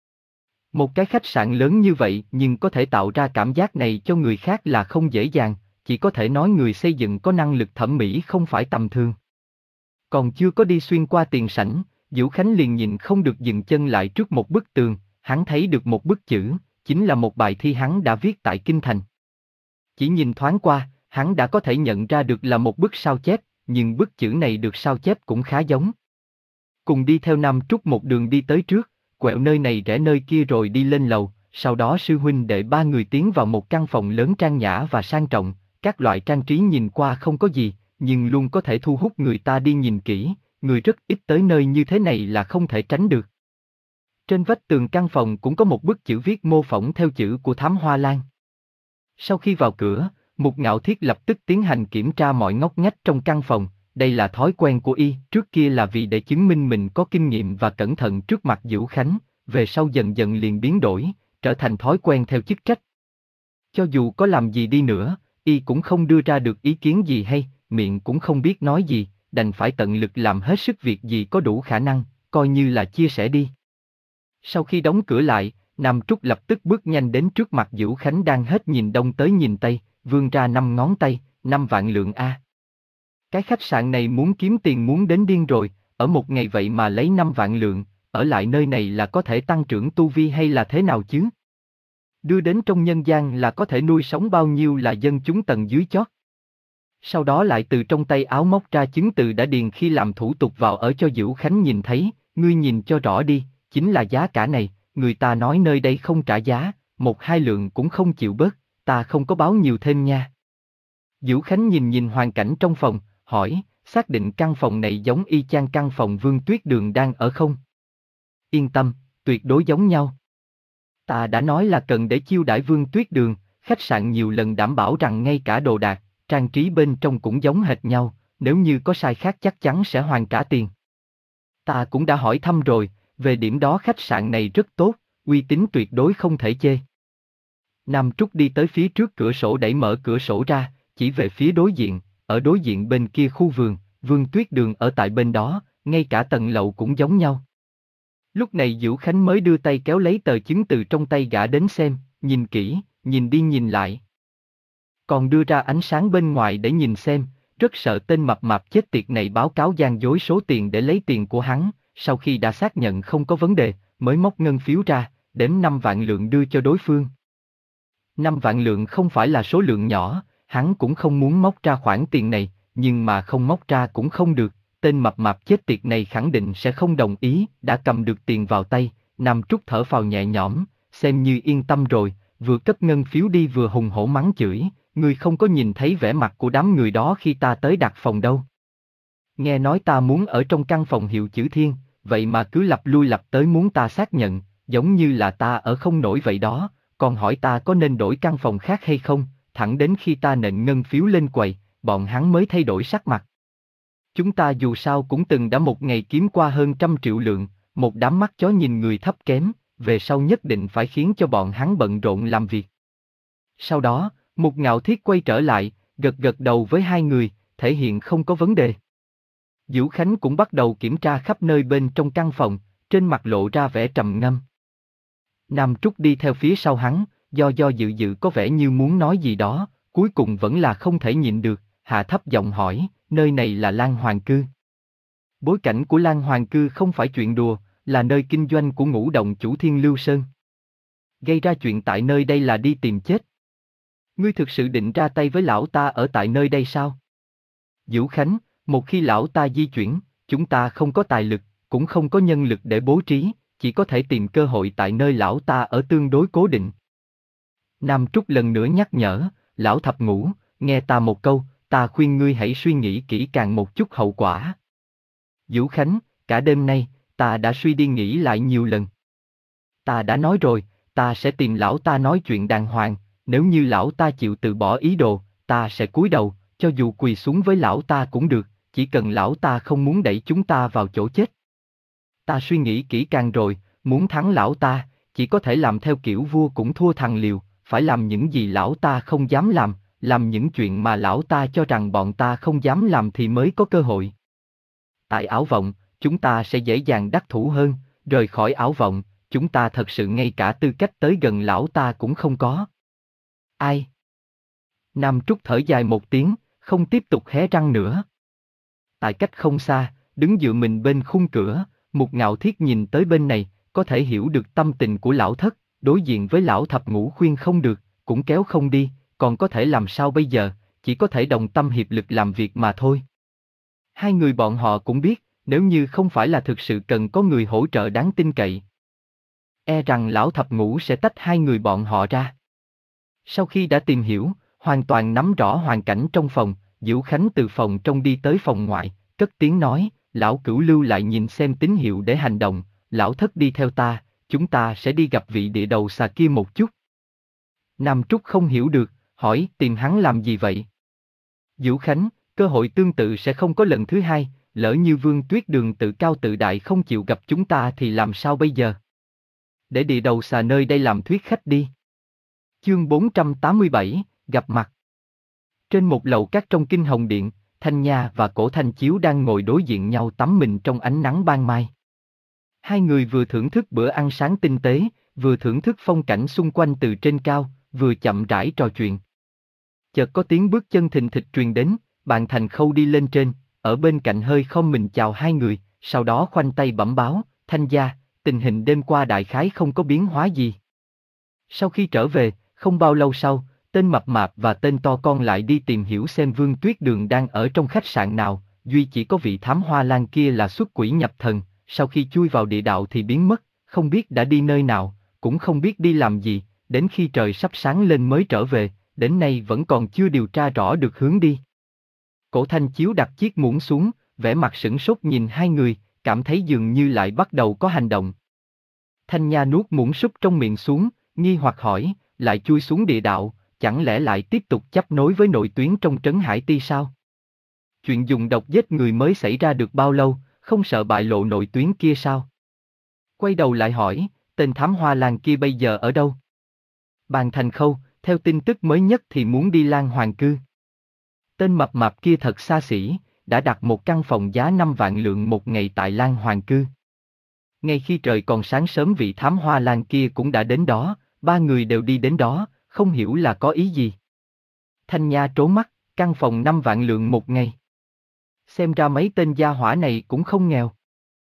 Một cái khách sạn lớn như vậy nhưng có thể tạo ra cảm giác này cho người khác là không dễ dàng, chỉ có thể nói người xây dựng có năng lực thẩm mỹ không phải tầm thường. Còn chưa có đi xuyên qua tiền sảnh, Diễu Khánh liền nhìn không được dừng chân lại trước một bức tường, hắn thấy được một bức chữ, chính là một bài thi hắn đã viết tại Kinh Thành. Chỉ nhìn thoáng qua, hắn đã có thể nhận ra được là một bức sao chép, nhưng bức chữ này được sao chép cũng khá giống. Cùng đi theo Nam Trúc một đường đi tới trước, quẹo nơi này rẽ nơi kia rồi đi lên lầu, sau đó sư huynh để ba người tiến vào một căn phòng lớn trang nhã và sang trọng, các loại trang trí nhìn qua không có gì, nhưng luôn có thể thu hút người ta đi nhìn kỹ, người rất ít tới nơi như thế này là không thể tránh được. Trên vách tường căn phòng cũng có một bức chữ viết mô phỏng theo chữ của thám hoa lan. Sau khi vào cửa, Mục Ngạo Thiết lập tức tiến hành kiểm tra mọi ngóc ngách trong căn phòng, đây là thói quen của y, trước kia là vì để chứng minh mình có kinh nghiệm và cẩn thận trước mặt Diễu Khánh, về sau dần dần liền biến đổi, trở thành thói quen theo chức trách. Cho dù có làm gì đi nữa, y cũng không đưa ra được ý kiến gì hay, miệng cũng không biết nói gì, đành phải tận lực làm hết sức việc gì có đủ khả năng, coi như là chia sẻ đi. Sau khi đóng cửa lại, Nam Trúc lập tức bước nhanh đến trước mặt Diễu Khánh đang hết nhìn đông tới nhìn tây, vươn ra năm ngón tay, năm vạn lượng a. Cái khách sạn này muốn kiếm tiền muốn đến điên rồi, ở một ngày vậy mà lấy năm vạn lượng, ở lại nơi này là có thể tăng trưởng tu vi hay là thế nào chứ? Đưa đến trong nhân gian là có thể nuôi sống bao nhiêu là dân chúng tầng dưới chót. Sau đó lại từ trong tay áo móc ra chứng từ đã điền khi làm thủ tục vào ở cho Diễu Khánh nhìn thấy, ngươi nhìn cho rõ đi, chính là giá cả này, người ta nói nơi đây không trả giá, một hai lượng cũng không chịu bớt, ta không có báo nhiều thêm nha. Diễu Khánh nhìn nhìn hoàn cảnh trong phòng, hỏi, xác định căn phòng này giống y chang căn phòng Vương Tuyết Đường đang ở không? Yên tâm, tuyệt đối giống nhau. Ta đã nói là cần để chiêu đãi Vương Tuyết Đường, khách sạn nhiều lần đảm bảo rằng ngay cả đồ đạc, trang trí bên trong cũng giống hệt nhau, nếu như có sai khác chắc chắn sẽ hoàn trả tiền. Ta cũng đã hỏi thăm rồi, về điểm đó khách sạn này rất tốt, uy tín tuyệt đối không thể chê. Nam Trúc đi tới phía trước cửa sổ đẩy mở cửa sổ ra, chỉ về phía đối diện, ở đối diện bên kia khu vườn, Vương Tuyết Đường ở tại bên đó, ngay cả tầng lầu cũng giống nhau. Lúc này Diễu Khánh mới đưa tay kéo lấy tờ chứng từ trong tay gã đến xem, nhìn kỹ, nhìn đi nhìn lại. Còn đưa ra ánh sáng bên ngoài để nhìn xem, rất sợ tên mập mạp chết tiệt này báo cáo gian dối số tiền để lấy tiền của hắn, sau khi đã xác nhận không có vấn đề, mới móc ngân phiếu ra, đếm năm vạn lượng đưa cho đối phương. Năm vạn lượng không phải là số lượng nhỏ, hắn cũng không muốn móc ra khoản tiền này, nhưng mà không móc ra cũng không được, tên mập mạp chết tiệt này khẳng định sẽ không đồng ý, đã cầm được tiền vào tay, Nam Trúc thở phào nhẹ nhõm, xem như yên tâm rồi, vừa cất ngân phiếu đi vừa hùng hổ mắng chửi, ngươi không có nhìn thấy vẻ mặt của đám người đó khi ta tới đặt phòng đâu. Nghe nói ta muốn ở trong căn phòng hiệu chữ Thiên, vậy mà cứ lặp lui lặp tới muốn ta xác nhận, giống như là ta ở không nổi vậy đó, còn hỏi ta có nên đổi căn phòng khác hay không, thẳng đến khi ta nện ngân phiếu lên quầy, bọn hắn mới thay đổi sắc mặt. Chúng ta dù sao cũng từng đã một ngày kiếm qua hơn trăm triệu lượng, một đám mắt chó nhìn người thấp kém, về sau nhất định phải khiến cho bọn hắn bận rộn làm việc. Sau đó, Mục Ngạo Thiết quay trở lại, gật gật đầu với hai người, thể hiện không có vấn đề. Dữu Khánh cũng bắt đầu kiểm tra khắp nơi bên trong căn phòng, trên mặt lộ ra vẻ trầm ngâm. Nam Trúc đi theo phía sau hắn, do do dự dự có vẻ như muốn nói gì đó, cuối cùng vẫn là không thể nhịn được, hạ thấp giọng hỏi, nơi này là Lan Hoàng Cư. Bối cảnh của Lan Hoàng Cư không phải chuyện đùa, là nơi kinh doanh của Ngũ Động chủ Thiên Lưu Sơn. Gây ra chuyện tại nơi đây là đi tìm chết. Ngươi thực sự định ra tay với lão ta ở tại nơi đây sao? Dữu Khánh, một khi lão ta di chuyển, chúng ta không có tài lực, cũng không có nhân lực để bố trí, chỉ có thể tìm cơ hội tại nơi lão ta ở tương đối cố định. Nam Trúc lần nữa nhắc nhở, lão thập ngũ, nghe ta một câu, ta khuyên ngươi hãy suy nghĩ kỹ càng một chút hậu quả. Dữu Khánh, cả đêm nay, ta đã suy đi nghĩ lại nhiều lần. Ta đã nói rồi, ta sẽ tìm lão ta nói chuyện đàng hoàng, nếu như lão ta chịu từ bỏ ý đồ, ta sẽ cúi đầu, cho dù quỳ xuống với lão ta cũng được, chỉ cần lão ta không muốn đẩy chúng ta vào chỗ chết. Ta suy nghĩ kỹ càng rồi, muốn thắng lão ta, chỉ có thể làm theo kiểu vua cũng thua thằng liều, phải làm những gì lão ta không dám làm, làm những chuyện mà lão ta cho rằng bọn ta không dám làm thì mới có cơ hội. Tại Ảo Vọng, chúng ta sẽ dễ dàng đắc thủ hơn, rời khỏi Ảo Vọng, chúng ta thật sự ngay cả tư cách tới gần lão ta cũng không có. Ai? Nam Trúc thở dài một tiếng, không tiếp tục hé răng nữa. Tại cách không xa, đứng dựa mình bên khung cửa, Mục Ngạo Thiết nhìn tới bên này, có thể hiểu được tâm tình của lão thất, đối diện với lão thập ngũ khuyên không được, cũng kéo không đi, còn có thể làm sao bây giờ, chỉ có thể đồng tâm hiệp lực làm việc mà thôi. Hai người bọn họ cũng biết, nếu như không phải là thực sự cần có người hỗ trợ đáng tin cậy, e rằng lão thập ngũ sẽ tách hai người bọn họ ra. Sau khi đã tìm hiểu, hoàn toàn nắm rõ hoàn cảnh trong phòng, Dữu Khánh từ phòng trong đi tới phòng ngoại, cất tiếng nói, lão cửu lưu lại nhìn xem tín hiệu để hành động, lão thất đi theo ta, chúng ta sẽ đi gặp vị địa đầu xà kia một chút. Nam Trúc không hiểu được, hỏi tìm hắn làm gì vậy? Dữu Khánh, cơ hội tương tự sẽ không có lần thứ hai, lỡ như Vương Tuyết Đường tự cao tự đại không chịu gặp chúng ta thì làm sao bây giờ? Để địa đầu xà nơi đây làm thuyết khách đi. Chương bốn trăm tám mươi bảy, gặp mặt. Trên một lầu các trong Kinh Hồng Điện, Thanh Nha và Cổ Thanh Chiếu đang ngồi đối diện nhau tắm mình trong ánh nắng ban mai. Hai người vừa thưởng thức bữa ăn sáng tinh tế, vừa thưởng thức phong cảnh xung quanh từ trên cao, vừa chậm rãi trò chuyện. Chợt có tiếng bước chân thình thịch truyền đến, Bàn Thành Khâu đi lên trên, ở bên cạnh hơi khom mình chào hai người, sau đó khoanh tay bẩm báo, Thanh gia, tình hình đêm qua đại khái không có biến hóa gì. Sau khi trở về, không bao lâu sau, tên mập mạp và tên to con lại đi tìm hiểu xem Vương Tuyết Đường đang ở trong khách sạn nào, duy chỉ có vị thám hoa lan kia là xuất quỷ nhập thần, sau khi chui vào địa đạo thì biến mất, không biết đã đi nơi nào, cũng không biết đi làm gì, đến khi trời sắp sáng lên mới trở về, đến nay vẫn còn chưa điều tra rõ được hướng đi. Cổ Thanh Chiếu đặt chiếc muỗng xuống, vẻ mặt sửng sốt nhìn hai người, cảm thấy dường như lại bắt đầu có hành động. Thanh Nha nuốt muỗng súp trong miệng xuống, nghi hoặc hỏi, lại chui xuống địa đạo, chẳng lẽ lại tiếp tục chấp nối với nội tuyến trong Trấn Hải Ti sao? Chuyện dùng độc giết người mới xảy ra được bao lâu, không sợ bại lộ nội tuyến kia sao? Quay đầu lại hỏi, tên thám hoa làng kia bây giờ ở đâu? Bàn Thành Khâu, theo tin tức mới nhất thì muốn đi Lan Hoàng Cư. Tên mập mạp kia thật xa xỉ, đã đặt một căn phòng giá năm vạn lượng một ngày tại Lan Hoàng Cư. Ngay khi trời còn sáng sớm vị thám hoa lan kia cũng đã đến đó, ba người đều đi đến đó, không hiểu là có ý gì. Thanh Nha trố mắt, căn phòng năm vạn lượng một ngày. Xem ra mấy tên gia hỏa này cũng không nghèo.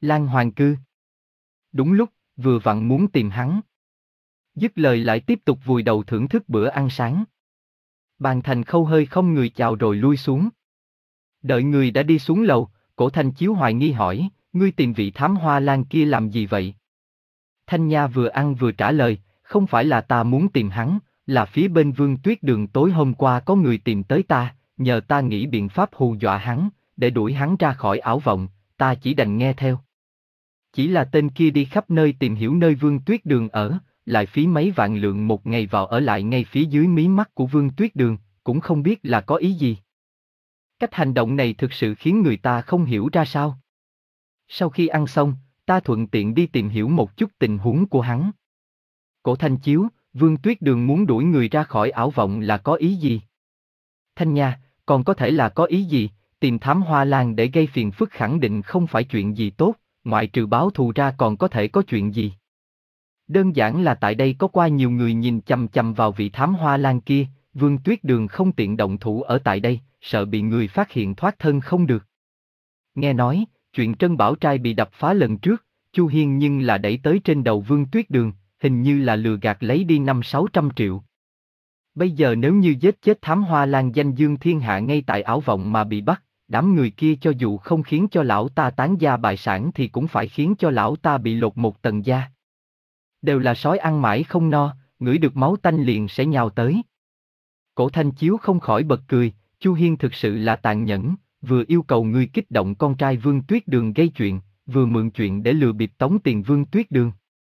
Lan Hoàng Cư. Đúng lúc, vừa vặn muốn tìm hắn. Dứt lời lại tiếp tục vùi đầu thưởng thức bữa ăn sáng. Bàn Thành Khâu hơi không người chào rồi lui xuống. Đợi người đã đi xuống lầu, Cổ Thanh Chiếu hoài nghi hỏi, ngươi tìm vị thám hoa lan kia làm gì vậy? Thanh Nha vừa ăn vừa trả lời, không phải là ta muốn tìm hắn, là phía bên Vương Tuyết Đường tối hôm qua có người tìm tới ta, nhờ ta nghĩ biện pháp hù dọa hắn, để đuổi hắn ra khỏi ảo vọng, ta chỉ đành nghe theo. Chỉ là tên kia đi khắp nơi tìm hiểu nơi Vương Tuyết Đường ở, lại phí mấy vạn lượng một ngày vào ở lại ngay phía dưới mí mắt của Vương Tuyết Đường, cũng không biết là có ý gì. Cách hành động này thực sự khiến người ta không hiểu ra sao. Sau khi ăn xong, ta thuận tiện đi tìm hiểu một chút tình huống của hắn. Cổ Thanh Chiếu, Vương Tuyết Đường muốn đuổi người ra khỏi ảo vọng là có ý gì? Thanh Nha, còn có thể là có ý gì? Tìm thám hoa lan để gây phiền phức khẳng định không phải chuyện gì tốt, ngoại trừ báo thù ra còn có thể có chuyện gì? Đơn giản là tại đây có qua nhiều người nhìn chằm chằm vào vị thám hoa lan kia, Vương Tuyết Đường không tiện động thủ ở tại đây, sợ bị người phát hiện thoát thân không được. Nghe nói, chuyện Trân Bảo Trai bị đập phá lần trước, Chu Hiên nhưng là đẩy tới trên đầu Vương Tuyết Đường, hình như là lừa gạt lấy đi năm sáu trăm triệu. Bây giờ nếu như giết chết thám hoa lan danh dương thiên hạ ngay tại ảo vọng mà bị bắt, đám người kia cho dù không khiến cho lão ta tán gia bại sản thì cũng phải khiến cho lão ta bị lột một tầng da. Đều là sói ăn mãi không no, ngửi được máu tanh liền sẽ nhào tới. Cổ Thanh Chiếu không khỏi bật cười, Chu Hiên thực sự là tàn nhẫn, vừa yêu cầu ngươi kích động con trai Vương Tuyết Đường gây chuyện, vừa mượn chuyện để lừa bịp tống tiền Vương Tuyết Đường.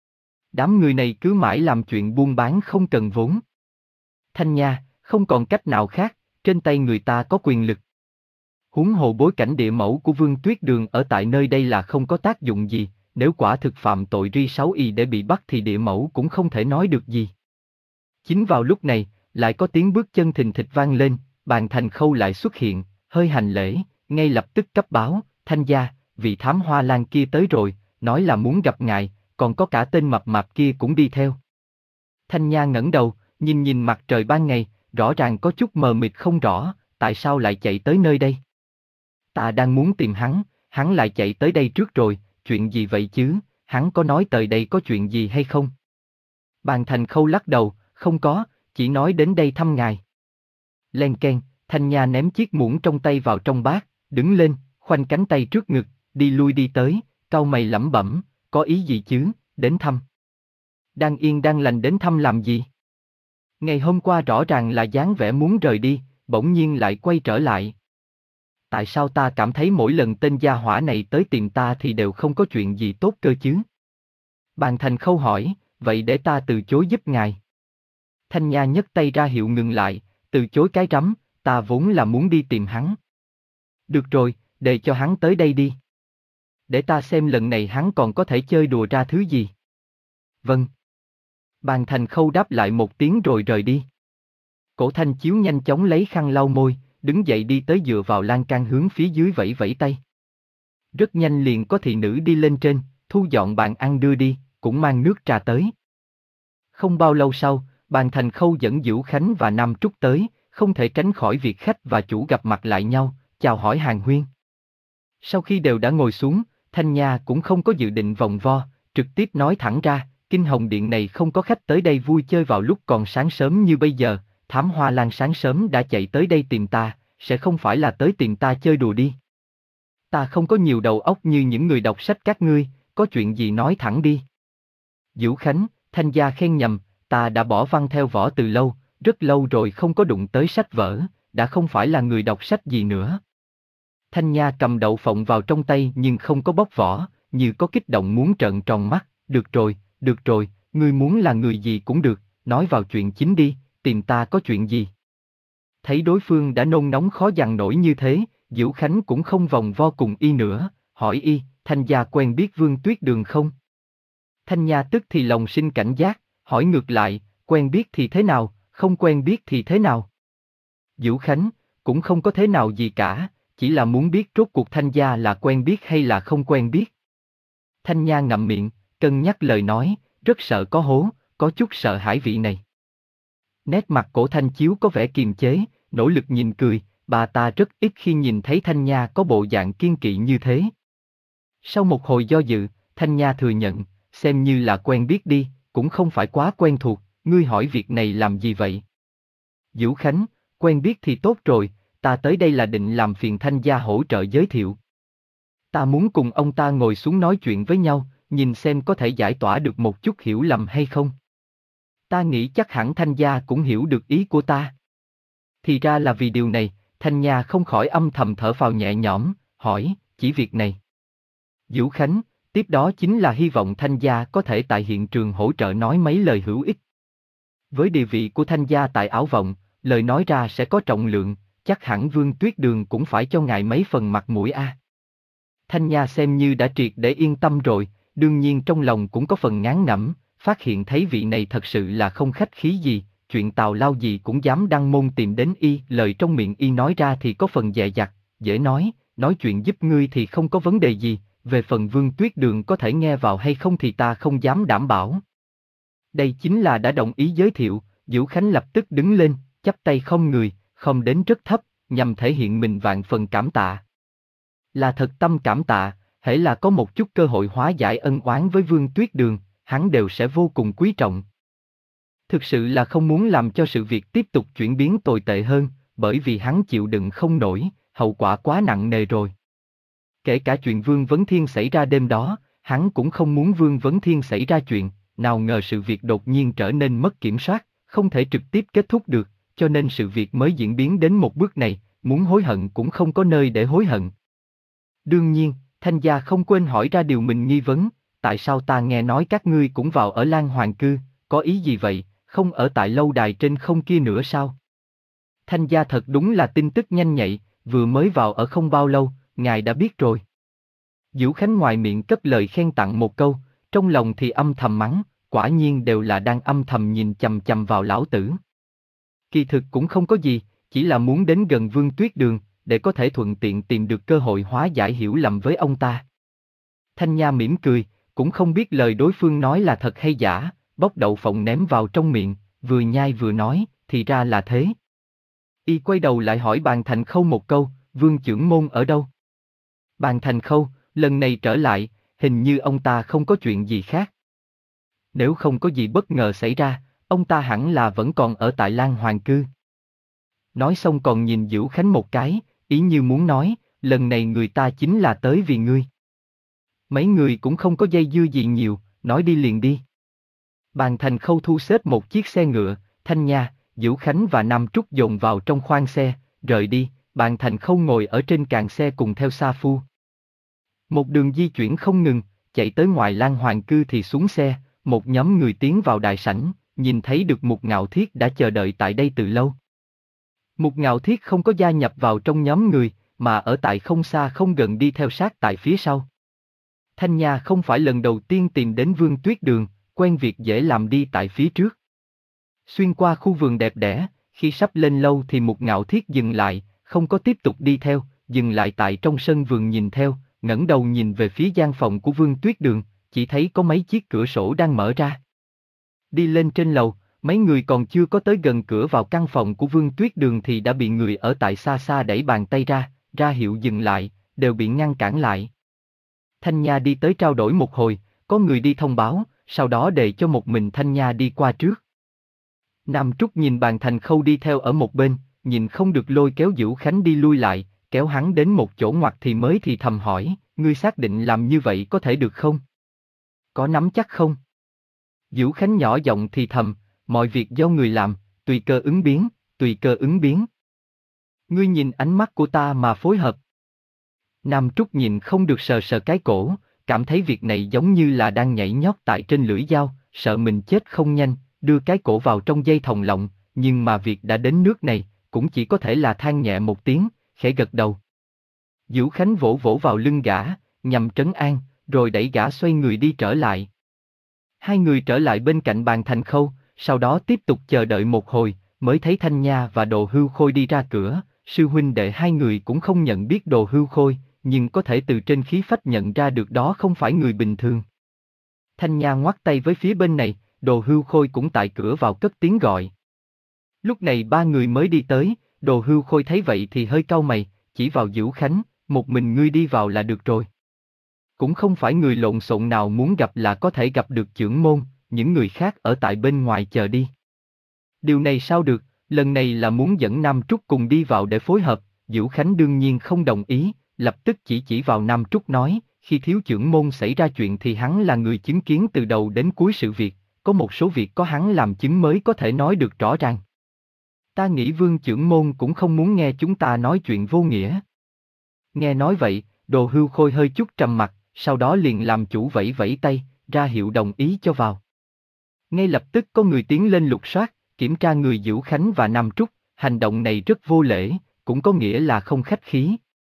Đám người này cứ mãi làm chuyện buôn bán không cần vốn. Thanh Nha, không còn cách nào khác, trên tay người ta có quyền lực. Huống hồ bối cảnh địa mẫu của Vương Tuyết Đường ở tại nơi đây là không có tác dụng gì, nếu quả thực phạm tội ri sáu y để bị bắt thì địa mẫu cũng không thể nói được gì. Chính vào lúc này, lại có tiếng bước chân thình thịch vang lên, Bàn Thành Khâu lại xuất hiện, hơi hành lễ, ngay lập tức cấp báo, Thanh gia, vị thám hoa lan kia tới rồi, nói là muốn gặp ngài, còn có cả tên mập mạp kia cũng đi theo. Thanh Nha ngẩng đầu, nhìn nhìn mặt trời ban ngày, rõ ràng có chút mờ mịt không rõ, tại sao lại chạy tới nơi đây? Ta đang muốn tìm hắn, hắn lại chạy tới đây trước rồi, chuyện gì vậy chứ, hắn có nói tới đây có chuyện gì hay không? Bàn Thành Khâu lắc đầu, không có, chỉ nói đến đây thăm ngài. Len keng, Thanh Nha ném chiếc muỗng trong tay vào trong bát, đứng lên, khoanh cánh tay trước ngực, đi lui đi tới, cau mày lẩm bẩm, có ý gì chứ, đến thăm. Đang yên đang lành đến thăm làm gì? Ngày hôm qua rõ ràng là dáng vẻ muốn rời đi, bỗng nhiên lại quay trở lại. Tại sao ta cảm thấy mỗi lần tên gia hỏa này tới tìm ta thì đều không có chuyện gì tốt cơ chứ? Bàn Thành Khâu hỏi, vậy để ta từ chối giúp ngài. Thanh Nha nhấc tay ra hiệu ngừng lại, từ chối cái rắm, ta vốn là muốn đi tìm hắn. Được rồi, để cho hắn tới đây đi. Để ta xem lần này hắn còn có thể chơi đùa ra thứ gì. Vâng. Bàn Thành Khâu đáp lại một tiếng rồi rời đi. Cổ Thanh Chiếu nhanh chóng lấy khăn lau môi, đứng dậy đi tới dựa vào lan can hướng phía dưới vẫy vẫy tay. Rất nhanh liền có thị nữ đi lên trên, thu dọn bàn ăn đưa đi, cũng mang nước trà tới. Không bao lâu sau, Bàn Thành Khâu dẫn Dữu Khánh và Nam Trúc tới, không thể tránh khỏi việc khách và chủ gặp mặt lại nhau, chào hỏi hàn huyên. Sau khi đều đã ngồi xuống, Thanh Nha cũng không có dự định vòng vo, trực tiếp nói thẳng ra, Kinh Hồng Điện này không có khách tới đây vui chơi vào lúc còn sáng sớm như bây giờ, thám hoa lan sáng sớm đã chạy tới đây tìm ta, sẽ không phải là tới tìm ta chơi đùa đi. Ta không có nhiều đầu óc như những người đọc sách các ngươi, có chuyện gì nói thẳng đi. Dữu Khánh, Thanh gia khen nhầm, ta đã bỏ văn theo võ từ lâu, rất lâu rồi không có đụng tới sách vở, đã không phải là người đọc sách gì nữa. Thanh Nha cầm đậu phộng vào trong tay nhưng không có bóc vỏ, như có kích động muốn trợn tròn mắt, được rồi, được rồi, ngươi muốn là người gì cũng được, nói vào chuyện chính đi, tìm ta có chuyện gì. Thấy đối phương đã nôn nóng khó dằn nổi như thế, Dữu Khánh cũng không vòng vo cùng y nữa, hỏi y, Thanh gia quen biết Vương Tuyết Đường không? Thanh Nha tức thì lòng sinh cảnh giác, hỏi ngược lại, quen biết thì thế nào, không quen biết thì thế nào? Dữu Khánh, cũng không có thế nào gì cả, chỉ là muốn biết rốt cuộc Thanh gia là quen biết hay là không quen biết. Thanh Nha ngậm miệng, cân nhắc lời nói, rất sợ có hố, có chút sợ hãi vị này. Nét mặt Cổ Thanh Chiếu có vẻ kiềm chế, nỗ lực nhìn cười, bà ta rất ít khi nhìn thấy Thanh Nha có bộ dạng kiên kỵ như thế. Sau một hồi do dự, Thanh Nha thừa nhận, xem như là quen biết đi, cũng không phải quá quen thuộc, ngươi hỏi việc này làm gì vậy? Vũ Khánh, quen biết thì tốt rồi, ta tới đây là định làm phiền Thanh gia hỗ trợ giới thiệu. Ta muốn cùng ông ta ngồi xuống nói chuyện với nhau, nhìn xem có thể giải tỏa được một chút hiểu lầm hay không. Ta nghĩ chắc hẳn Thanh gia cũng hiểu được ý của ta. Thì ra là vì điều này, Thanh Nha không khỏi âm thầm thở phào nhẹ nhõm, hỏi, chỉ việc này. Vũ Khánh, tiếp đó chính là hy vọng Thanh gia có thể tại hiện trường hỗ trợ nói mấy lời hữu ích. Với địa vị của Thanh gia tại Ảo Vọng, lời nói ra sẽ có trọng lượng, chắc hẳn Vương Tuyết Đường cũng phải cho ngài mấy phần mặt mũi a. Thanh Nha xem như đã triệt để yên tâm rồi, đương nhiên trong lòng cũng có phần ngán ngẩm, phát hiện thấy vị này thật sự là không khách khí gì, chuyện tào lao gì cũng dám đăng môn tìm đến y, lời trong miệng y nói ra thì có phần dè dặt, dễ nói, nói chuyện giúp ngươi thì không có vấn đề gì, về phần Vương Tuyết Đường có thể nghe vào hay không thì ta không dám đảm bảo. Đây chính là đã đồng ý giới thiệu, Vũ Khánh lập tức đứng lên, chắp tay không người, không đến rất thấp, nhằm thể hiện mình vạn phần cảm tạ. Là thật tâm cảm tạ, hễ là có một chút cơ hội hóa giải ân oán với Vương Tuyết Đường, hắn đều sẽ vô cùng quý trọng. Thực sự là không muốn làm cho sự việc tiếp tục chuyển biến tồi tệ hơn, bởi vì hắn chịu đựng không nổi, hậu quả quá nặng nề rồi. Kể cả chuyện Vương Vấn Thiên xảy ra đêm đó, hắn cũng không muốn Vương Vấn Thiên xảy ra chuyện, nào ngờ sự việc đột nhiên trở nên mất kiểm soát, không thể trực tiếp kết thúc được, cho nên sự việc mới diễn biến đến một bước này, muốn hối hận cũng không có nơi để hối hận. Đương nhiên, Thanh gia không quên hỏi ra điều mình nghi vấn, tại sao ta nghe nói các ngươi cũng vào ở Lan Hoàng Cư, có ý gì vậy, không ở tại lâu đài trên không kia nữa sao? Thanh gia thật đúng là tin tức nhanh nhạy, vừa mới vào ở không bao lâu, ngài đã biết rồi. Vũ Khánh ngoài miệng cất lời khen tặng một câu, trong lòng thì âm thầm mắng, quả nhiên đều là đang âm thầm nhìn chằm chằm vào lão tử. Kỳ thực cũng không có gì, chỉ là muốn đến gần Vương Tuyết Đường, để có thể thuận tiện tìm được cơ hội hóa giải hiểu lầm với ông ta. Thanh Nha mỉm cười, cũng không biết lời đối phương nói là thật hay giả, bóc đậu phộng ném vào trong miệng, vừa nhai vừa nói, thì ra là thế. Y quay đầu lại hỏi Bàn Thành Khâu một câu, Vương trưởng môn ở đâu? Bàn Thành Khâu, lần này trở lại, hình như ông ta không có chuyện gì khác. Nếu không có gì bất ngờ xảy ra, ông ta hẳn là vẫn còn ở tại Lan Hoàng Cư. Nói xong còn nhìn Vũ Khánh một cái, ý như muốn nói, lần này người ta chính là tới vì ngươi. Mấy người cũng không có dây dưa gì nhiều, nói đi liền đi. Bàn Thành Khâu thu xếp một chiếc xe ngựa, Thanh Nha, Vũ Khánh và Nam Trúc dồn vào trong khoang xe, rời đi, Bàn Thành Khâu ngồi ở trên càng xe cùng theo Sa Phu. Một đường di chuyển không ngừng, chạy tới ngoài Lan Hoàng Cư thì xuống xe, một nhóm người tiến vào đại sảnh, nhìn thấy được Mục Ngạo Thiết đã chờ đợi tại đây từ lâu. Mục Ngạo Thiết không có gia nhập vào trong nhóm người, mà ở tại không xa không gần đi theo sát tại phía sau. Thanh Nha không phải lần đầu tiên tìm đến Vương Tuyết Đường, quen việc dễ làm đi tại phía trước. Xuyên qua khu vườn đẹp đẽ, khi sắp lên lâu thì Mục Ngạo Thiết dừng lại, không có tiếp tục đi theo, dừng lại tại trong sân vườn nhìn theo, ngẩng đầu nhìn về phía gian phòng của Vương Tuyết Đường, chỉ thấy có mấy chiếc cửa sổ đang mở ra. Đi lên trên lầu, mấy người còn chưa có tới gần cửa vào căn phòng của Vương Tuyết Đường thì đã bị người ở tại xa xa đẩy bàn tay ra, ra hiệu dừng lại, đều bị ngăn cản lại. Thanh Nha đi tới trao đổi một hồi, có người đi thông báo, sau đó để cho một mình Thanh Nha đi qua trước. Nam Trúc nhìn Bàn Thành Khâu đi theo ở một bên, nhìn không được lôi kéo Vũ Khánh đi lui lại, kéo hắn đến một chỗ ngoặt thì mới thì thầm hỏi, ngươi xác định làm như vậy có thể được không? Có nắm chắc không? Vũ Khánh nhỏ giọng thì thầm, mọi việc do người làm, tùy cơ ứng biến, tùy cơ ứng biến. Ngươi nhìn ánh mắt của ta mà phối hợp. Nam Trúc nhìn không được sờ sờ cái cổ, cảm thấy việc này giống như là đang nhảy nhót tại trên lưỡi dao, sợ mình chết không nhanh, đưa cái cổ vào trong dây thòng lọng, nhưng mà việc đã đến nước này, cũng chỉ có thể là than nhẹ một tiếng, khẽ gật đầu. Vũ Khánh vỗ vỗ vào lưng gã, nhằm trấn an, rồi đẩy gã xoay người đi trở lại. Hai người trở lại bên cạnh Bàn Thành Khâu, sau đó tiếp tục chờ đợi một hồi, mới thấy Thanh Nha và Đồ Hưu Khôi đi ra cửa, sư huynh đệ hai người cũng không nhận biết Đồ Hưu Khôi, nhưng có thể từ trên khí phách nhận ra được đó không phải người bình thường. Thanh Nha ngoắt tay với phía bên này, Đồ Hưu Khôi cũng tại cửa vào cất tiếng gọi. Lúc này ba người mới đi tới, Đồ Hưu Khôi thấy vậy thì hơi cau mày, chỉ vào Vũ Khánh, một mình ngươi đi vào là được rồi. Cũng không phải người lộn xộn nào muốn gặp là có thể gặp được chưởng môn, những người khác ở tại bên ngoài chờ đi. Điều này sao được, lần này là muốn dẫn Nam Trúc cùng đi vào để phối hợp, Dữu Khánh đương nhiên không đồng ý, lập tức chỉ chỉ vào Nam Trúc nói, khi thiếu chưởng môn xảy ra chuyện thì hắn là người chứng kiến từ đầu đến cuối sự việc, có một số việc có hắn làm chứng mới có thể nói được rõ ràng. Ta nghĩ Vương chưởng môn cũng không muốn nghe chúng ta nói chuyện vô nghĩa. Nghe nói vậy, Đồ Hưu Khôi hơi chút trầm mặt, sau đó liền làm chủ vẫy vẫy tay, ra hiệu đồng ý cho vào. Ngay lập tức có người tiến lên lục soát, kiểm tra người Dữu Khánh và Nam Trúc, hành động này rất vô lễ, cũng có nghĩa là không khách khí.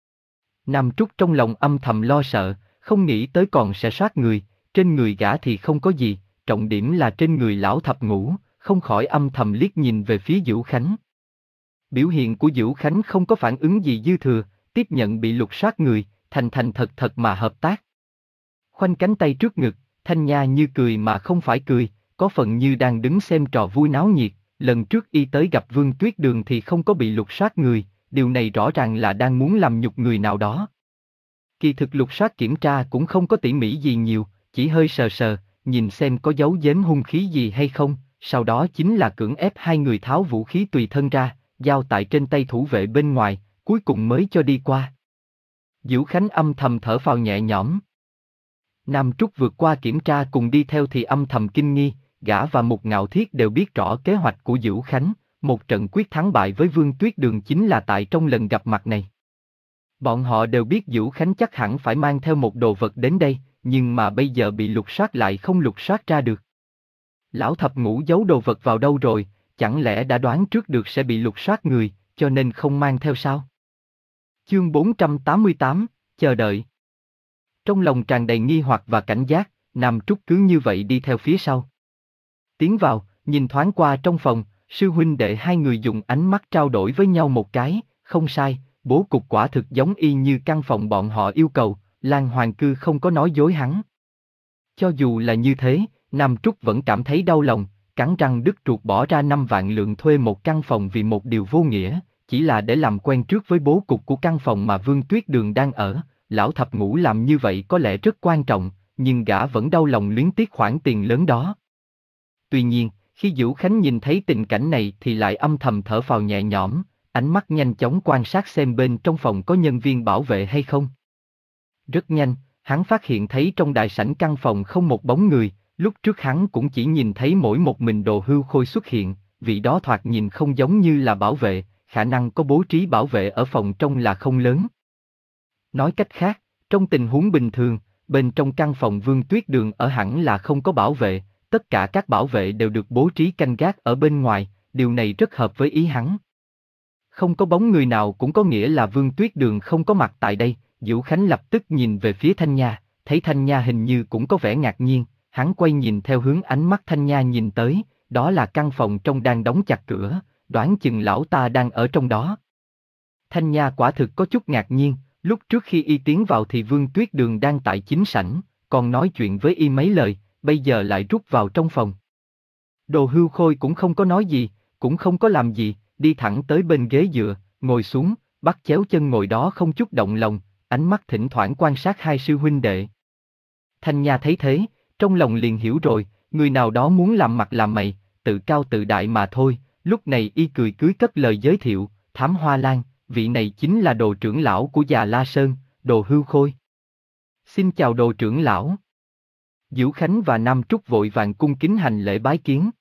Nam Trúc trong lòng âm thầm lo sợ, không nghĩ tới còn sẽ soát người, trên người gã thì không có gì, trọng điểm là trên người lão thập ngũ, không khỏi âm thầm liếc nhìn về phía Dữu Khánh. Biểu hiện của Dữu Khánh không có phản ứng gì dư thừa, tiếp nhận bị lục soát người, thành thành thật thật mà hợp tác. Khoanh cánh tay trước ngực, Thanh Nha như cười mà không phải cười, có phần như đang đứng xem trò vui náo nhiệt, lần trước y tới gặp Vương Tuyết Đường thì không có bị lục soát người, điều này rõ ràng là đang muốn làm nhục người nào đó. Kỳ thực lục soát kiểm tra cũng không có tỉ mỉ gì nhiều, chỉ hơi sờ sờ, nhìn xem có dấu giếm hung khí gì hay không, sau đó chính là cưỡng ép hai người tháo vũ khí tùy thân ra, giao tại trên tay thủ vệ bên ngoài, cuối cùng mới cho đi qua. Dữu Khánh âm thầm thở phào nhẹ nhõm. Nam Trúc vượt qua kiểm tra cùng đi theo thì âm thầm kinh nghi, gã và Mục Ngạo Thiết đều biết rõ kế hoạch của Dữu Khánh, một trận quyết thắng bại với Vương Tuyết Đường chính là tại trong lần gặp mặt này. Bọn họ đều biết Dữu Khánh chắc hẳn phải mang theo một đồ vật đến đây, nhưng mà bây giờ bị lục soát lại không lục soát ra được. Lão thập ngũ giấu đồ vật vào đâu rồi, chẳng lẽ đã đoán trước được sẽ bị lục soát người, cho nên không mang theo sao? Chương bốn trăm tám mươi tám, chờ đợi. Trong lòng tràn đầy nghi hoặc và cảnh giác, Nam Trúc cứ như vậy đi theo phía sau. Tiến vào, nhìn thoáng qua trong phòng, sư huynh đệ hai người dùng ánh mắt trao đổi với nhau một cái, không sai, bố cục quả thực giống y như căn phòng bọn họ yêu cầu, Lan Hoàng Cư không có nói dối hắn. Cho dù là như thế, Nam Trúc vẫn cảm thấy đau lòng, cắn răng đứt ruột bỏ ra năm vạn lượng thuê một căn phòng vì một điều vô nghĩa, chỉ là để làm quen trước với bố cục của căn phòng mà Vương Tuyết Đường đang ở. Lão thập ngũ làm như vậy có lẽ rất quan trọng, nhưng gã vẫn đau lòng luyến tiếc khoản tiền lớn đó. Tuy nhiên, khi Dữu Khánh nhìn thấy tình cảnh này thì lại âm thầm thở phào nhẹ nhõm, ánh mắt nhanh chóng quan sát xem bên trong phòng có nhân viên bảo vệ hay không. Rất nhanh, hắn phát hiện thấy trong đại sảnh căn phòng không một bóng người, lúc trước hắn cũng chỉ nhìn thấy mỗi một mình Đồ Hưu Khôi xuất hiện, vị đó thoạt nhìn không giống như là bảo vệ, khả năng có bố trí bảo vệ ở phòng trong là không lớn. Nói cách khác, trong tình huống bình thường, bên trong căn phòng Vương Tuyết Đường ở hẳn là không có bảo vệ, tất cả các bảo vệ đều được bố trí canh gác ở bên ngoài, điều này rất hợp với ý hắn. Không có bóng người nào cũng có nghĩa là Vương Tuyết Đường không có mặt tại đây, Dữu Khánh lập tức nhìn về phía Thanh Nha, thấy Thanh Nha hình như cũng có vẻ ngạc nhiên, hắn quay nhìn theo hướng ánh mắt Thanh Nha nhìn tới, đó là căn phòng trong đang đóng chặt cửa, đoán chừng lão ta đang ở trong đó. Thanh Nha quả thực có chút ngạc nhiên. Lúc trước khi y tiến vào thì Vương Tuyết Đường đang tại chính sảnh, còn nói chuyện với y mấy lời, bây giờ lại rút vào trong phòng. Đồ Hưu Khôi cũng không có nói gì, cũng không có làm gì, đi thẳng tới bên ghế dựa, ngồi xuống, bắt chéo chân ngồi đó không chút động lòng, ánh mắt thỉnh thoảng quan sát hai sư huynh đệ. Thanh Nha thấy thế, trong lòng liền hiểu rồi, người nào đó muốn làm mặt làm mày, tự cao tự đại mà thôi, lúc này y cười cưới cất lời giới thiệu, Thám Hoa Lan. Vị này chính là Đồ trưởng lão của Già La Sơn, Đồ Hưu Khôi. Xin chào Đồ trưởng lão. Dữu Khánh và Nam Trúc vội vàng cung kính hành lễ bái kiến.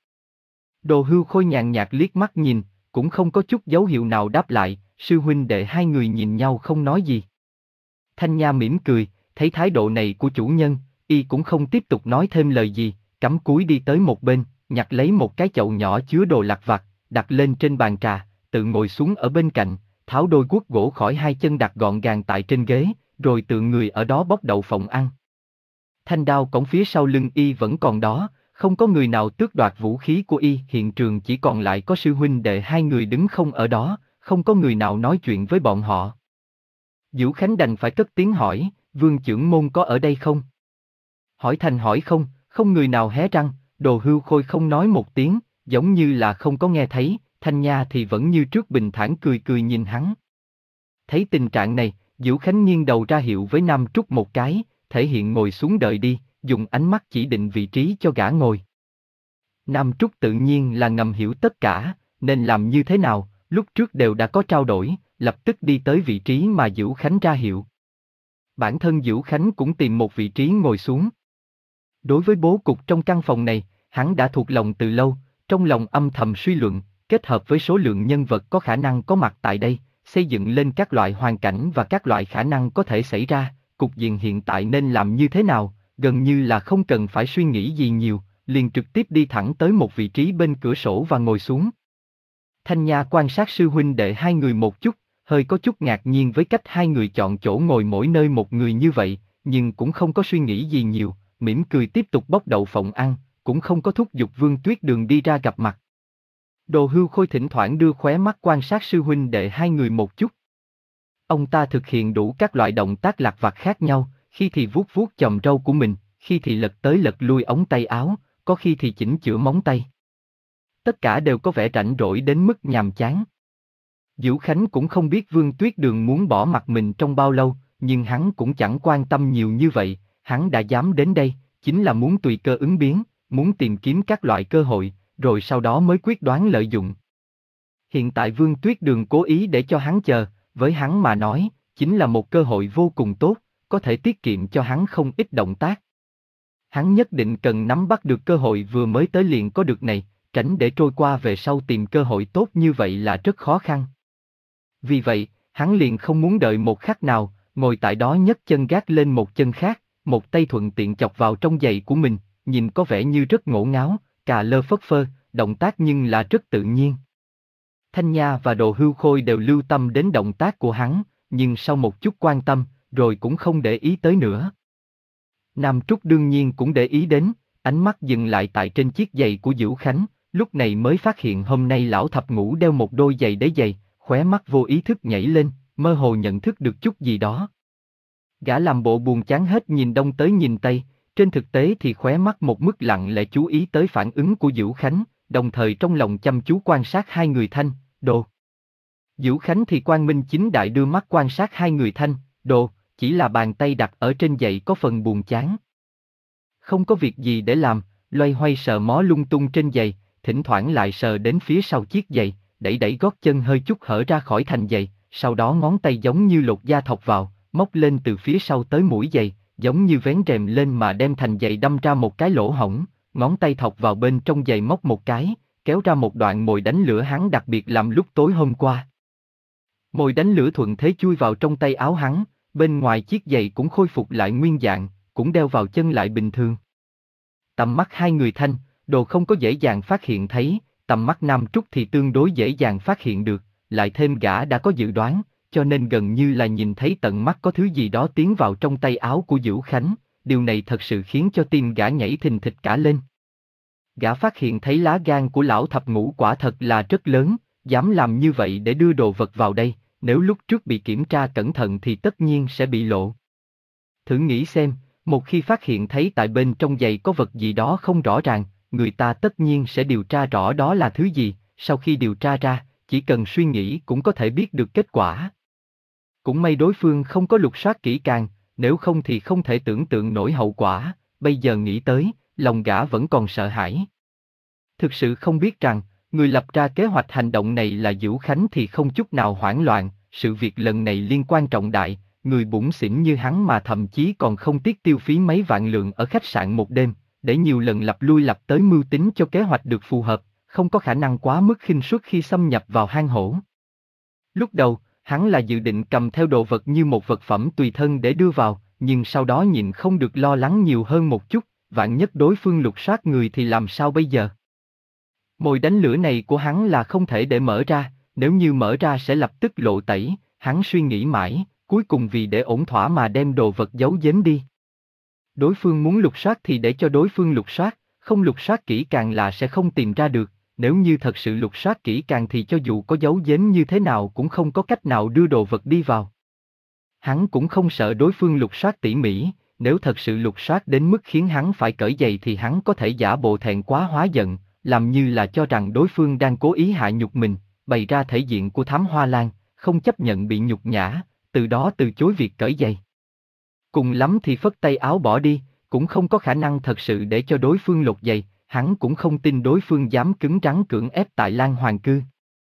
Đồ Hưu Khôi nhàn nhạt liếc mắt nhìn, cũng không có chút dấu hiệu nào đáp lại, sư huynh đệ hai người nhìn nhau không nói gì. Thanh Nha mỉm cười, thấy thái độ này của chủ nhân, y cũng không tiếp tục nói thêm lời gì, cắm cúi đi tới một bên, nhặt lấy một cái chậu nhỏ chứa đồ lặt vặt, đặt lên trên bàn trà, tự ngồi xuống ở bên cạnh. Tháo đôi guốc gỗ khỏi hai chân đặt gọn gàng tại trên ghế, rồi tự người ở đó bóc đậu phộng ăn. Thanh đao cổng phía sau lưng y vẫn còn đó, không có người nào tước đoạt vũ khí của y, hiện trường chỉ còn lại có sư huynh đệ hai người đứng không ở đó, không có người nào nói chuyện với bọn họ. Dữu Khánh đành phải cất tiếng hỏi, Vương chưởng môn có ở đây không? Hỏi thành hỏi không, không người nào hé răng, Đồ Hưu Khôi không nói một tiếng, giống như là không có nghe thấy. Thanh Nha thì vẫn như trước bình thản cười cười nhìn hắn. Thấy tình trạng này, Dữu Khánh nghiêng đầu ra hiệu với Nam Trúc một cái, thể hiện ngồi xuống đợi đi, dùng ánh mắt chỉ định vị trí cho gã ngồi. Nam Trúc tự nhiên là ngầm hiểu tất cả, nên làm như thế nào, lúc trước đều đã có trao đổi, lập tức đi tới vị trí mà Dữu Khánh ra hiệu. Bản thân Dữu Khánh cũng tìm một vị trí ngồi xuống. Đối với bố cục trong căn phòng này, hắn đã thuộc lòng từ lâu, trong lòng âm thầm suy luận, kết hợp với số lượng nhân vật có khả năng có mặt tại đây, xây dựng lên các loại hoàn cảnh và các loại khả năng có thể xảy ra, cục diện hiện tại nên làm như thế nào, gần như là không cần phải suy nghĩ gì nhiều, liền trực tiếp đi thẳng tới một vị trí bên cửa sổ và ngồi xuống. Thanh Nha quan sát sư huynh đệ hai người một chút, hơi có chút ngạc nhiên với cách hai người chọn chỗ ngồi mỗi nơi một người như vậy, nhưng cũng không có suy nghĩ gì nhiều, mỉm cười tiếp tục bóc đậu phộng ăn, cũng không có thúc giục Vương Tuyết Đường đi ra gặp mặt. Đồ Hưu Khôi thỉnh thoảng đưa khóe mắt quan sát sư huynh đệ hai người một chút. Ông ta thực hiện đủ các loại động tác lặt vặt khác nhau, khi thì vuốt vuốt chòm râu của mình, khi thì lật tới lật lui ống tay áo, có khi thì chỉnh chữa móng tay. Tất cả đều có vẻ rảnh rỗi đến mức nhàm chán. Dữu Khánh cũng không biết Vương Tuyết Đường muốn bỏ mặt mình trong bao lâu, nhưng hắn cũng chẳng quan tâm nhiều như vậy, hắn đã dám đến đây, chính là muốn tùy cơ ứng biến, muốn tìm kiếm các loại cơ hội, rồi sau đó mới quyết đoán lợi dụng. Hiện tại Vương Tuyết Đường cố ý để cho hắn chờ, với hắn mà nói, chính là một cơ hội vô cùng tốt, có thể tiết kiệm cho hắn không ít động tác. Hắn nhất định cần nắm bắt được cơ hội vừa mới tới liền có được này, tránh để trôi qua về sau tìm cơ hội tốt như vậy là rất khó khăn. Vì vậy, hắn liền không muốn đợi một khắc nào, ngồi tại đó nhấc chân gác lên một chân khác, một tay thuận tiện chọc vào trong giày của mình, nhìn có vẻ như rất ngổ ngáo, cà lơ phất phơ, động tác nhưng là rất tự nhiên. Thanh Nha và Đồ Hưu Khôi đều lưu tâm đến động tác của hắn, nhưng sau một chút quan tâm, rồi cũng không để ý tới nữa. Nam Trúc đương nhiên cũng để ý đến, ánh mắt dừng lại tại trên chiếc giày của Dữu Khánh, lúc này mới phát hiện hôm nay lão thập ngũ đeo một đôi giày đế giày, khóe mắt vô ý thức nhảy lên, mơ hồ nhận thức được chút gì đó. Gã làm bộ buồn chán hết nhìn đông tới nhìn tây, trên thực tế thì khóe mắt một mức lặng lẽ chú ý tới phản ứng của Dữu Khánh, đồng thời trong lòng chăm chú quan sát hai người Thanh, Đồ. Dữu Khánh thì quang minh chính đại đưa mắt quan sát hai người Thanh, Đồ, chỉ là bàn tay đặt ở trên giày có phần buồn chán. Không có việc gì để làm, loay hoay sờ mó lung tung trên giày, thỉnh thoảng lại sờ đến phía sau chiếc giày, đẩy đẩy gót chân hơi chút hở ra khỏi thành giày, sau đó ngón tay giống như lột da thọc vào, móc lên từ phía sau tới mũi giày, giống như vén rèm lên mà đem thành giày đâm ra một cái lỗ hổng, ngón tay thọc vào bên trong giày móc một cái, kéo ra một đoạn mồi đánh lửa hắn đặc biệt làm lúc tối hôm qua. Mồi đánh lửa thuận thế chui vào trong tay áo hắn, bên ngoài chiếc giày cũng khôi phục lại nguyên dạng, cũng đeo vào chân lại bình thường. Tầm mắt hai người Thanh, Đồ không có dễ dàng phát hiện thấy, tầm mắt Nam Trúc thì tương đối dễ dàng phát hiện được, lại thêm gã đã có dự đoán, cho nên gần như là nhìn thấy tận mắt có thứ gì đó tiến vào trong tay áo của Dữu Khánh, điều này thật sự khiến cho tim gã nhảy thình thịch cả lên. Gã phát hiện thấy lá gan của lão thập ngũ quả thật là rất lớn, dám làm như vậy để đưa đồ vật vào đây, nếu lúc trước bị kiểm tra cẩn thận thì tất nhiên sẽ bị lộ. Thử nghĩ xem, một khi phát hiện thấy tại bên trong giày có vật gì đó không rõ ràng, người ta tất nhiên sẽ điều tra rõ đó là thứ gì, sau khi điều tra ra, chỉ cần suy nghĩ cũng có thể biết được kết quả. Cũng may đối phương không có lục soát kỹ càng, nếu không thì không thể tưởng tượng nổi hậu quả, bây giờ nghĩ tới, lòng gã vẫn còn sợ hãi. Thực sự không biết rằng, người lập ra kế hoạch hành động này là Dữu Khánh thì không chút nào hoảng loạn, sự việc lần này liên quan trọng đại, người bủn xỉn như hắn mà thậm chí còn không tiếc tiêu phí mấy vạn lượng ở khách sạn một đêm, để nhiều lần lặp lui lặp tới mưu tính cho kế hoạch được phù hợp, không có khả năng quá mức khinh suất khi xâm nhập vào hang hổ. Lúc đầu, hắn là dự định cầm theo đồ vật như một vật phẩm tùy thân để đưa vào, nhưng sau đó nhịn không được lo lắng nhiều hơn một chút, vạn nhất đối phương lục soát người thì làm sao bây giờ? Mồi đánh lửa này của hắn là không thể để mở ra, nếu như mở ra sẽ lập tức lộ tẩy, hắn suy nghĩ mãi, cuối cùng vì để ổn thỏa mà đem đồ vật giấu giếm đi. Đối phương muốn lục soát thì để cho đối phương lục soát, không lục soát kỹ càng là sẽ không tìm ra được, nếu như thật sự lục soát kỹ càng thì cho dù có giấu giếm như thế nào cũng không có cách nào đưa đồ vật đi vào. Hắn cũng không sợ đối phương lục soát tỉ mỉ, nếu thật sự lục soát đến mức khiến hắn phải cởi giày thì hắn có thể giả bộ thẹn quá hóa giận, làm như là cho rằng đối phương đang cố ý hạ nhục mình, bày ra thể diện của Thám Hoa Lan, không chấp nhận bị nhục nhã, từ đó từ chối việc cởi giày. Cùng lắm thì phất tay áo bỏ đi, cũng không có khả năng thật sự để cho đối phương lột giày, hắn cũng không tin đối phương dám cứng rắn cưỡng ép tại Lan Hoàng Cư.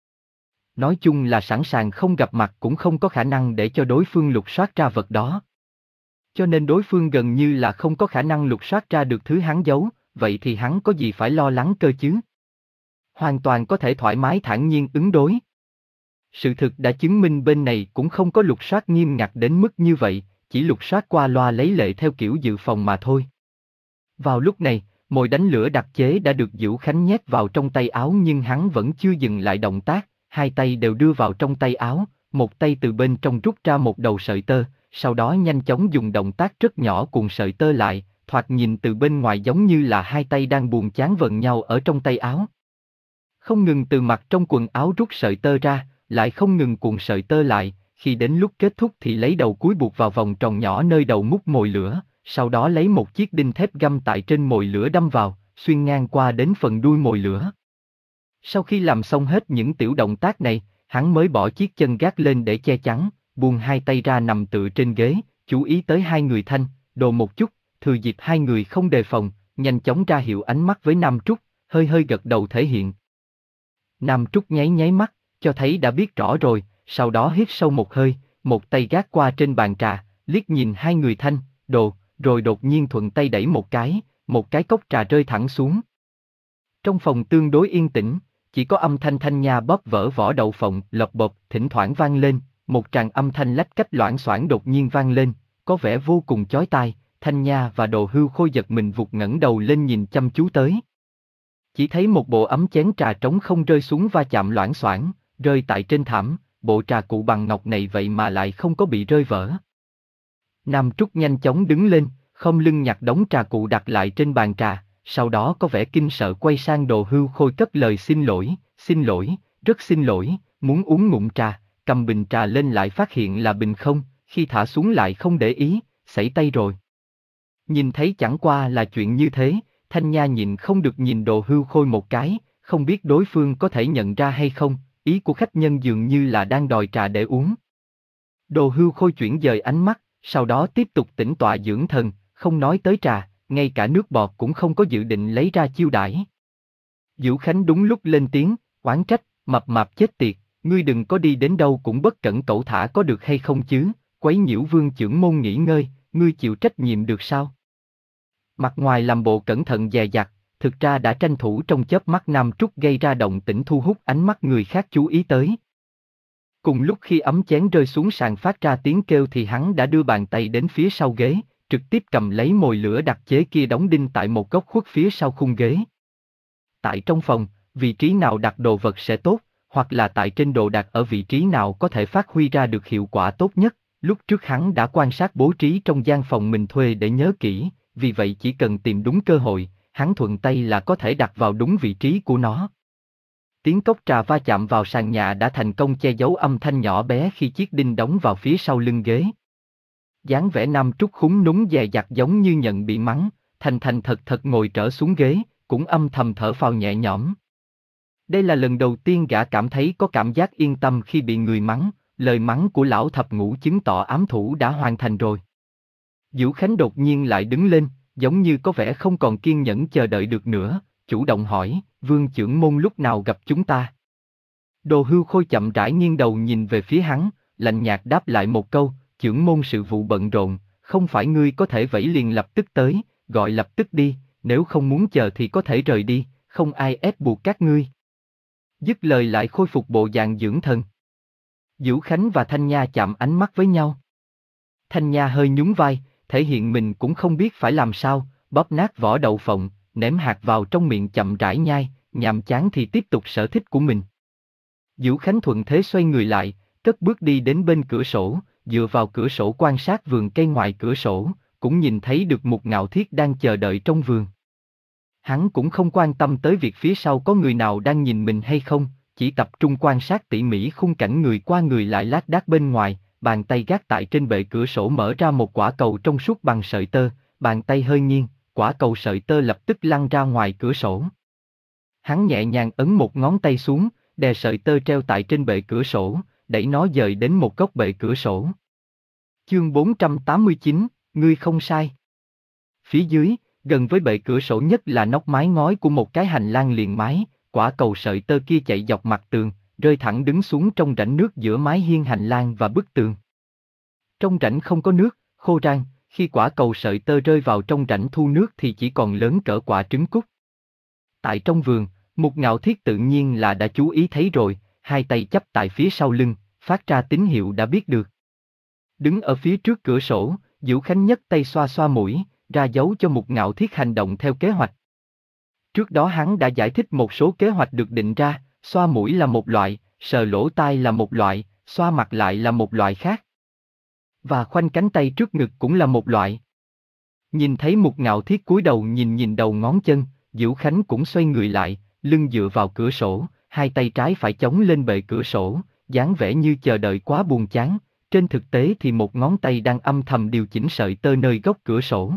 Nói chung là sẵn sàng không gặp mặt cũng không có khả năng để cho đối phương lục soát ra vật đó. Cho nên đối phương gần như là không có khả năng lục soát ra được thứ hắn giấu, vậy thì hắn có gì phải lo lắng cơ chứ? Hoàn toàn có thể thoải mái thản nhiên ứng đối. Sự thực đã chứng minh bên này cũng không có lục soát nghiêm ngặt đến mức như vậy, chỉ lục soát qua loa lấy lệ theo kiểu dự phòng mà thôi. Vào lúc này, mồi đánh lửa đặc chế đã được Dữu Khánh nhét vào trong tay áo nhưng hắn vẫn chưa dừng lại động tác, hai tay đều đưa vào trong tay áo, một tay từ bên trong rút ra một đầu sợi tơ, sau đó nhanh chóng dùng động tác rất nhỏ cuộn sợi tơ lại, thoạt nhìn từ bên ngoài giống như là hai tay đang buồn chán vần nhau ở trong tay áo. Không ngừng từ mặt trong quần áo rút sợi tơ ra, lại không ngừng cuộn sợi tơ lại, khi đến lúc kết thúc thì lấy đầu cuối buộc vào vòng tròn nhỏ nơi đầu mút mồi lửa, sau đó lấy một chiếc đinh thép găm tại trên mồi lửa đâm vào, xuyên ngang qua đến phần đuôi mồi lửa. Sau khi làm xong hết những tiểu động tác này, hắn mới bỏ chiếc chân gác lên để che chắn, buông hai tay ra nằm tựa trên ghế, chú ý tới hai người Thanh, Đồ một chút, thừa dịp hai người không đề phòng, nhanh chóng ra hiệu ánh mắt với Nam Trúc, hơi hơi gật đầu thể hiện. Nam Trúc nháy nháy mắt, cho thấy đã biết rõ rồi, sau đó hít sâu một hơi, một tay gác qua trên bàn trà, liếc nhìn hai người Thanh, Đồ, rồi đột nhiên thuận tay đẩy một cái, một cái cốc trà rơi thẳng xuống. Trong phòng tương đối yên tĩnh, chỉ có âm thanh Thanh Nha bóp vỡ vỏ đậu phộng lộc bộp thỉnh thoảng vang lên, một tràng âm thanh lách cách loảng xoảng đột nhiên vang lên, có vẻ vô cùng chói tai. Thanh Nha và Đồ Hưu Khôi giật mình vụt ngẩng đầu lên nhìn chăm chú tới. Chỉ thấy một bộ ấm chén trà trống không rơi xuống va chạm loảng xoảng, rơi tại trên thảm, bộ trà cụ bằng ngọc này vậy mà lại không có bị rơi vỡ. Nam Trúc nhanh chóng đứng lên, khom lưng nhặt đống trà cụ đặt lại trên bàn trà, sau đó có vẻ kinh sợ quay sang Đồ Hưu Khôi cất lời xin lỗi, xin lỗi, rất xin lỗi, muốn uống ngụm trà, cầm bình trà lên lại phát hiện là bình không, khi thả xuống lại không để ý, sảy tay rồi. Nhìn thấy chẳng qua là chuyện như thế, Thanh Nha nhìn không được nhìn Đồ Hưu Khôi một cái, không biết đối phương có thể nhận ra hay không, ý của khách nhân dường như là đang đòi trà để uống. Đồ Hưu Khôi chuyển dời ánh mắt, sau đó tiếp tục tĩnh tọa dưỡng thần, không nói tới trà, ngay cả nước bọt cũng không có dự định lấy ra chiêu đãi. Dữu Khánh đúng lúc lên tiếng, oán trách, mập mạp chết tiệt, ngươi đừng có đi đến đâu cũng bất cẩn cẩu thả có được hay không chứ, quấy nhiễu Vương chưởng môn nghỉ ngơi, ngươi chịu trách nhiệm được sao? Mặt ngoài làm bộ cẩn thận dè dặt, thực ra đã tranh thủ trong chớp mắt Nam Trúc gây ra động tĩnh thu hút ánh mắt người khác chú ý tới. Cùng lúc khi ấm chén rơi xuống sàn phát ra tiếng kêu thì hắn đã đưa bàn tay đến phía sau ghế, trực tiếp cầm lấy mồi lửa đặc chế kia đóng đinh tại một góc khuất phía sau khung ghế. Tại trong phòng, vị trí nào đặt đồ vật sẽ tốt, hoặc là tại trên đồ đặt ở vị trí nào có thể phát huy ra được hiệu quả tốt nhất, lúc trước hắn đã quan sát bố trí trong gian phòng mình thuê để nhớ kỹ, vì vậy chỉ cần tìm đúng cơ hội, hắn thuận tay là có thể đặt vào đúng vị trí của nó. Tiếng cốc trà va chạm vào sàn nhà đã thành công che giấu âm thanh nhỏ bé khi chiếc đinh đóng vào phía sau lưng ghế. Dáng vẻ Nam Trúc khúm núm dè dặt giống như nhận bị mắng, thành thành thật thật ngồi trở xuống ghế, cũng âm thầm thở phào nhẹ nhõm. Đây là lần đầu tiên gã cảm thấy có cảm giác yên tâm khi bị người mắng, lời mắng của lão thập ngũ chứng tỏ ám thủ đã hoàn thành rồi. Dữu Khánh đột nhiên lại đứng lên, giống như có vẻ không còn kiên nhẫn chờ đợi được nữa, chủ động hỏi, Vương chưởng môn lúc nào gặp chúng ta? Đồ Hưu Khôi chậm rãi nghiêng đầu nhìn về phía hắn, lạnh nhạt đáp lại một câu, chưởng môn sự vụ bận rộn, không phải ngươi có thể vẫy liền lập tức tới, gọi lập tức đi, nếu không muốn chờ thì có thể rời đi, không ai ép buộc các ngươi. Dứt lời lại khôi phục bộ dạng dưỡng thần. Dữu Khánh và Thanh Nha chạm ánh mắt với nhau. Thanh Nha hơi nhún vai, thể hiện mình cũng không biết phải làm sao, bóp nát vỏ đậu phộng, ném hạt vào trong miệng chậm rãi nhai, nhàm chán thì tiếp tục sở thích của mình. Dữu Khánh thuận thế xoay người lại, cất bước đi đến bên cửa sổ, dựa vào cửa sổ quan sát vườn cây ngoài cửa sổ, cũng nhìn thấy được Mục Ngạo Thiết đang chờ đợi trong vườn. Hắn cũng không quan tâm tới việc phía sau có người nào đang nhìn mình hay không, chỉ tập trung quan sát tỉ mỉ khung cảnh người qua người lại lác đác bên ngoài, bàn tay gác tại trên bệ cửa sổ mở ra một quả cầu trong suốt bằng sợi tơ, bàn tay hơi nghiêng, quả cầu sợi tơ lập tức lăn ra ngoài cửa sổ. Hắn nhẹ nhàng ấn một ngón tay xuống, đè sợi tơ treo tại trên bệ cửa sổ, đẩy nó dời đến một góc bệ cửa sổ. Chương bốn trăm tám mươi chín, ngươi không sai. Phía dưới, gần với bệ cửa sổ nhất là nóc mái ngói của một cái hành lang liền mái, quả cầu sợi tơ kia chạy dọc mặt tường, rơi thẳng đứng xuống trong rãnh nước giữa mái hiên hành lang và bức tường. Trong rãnh không có nước, khô rang, khi quả cầu sợi tơ rơi vào trong rãnh thu nước thì chỉ còn lớn cỡ quả trứng cút. Tại trong vườn, Mục Ngạo Thiết tự nhiên là đã chú ý thấy rồi, hai tay chắp tại phía sau lưng, phát ra tín hiệu đã biết được. Đứng ở phía trước cửa sổ, Diệu Khánh nhấc tay xoa xoa mũi, ra dấu cho Mục Ngạo Thiết hành động theo kế hoạch. Trước đó hắn đã giải thích một số kế hoạch được định ra, xoa mũi là một loại, sờ lỗ tai là một loại, xoa mặt lại là một loại khác. Và khoanh cánh tay trước ngực cũng là một loại. Nhìn thấy Mục Ngạo Thiết cúi đầu nhìn nhìn đầu ngón chân, Diệu Khánh cũng xoay người lại, lưng dựa vào cửa sổ, hai tay trái phải chống lên bệ cửa sổ, dáng vẻ như chờ đợi quá buồn chán. Trên thực tế thì một ngón tay đang âm thầm điều chỉnh sợi tơ nơi góc cửa sổ.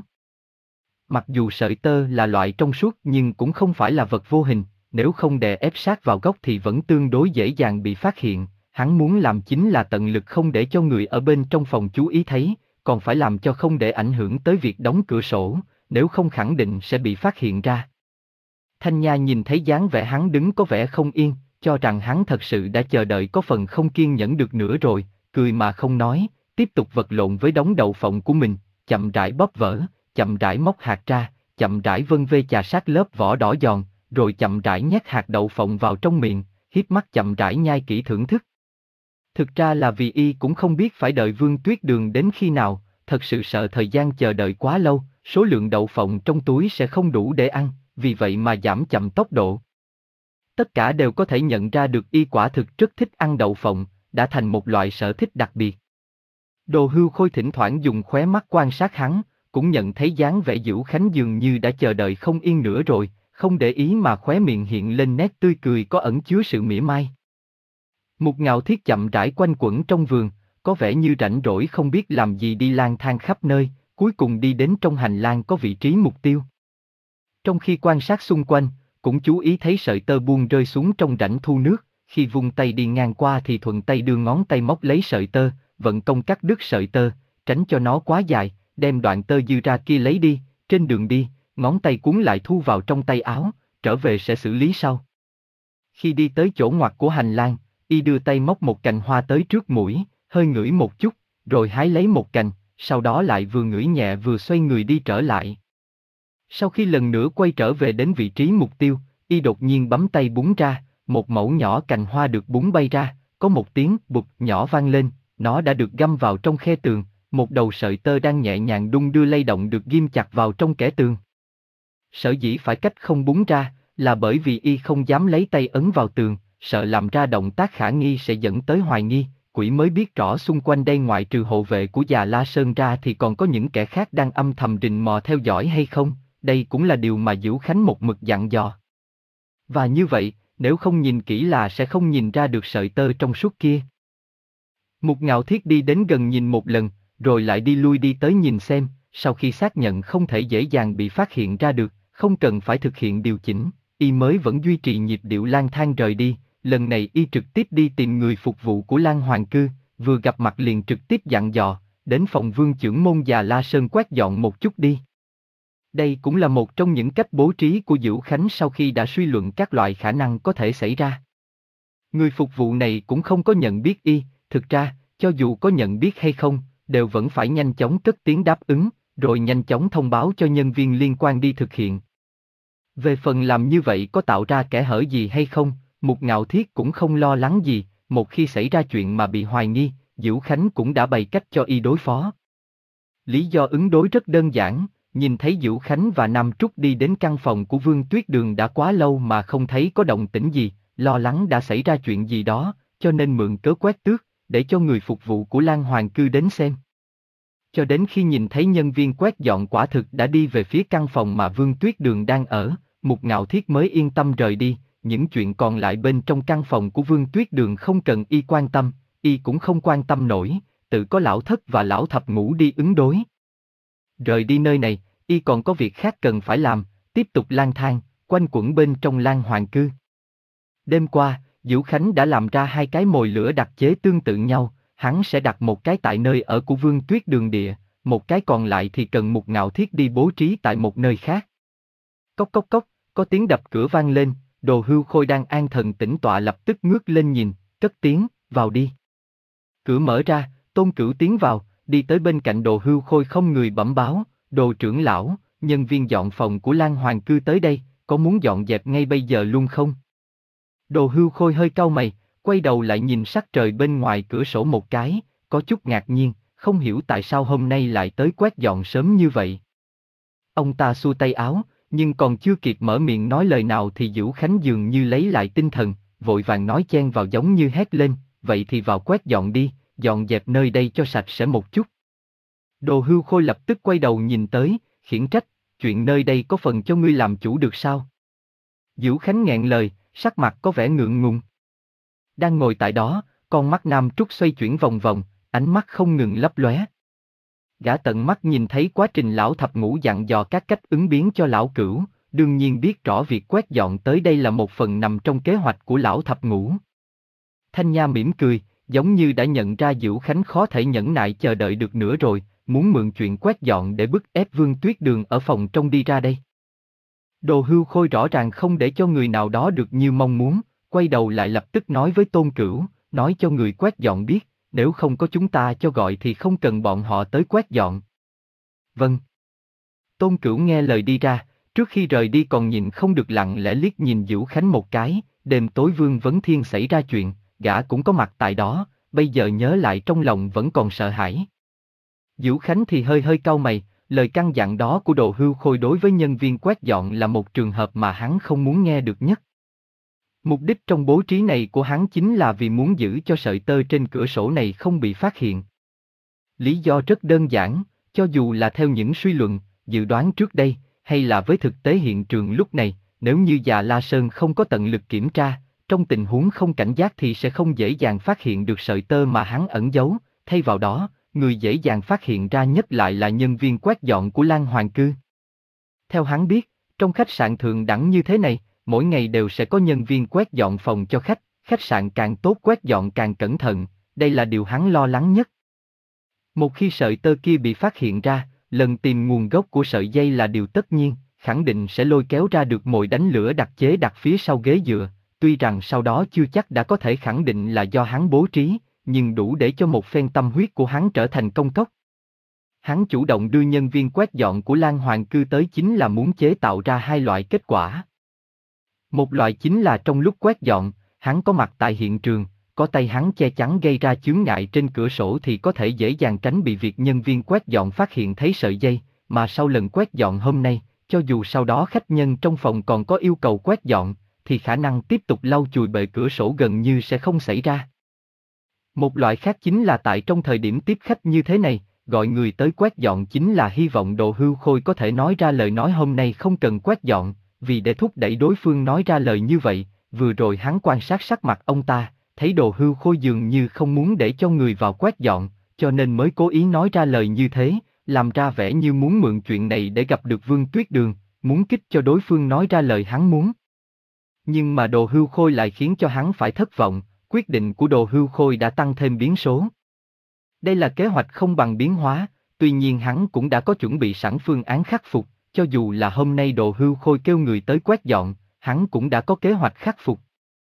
Mặc dù sợi tơ là loại trong suốt nhưng cũng không phải là vật vô hình, nếu không đè ép sát vào góc thì vẫn tương đối dễ dàng bị phát hiện. Hắn muốn làm chính là tận lực không để cho người ở bên trong phòng chú ý thấy, còn phải làm cho không để ảnh hưởng tới việc đóng cửa sổ, nếu không khẳng định sẽ bị phát hiện ra. Thanh Nha nhìn thấy dáng vẻ hắn đứng có vẻ không yên, cho rằng hắn thật sự đã chờ đợi có phần không kiên nhẫn được nữa rồi, cười mà không nói, tiếp tục vật lộn với đống đậu phộng của mình, chậm rãi bóp vỡ, chậm rãi móc hạt ra, chậm rãi vân vê chà sát lớp vỏ đỏ giòn, rồi chậm rãi nhét hạt đậu phộng vào trong miệng, híp mắt chậm rãi nhai kỹ thưởng thức. Thực ra là vì y cũng không biết phải đợi Vương Tuyết Đường đến khi nào, thật sự sợ thời gian chờ đợi quá lâu, số lượng đậu phộng trong túi sẽ không đủ để ăn, vì vậy mà giảm chậm tốc độ. Tất cả đều có thể nhận ra được y quả thực rất thích ăn đậu phộng, đã thành một loại sở thích đặc biệt. Đồ Hưu Khôi thỉnh thoảng dùng khóe mắt quan sát hắn, cũng nhận thấy dáng vẻ Diệu Khánh dường như đã chờ đợi không yên nữa rồi, không để ý mà khóe miệng hiện lên nét tươi cười có ẩn chứa sự mỉa mai. Mục Ngạo Thiết chậm rãi quanh quẩn trong vườn, có vẻ như rảnh rỗi không biết làm gì đi lang thang khắp nơi, cuối cùng đi đến trong hành lang có vị trí mục tiêu. Trong khi quan sát xung quanh, cũng chú ý thấy sợi tơ buông rơi xuống trong rãnh thu nước, khi vung tay đi ngang qua thì thuận tay đưa ngón tay móc lấy sợi tơ, vận công cắt đứt sợi tơ, tránh cho nó quá dài, đem đoạn tơ dư ra kia lấy đi, trên đường đi, ngón tay cuốn lại thu vào trong tay áo, trở về sẽ xử lý sau. Khi đi tới chỗ ngoặt của hành lang, y đưa tay móc một cành hoa tới trước mũi, hơi ngửi một chút, rồi hái lấy một cành, sau đó lại vừa ngửi nhẹ vừa xoay người đi trở lại. Sau khi lần nữa quay trở về đến vị trí mục tiêu, y đột nhiên bấm tay búng ra, một mẩu nhỏ cành hoa được búng bay ra, có một tiếng bụp nhỏ vang lên, nó đã được găm vào trong khe tường, một đầu sợi tơ đang nhẹ nhàng đung đưa lay động được ghim chặt vào trong kẽ tường. Sở dĩ phải cách không búng ra, là bởi vì y không dám lấy tay ấn vào tường, sợ làm ra động tác khả nghi sẽ dẫn tới hoài nghi, quỷ mới biết rõ xung quanh đây ngoại trừ hộ vệ của Già La Sơn ra thì còn có những kẻ khác đang âm thầm rình mò theo dõi hay không, đây cũng là điều mà Diệu Khánh một mực dặn dò. Và như vậy, nếu không nhìn kỹ là sẽ không nhìn ra được sợi tơ trong suốt kia. Mục Ngạo Thiết đi đến gần nhìn một lần, rồi lại đi lui đi tới nhìn xem, sau khi xác nhận không thể dễ dàng bị phát hiện ra được, không cần phải thực hiện điều chỉnh, y mới vẫn duy trì nhịp điệu lang thang rời đi. Lần này y trực tiếp đi tìm người phục vụ của Lan Hoàng Cư, vừa gặp mặt liền trực tiếp dặn dò, đến phòng Vương Chưởng môn Già La Sơn quét dọn một chút đi. Đây cũng là một trong những cách bố trí của Diệu Khánh sau khi đã suy luận các loại khả năng có thể xảy ra. Người phục vụ này cũng không có nhận biết y, thực ra, cho dù có nhận biết hay không, đều vẫn phải nhanh chóng cất tiếng đáp ứng, rồi nhanh chóng thông báo cho nhân viên liên quan đi thực hiện. Về phần làm như vậy có tạo ra kẽ hở gì hay không, Mục Ngạo Thiết cũng không lo lắng gì, một khi xảy ra chuyện mà bị hoài nghi, Diệu Khánh cũng đã bày cách cho y đối phó. Lý do ứng đối rất đơn giản, nhìn thấy Diệu Khánh và Nam Trúc đi đến căn phòng của Vương Tuyết Đường đã quá lâu mà không thấy có động tĩnh gì, lo lắng đã xảy ra chuyện gì đó, cho nên mượn cớ quét tước, để cho người phục vụ của Lan Hoàng Cư đến xem. Cho đến khi nhìn thấy nhân viên quét dọn quả thực đã đi về phía căn phòng mà Vương Tuyết Đường đang ở, Mục Ngạo Thiết mới yên tâm rời đi. Những chuyện còn lại bên trong căn phòng của Vương Tuyết Đường không cần y quan tâm, y cũng không quan tâm nổi, tự có lão thất và lão thập ngũ đi ứng đối. Rời đi nơi này, y còn có việc khác cần phải làm, tiếp tục lang thang, quanh quẩn bên trong Lan Hoàng Cư. Đêm qua, Diệu Khánh đã làm ra hai cái mồi lửa đặc chế tương tự nhau, hắn sẽ đặt một cái tại nơi ở của Vương Tuyết Đường địa, một cái còn lại thì cần Mục Ngạo Thiết đi bố trí tại một nơi khác. Cốc cốc cốc, có tiếng đập cửa vang lên, Đồ Hưu Khôi đang an thần tĩnh tọa lập tức ngước lên nhìn, cất tiếng, vào đi. Cửa mở ra, Tôn Cửu tiến vào, đi tới bên cạnh Đồ Hưu Khôi không người bẩm báo, Đồ trưởng lão, nhân viên dọn phòng của Lan Hoàng cư tới đây, có muốn dọn dẹp ngay bây giờ luôn không? Đồ Hưu Khôi hơi cau mày, quay đầu lại nhìn sắc trời bên ngoài cửa sổ một cái, có chút ngạc nhiên, không hiểu tại sao hôm nay lại tới quét dọn sớm như vậy. Ông ta xua tay áo, nhưng còn chưa kịp mở miệng nói lời nào thì Dữu Khánh dường như lấy lại tinh thần, vội vàng nói chen vào giống như hét lên, vậy thì vào quét dọn đi, dọn dẹp nơi đây cho sạch sẽ một chút. Đồ Hưu Khôi lập tức quay đầu nhìn tới, khiển trách, chuyện nơi đây có phần cho ngươi làm chủ được sao? Dữu Khánh nghẹn lời, sắc mặt có vẻ ngượng ngùng. Đang ngồi tại đó, con mắt Nam Trúc xoay chuyển vòng vòng, ánh mắt không ngừng lấp lóe. Gã tận mắt nhìn thấy quá trình lão thập ngũ dặn dò các cách ứng biến cho lão Cửu, đương nhiên biết rõ việc quét dọn tới đây là một phần nằm trong kế hoạch của lão thập ngũ. Thanh Nha mỉm cười, giống như đã nhận ra Dữu Khánh khó thể nhẫn nại chờ đợi được nữa rồi, muốn mượn chuyện quét dọn để bức ép Vương Tuyết Đường ở phòng trong đi ra đây. Đồ Hưu Khôi rõ ràng không để cho người nào đó được như mong muốn, quay đầu lại lập tức nói với Tôn Cửu, nói cho người quét dọn biết, nếu không có chúng ta cho gọi thì không cần bọn họ tới quét dọn. Vâng. Tôn Cửu nghe lời đi ra, trước khi rời đi còn nhìn không được lặng lẽ liếc nhìn Dữu Khánh một cái, đêm tối Vương Vấn Thiên xảy ra chuyện, gã cũng có mặt tại đó, bây giờ nhớ lại trong lòng vẫn còn sợ hãi. Dữu Khánh thì hơi hơi cau mày, lời căn dặn đó của Đồ Hưu Khôi đối với nhân viên quét dọn là một trường hợp mà hắn không muốn nghe được nhất. Mục đích trong bố trí này của hắn chính là vì muốn giữ cho sợi tơ trên cửa sổ này không bị phát hiện. Lý do rất đơn giản, cho dù là theo những suy luận, dự đoán trước đây, hay là với thực tế hiện trường lúc này, nếu như Già La Sơn không có tận lực kiểm tra, trong tình huống không cảnh giác thì sẽ không dễ dàng phát hiện được sợi tơ mà hắn ẩn giấu, thay vào đó, người dễ dàng phát hiện ra nhất lại là nhân viên quét dọn của Lan Hoàng cư. Theo hắn biết, trong khách sạn thượng đẳng như thế này, mỗi ngày đều sẽ có nhân viên quét dọn phòng cho khách, khách sạn càng tốt quét dọn càng cẩn thận, đây là điều hắn lo lắng nhất. Một khi sợi tơ kia bị phát hiện ra, lần tìm nguồn gốc của sợi dây là điều tất nhiên, khẳng định sẽ lôi kéo ra được mồi đánh lửa đặc chế đặt phía sau ghế dựa, tuy rằng sau đó chưa chắc đã có thể khẳng định là do hắn bố trí, nhưng đủ để cho một phen tâm huyết của hắn trở thành công cốc. Hắn chủ động đưa nhân viên quét dọn của Lan Hoàng cư tới chính là muốn chế tạo ra hai loại kết quả. Một loại chính là trong lúc quét dọn, hắn có mặt tại hiện trường, có tay hắn che chắn gây ra chướng ngại trên cửa sổ thì có thể dễ dàng tránh bị việc nhân viên quét dọn phát hiện thấy sợi dây, mà sau lần quét dọn hôm nay, cho dù sau đó khách nhân trong phòng còn có yêu cầu quét dọn, thì khả năng tiếp tục lau chùi bề cửa sổ gần như sẽ không xảy ra. Một loại khác chính là tại trong thời điểm tiếp khách như thế này, gọi người tới quét dọn chính là hy vọng Đồ Hưu Khôi có thể nói ra lời nói hôm nay không cần quét dọn, vì để thúc đẩy đối phương nói ra lời như vậy, vừa rồi hắn quan sát sắc mặt ông ta, thấy Đồ Hưu Khôi dường như không muốn để cho người vào quét dọn, cho nên mới cố ý nói ra lời như thế, làm ra vẻ như muốn mượn chuyện này để gặp được Vương Tuyết Đường, muốn kích cho đối phương nói ra lời hắn muốn. Nhưng mà Đồ Hưu Khôi lại khiến cho hắn phải thất vọng, quyết định của Đồ Hưu Khôi đã tăng thêm biến số. Đây là kế hoạch không bằng biến hóa, tuy nhiên hắn cũng đã có chuẩn bị sẵn phương án khắc phục, cho dù là hôm nay Đồ Hưu Khôi kêu người tới quét dọn, hắn cũng đã có kế hoạch khắc phục.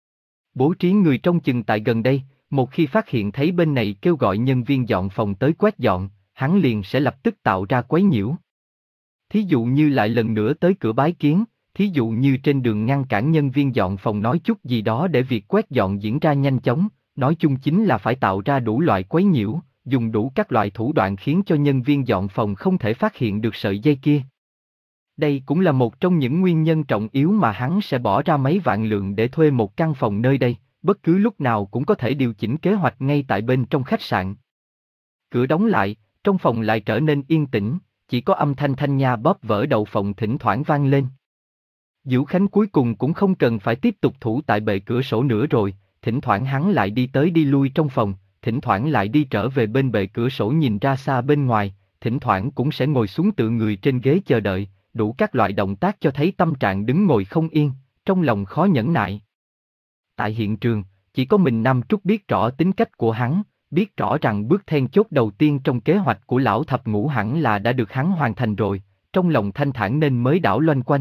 Bố trí người trông chừng tại gần đây, một khi phát hiện thấy bên này kêu gọi nhân viên dọn phòng tới quét dọn, hắn liền sẽ lập tức tạo ra quấy nhiễu. Thí dụ như lại lần nữa tới cửa bái kiến, thí dụ như trên đường ngăn cản nhân viên dọn phòng nói chút gì đó để việc quét dọn diễn ra nhanh chóng, nói chung chính là phải tạo ra đủ loại quấy nhiễu, dùng đủ các loại thủ đoạn khiến cho nhân viên dọn phòng không thể phát hiện được sợi dây kia. Đây cũng là một trong những nguyên nhân trọng yếu mà hắn sẽ bỏ ra mấy vạn lượng để thuê một căn phòng nơi đây, bất cứ lúc nào cũng có thể điều chỉnh kế hoạch ngay tại bên trong khách sạn. Cửa đóng lại, trong phòng lại trở nên yên tĩnh, chỉ có âm thanh Thanh Nha bóp vỡ đầu phòng thỉnh thoảng vang lên. Dữu Khánh cuối cùng cũng không cần phải tiếp tục thủ tại bệ cửa sổ nữa rồi, thỉnh thoảng hắn lại đi tới đi lui trong phòng, thỉnh thoảng lại đi trở về bên bệ cửa sổ nhìn ra xa bên ngoài, thỉnh thoảng cũng sẽ ngồi xuống tựa người trên ghế chờ đợi, đủ các loại động tác cho thấy tâm trạng đứng ngồi không yên, trong lòng khó nhẫn nại. Tại hiện trường, chỉ có mình Nam Trúc biết rõ tính cách của hắn, biết rõ rằng bước then chốt đầu tiên trong kế hoạch của lão thập ngũ hẳn là đã được hắn hoàn thành rồi, trong lòng thanh thản nên mới đảo loanh quanh.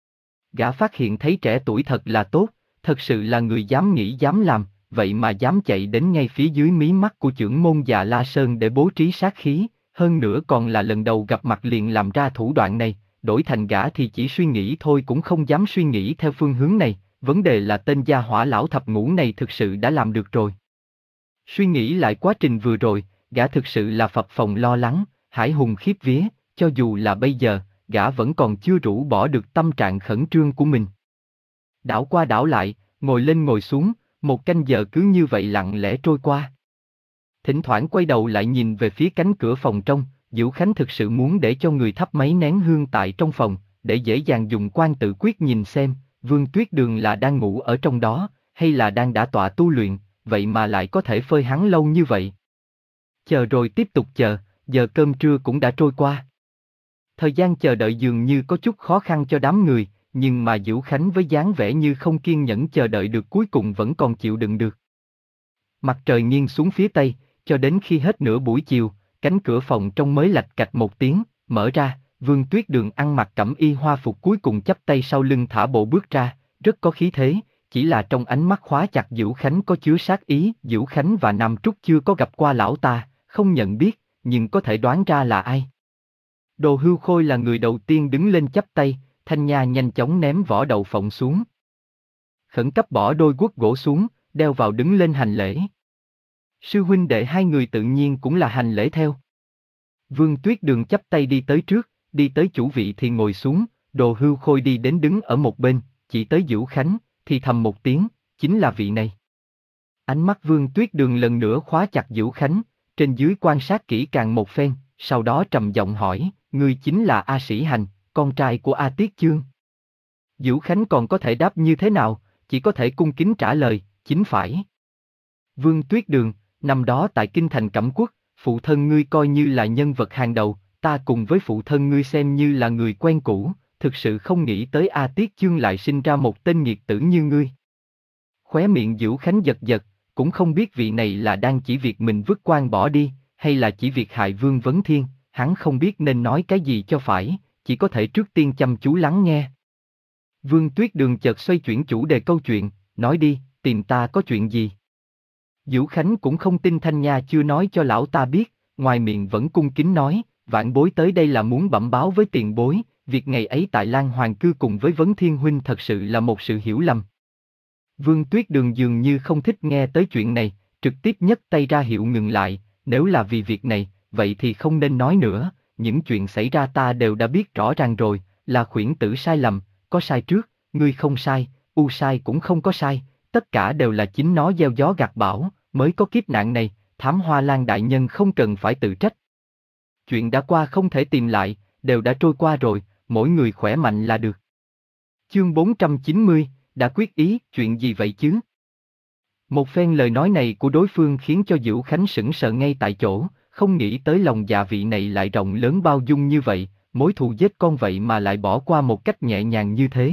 Gã phát hiện thấy trẻ tuổi thật là tốt, thật sự là người dám nghĩ dám làm, vậy mà dám chạy đến ngay phía dưới mí mắt của chưởng môn Già La Sơn để bố trí sát khí, hơn nữa còn là lần đầu gặp mặt liền làm ra thủ đoạn này, đổi thành gã thì chỉ suy nghĩ thôi cũng không dám suy nghĩ theo phương hướng này, vấn đề là tên gia hỏa lão thập ngũ này thực sự đã làm được rồi. Suy nghĩ lại quá trình vừa rồi, gã thực sự là phập phồng lo lắng, hải hùng khiếp vía, cho dù là bây giờ, gã vẫn còn chưa rũ bỏ được tâm trạng khẩn trương của mình. Đảo qua đảo lại, ngồi lên ngồi xuống, một canh giờ cứ như vậy lặng lẽ trôi qua. Thỉnh thoảng quay đầu lại nhìn về phía cánh cửa phòng trong, Dữu Khánh thực sự muốn để cho người thắp mấy nén hương tại trong phòng, để dễ dàng dùng quan tự quyết nhìn xem, Vương Tuyết Đường là đang ngủ ở trong đó, hay là đang đã tọa tu luyện, vậy mà lại có thể phơi hắn lâu như vậy. Chờ rồi tiếp tục chờ, giờ cơm trưa cũng đã trôi qua. Thời gian chờ đợi dường như có chút khó khăn cho đám người, nhưng mà Dữu Khánh với dáng vẻ như không kiên nhẫn chờ đợi được cuối cùng vẫn còn chịu đựng được. Mặt trời nghiêng xuống phía tây, cho đến khi hết nửa buổi chiều, cánh cửa phòng trong mới lạch cạch một tiếng, mở ra, Vương Tuyết Đường ăn mặc cẩm y hoa phục cuối cùng chắp tay sau lưng thả bộ bước ra, rất có khí thế, chỉ là trong ánh mắt khóa chặt Dữu Khánh có chứa sát ý. Dữu Khánh và Nam Trúc chưa có gặp qua lão ta, không nhận biết, nhưng có thể đoán ra là ai. Đồ Hưu Khôi là người đầu tiên đứng lên chắp tay, Thanh Nha nhanh chóng ném vỏ đậu phộng xuống. Khẩn cấp bỏ đôi guốc gỗ xuống, đeo vào đứng lên hành lễ. Sư huynh đệ hai người tự nhiên cũng là hành lễ theo. Vương Tuyết Đường chắp tay đi tới trước, đi tới chủ vị thì ngồi xuống, Đồ Hưu Khôi đi đến đứng ở một bên, chỉ tới Dữu Khánh, thì thầm một tiếng, chính là vị này. Ánh mắt Vương Tuyết Đường lần nữa khóa chặt Dữu Khánh, trên dưới quan sát kỹ càng một phen, sau đó trầm giọng hỏi, ngươi chính là A Sĩ Hành, con trai của A Tiết Chương. Dữu Khánh còn có thể đáp như thế nào, chỉ có thể cung kính trả lời, chính phải. Vương Tuyết Đường, năm đó tại Kinh Thành Cẩm Quốc, phụ thân ngươi coi như là nhân vật hàng đầu, ta cùng với phụ thân ngươi xem như là người quen cũ, thực sự không nghĩ tới A Tiết Chương lại sinh ra một tên nghiệt tử như ngươi. Khóe miệng Dữu Khánh giật giật, cũng không biết vị này là đang chỉ việc mình vứt quan bỏ đi, hay là chỉ việc hại Vương Vấn Thiên, hắn không biết nên nói cái gì cho phải, chỉ có thể trước tiên chăm chú lắng nghe. Vương Tuyết Đường chợt xoay chuyển chủ đề câu chuyện, nói đi, tìm ta có chuyện gì? Dữu Khánh cũng không tin Thanh Nha chưa nói cho lão ta biết, ngoài miệng vẫn cung kính nói, vãn bối tới đây là muốn bẩm báo với tiền bối, việc ngày ấy tại Lan Hoàng Cư cùng với Vấn Thiên huynh thật sự là một sự hiểu lầm. Vương Tuyết Đường dường như không thích nghe tới chuyện này, trực tiếp nhấc tay ra hiệu ngừng lại, nếu là vì việc này, vậy thì không nên nói nữa, những chuyện xảy ra ta đều đã biết rõ ràng rồi, là khuyển tử sai lầm, có sai trước, ngươi không sai, U sai cũng không có sai, tất cả đều là chính nó gieo gió gặt bão, mới có kiếp nạn này, Thám Hoa Lan đại nhân không cần phải tự trách. Chuyện đã qua không thể tìm lại, đều đã trôi qua rồi, mỗi người khỏe mạnh là được. Chương bốn trăm chín mươi, đã quyết ý, chuyện gì vậy chứ? Một phen lời nói này của đối phương khiến cho Dữu Khánh sững sờ ngay tại chỗ, không nghĩ tới lòng dạ vị này lại rộng lớn bao dung như vậy, mối thù giết con vậy mà lại bỏ qua một cách nhẹ nhàng như thế.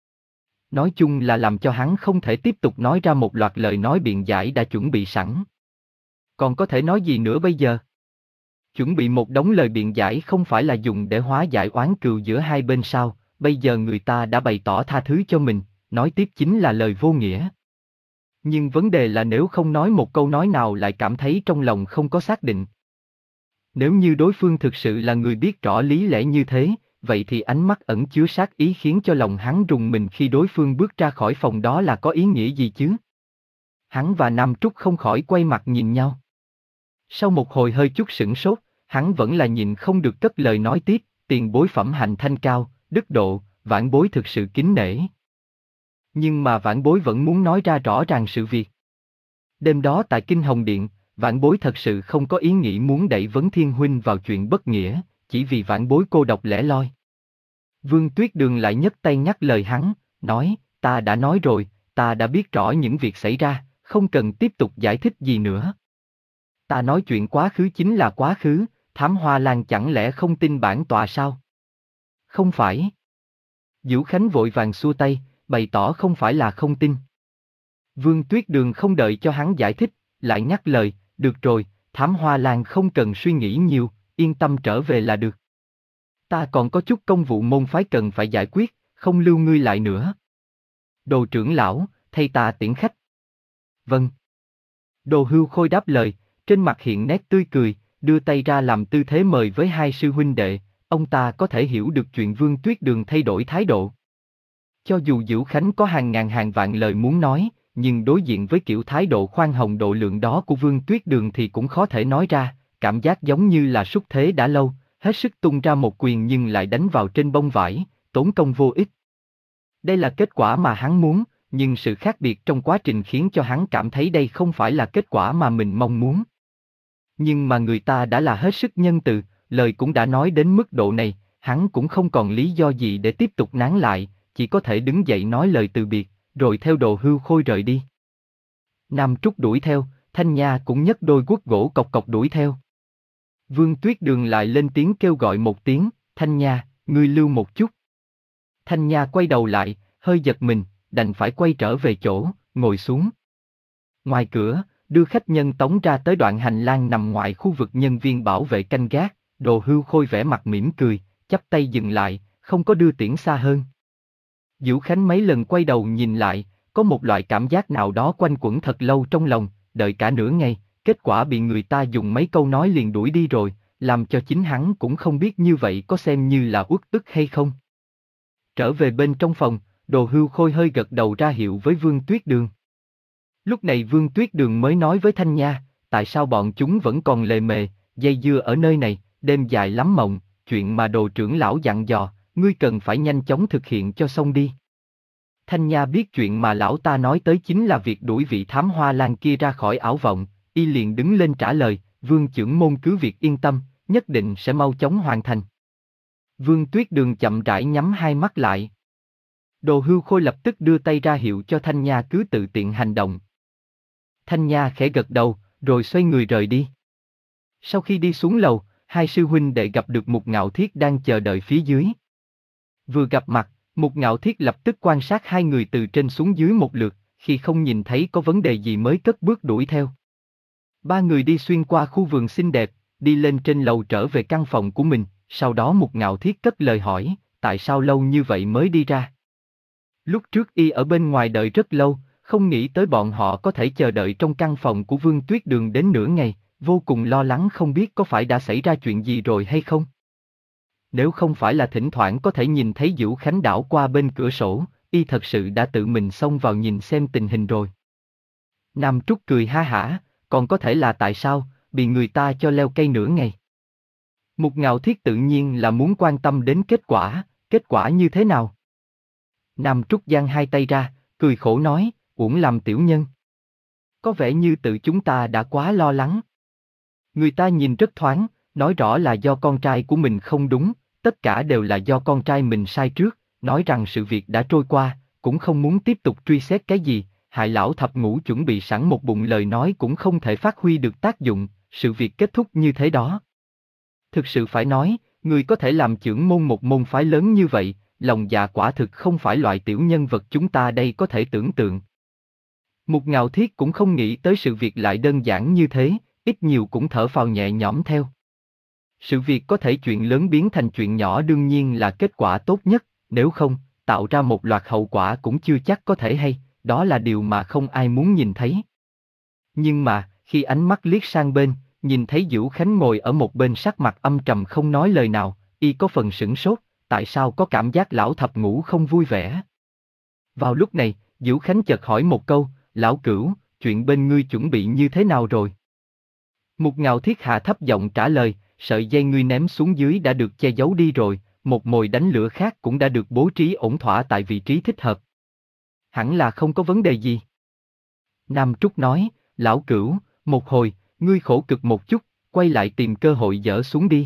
Nói chung là làm cho hắn không thể tiếp tục nói ra một loạt lời nói biện giải đã chuẩn bị sẵn. Còn có thể nói gì nữa bây giờ? Chuẩn bị một đống lời biện giải không phải là dùng để hóa giải oán cừu giữa hai bên sao, bây giờ người ta đã bày tỏ tha thứ cho mình, nói tiếp chính là lời vô nghĩa. Nhưng vấn đề là nếu không nói một câu nói nào lại cảm thấy trong lòng không có xác định. Nếu như đối phương thực sự là người biết rõ lý lẽ như thế, vậy thì ánh mắt ẩn chứa sát ý khiến cho lòng hắn rùng mình khi đối phương bước ra khỏi phòng đó là có ý nghĩa gì chứ? Hắn và Nam Trúc không khỏi quay mặt nhìn nhau. Sau một hồi hơi chút sửng sốt, hắn vẫn là nhìn không được cất lời nói tiếp, tiền bối phẩm hạnh thanh cao, đức độ, vãn bối thực sự kính nể. Nhưng mà vãn bối vẫn muốn nói ra rõ ràng sự việc. Đêm đó tại Kinh Hồng Điện, vãn bối thật sự không có ý nghĩ muốn đẩy Vấn Thiên huynh vào chuyện bất nghĩa, chỉ vì vãn bối cô độc lẻ loi. Vương Tuyết Đường lại nhấc tay nhắc lời hắn, nói, ta đã nói rồi, ta đã biết rõ những việc xảy ra, không cần tiếp tục giải thích gì nữa. Ta nói chuyện quá khứ chính là quá khứ, Thám Hoa Lan chẳng lẽ không tin bản tọa sao? Không phải. Dữu Khánh vội vàng xua tay, bày tỏ không phải là không tin. Vương Tuyết Đường không đợi cho hắn giải thích, lại nhắc lời, được rồi, Thám Hoa Lan không cần suy nghĩ nhiều, yên tâm trở về là được. Ta còn có chút công vụ môn phái cần phải giải quyết, không lưu ngươi lại nữa. Đồ trưởng lão, thay ta tiễn khách. Vâng. Đồ Hưu Khôi đáp lời, trên mặt hiện nét tươi cười, đưa tay ra làm tư thế mời với hai sư huynh đệ, ông ta có thể hiểu được chuyện Vương Tuyết Đường thay đổi thái độ. Cho dù Dữu Khánh có hàng ngàn hàng vạn lời muốn nói, nhưng đối diện với kiểu thái độ khoan hồng độ lượng đó của Vương Tuyết Đường thì cũng khó thể nói ra, cảm giác giống như là súc thế đã lâu, hết sức tung ra một quyền nhưng lại đánh vào trên bông vải, tốn công vô ích. Đây là kết quả mà hắn muốn, nhưng sự khác biệt trong quá trình khiến cho hắn cảm thấy đây không phải là kết quả mà mình mong muốn. Nhưng mà người ta đã là hết sức nhân từ, lời cũng đã nói đến mức độ này, hắn cũng không còn lý do gì để tiếp tục nán lại, chỉ có thể đứng dậy nói lời từ biệt, rồi theo Đồ Hưu Khôi rời đi. Nam Trúc đuổi theo, Thanh Nha cũng nhấc đôi guốc gỗ cộc cộc đuổi theo. Vương Tuyết Đường lại lên tiếng kêu gọi một tiếng, Thanh Nha, ngươi lưu một chút. Thanh Nha quay đầu lại, hơi giật mình, đành phải quay trở về chỗ, ngồi xuống. Ngoài cửa, đưa khách nhân tống ra tới đoạn hành lang nằm ngoài khu vực nhân viên bảo vệ canh gác, Đồ Hưu Khôi vẻ mặt mỉm cười, chắp tay dừng lại, không có đưa tiễn xa hơn. Dữu Khánh mấy lần quay đầu nhìn lại, có một loại cảm giác nào đó quanh quẩn thật lâu trong lòng, đợi cả nửa ngày, kết quả bị người ta dùng mấy câu nói liền đuổi đi rồi, làm cho chính hắn cũng không biết như vậy có xem như là uất ức hay không. Trở về bên trong phòng, Đồ Hưu Khôi hơi gật đầu ra hiệu với Vương Tuyết Đường. Lúc này Vương Tuyết Đường mới nói với Thanh Nha, tại sao bọn chúng vẫn còn lề mề, dây dưa ở nơi này, đêm dài lắm mộng, chuyện mà Đồ trưởng lão dặn dò, ngươi cần phải nhanh chóng thực hiện cho xong đi. Thanh Nha biết chuyện mà lão ta nói tới chính là việc đuổi vị Thám Hoa Lan kia ra khỏi ảo vọng, y liền đứng lên trả lời, Vương trưởng môn cứ việc yên tâm, nhất định sẽ mau chóng hoàn thành. Vương Tuyết Đường chậm rãi nhắm hai mắt lại. Đồ Hưu Khôi lập tức đưa tay ra hiệu cho Thanh Nha cứ tự tiện hành động. Thanh Nha khẽ gật đầu, rồi xoay người rời đi. Sau khi đi xuống lầu, hai sư huynh đệ gặp được Mục Ngạo Thiết đang chờ đợi phía dưới. Vừa gặp mặt, Mục Ngạo Thiết lập tức quan sát hai người từ trên xuống dưới một lượt, khi không nhìn thấy có vấn đề gì mới cất bước đuổi theo. Ba người đi xuyên qua khu vườn xinh đẹp, đi lên trên lầu trở về căn phòng của mình, sau đó Mục Ngạo Thiết cất lời hỏi, tại sao lâu như vậy mới đi ra? Lúc trước y ở bên ngoài đợi rất lâu, không nghĩ tới bọn họ có thể chờ đợi trong căn phòng của Vương Tuyết Đường đến nửa ngày, vô cùng lo lắng không biết có phải đã xảy ra chuyện gì rồi hay không. Nếu không phải là thỉnh thoảng có thể nhìn thấy Dữu Khánh đảo qua bên cửa sổ, y thật sự đã tự mình xông vào nhìn xem tình hình rồi. Nam Trúc cười ha hả, còn có thể là tại sao, bị người ta cho leo cây nửa ngày. Mục Ngạo Thiết tự nhiên là muốn quan tâm đến kết quả, kết quả như thế nào. Nam Trúc giang hai tay ra, cười khổ nói, uổng làm tiểu nhân. Có vẻ như tự chúng ta đã quá lo lắng. Người ta nhìn rất thoáng, nói rõ là do con trai của mình không đúng, tất cả đều là do con trai mình sai trước, nói rằng sự việc đã trôi qua, cũng không muốn tiếp tục truy xét cái gì, hại lão thập ngũ chuẩn bị sẵn một bụng lời nói cũng không thể phát huy được tác dụng, sự việc kết thúc như thế đó. Thực sự phải nói, người có thể làm trưởng môn một môn phái lớn như vậy, lòng dạ quả thực không phải loại tiểu nhân vật chúng ta đây có thể tưởng tượng. Mục Ngạo Thiết cũng không nghĩ tới sự việc lại đơn giản như thế, ít nhiều cũng thở phào nhẹ nhõm theo. Sự việc có thể chuyện lớn biến thành chuyện nhỏ đương nhiên là kết quả tốt nhất, nếu không, tạo ra một loạt hậu quả cũng chưa chắc có thể hay, đó là điều mà không ai muốn nhìn thấy. Nhưng mà, khi ánh mắt liếc sang bên, nhìn thấy Dữu Khánh ngồi ở một bên sắc mặt âm trầm không nói lời nào, y có phần sửng sốt, tại sao có cảm giác lão thập ngũ không vui vẻ. Vào lúc này, Dữu Khánh chợt hỏi một câu, lão cửu, chuyện bên ngươi chuẩn bị như thế nào rồi? Mục Ngạo Thiết hạ thấp giọng trả lời, sợi dây ngươi ném xuống dưới đã được che giấu đi rồi, một mồi đánh lửa khác cũng đã được bố trí ổn thỏa tại vị trí thích hợp. Hẳn là không có vấn đề gì. Nam Trúc nói, lão cửu, một hồi, ngươi khổ cực một chút, quay lại tìm cơ hội dỡ xuống đi.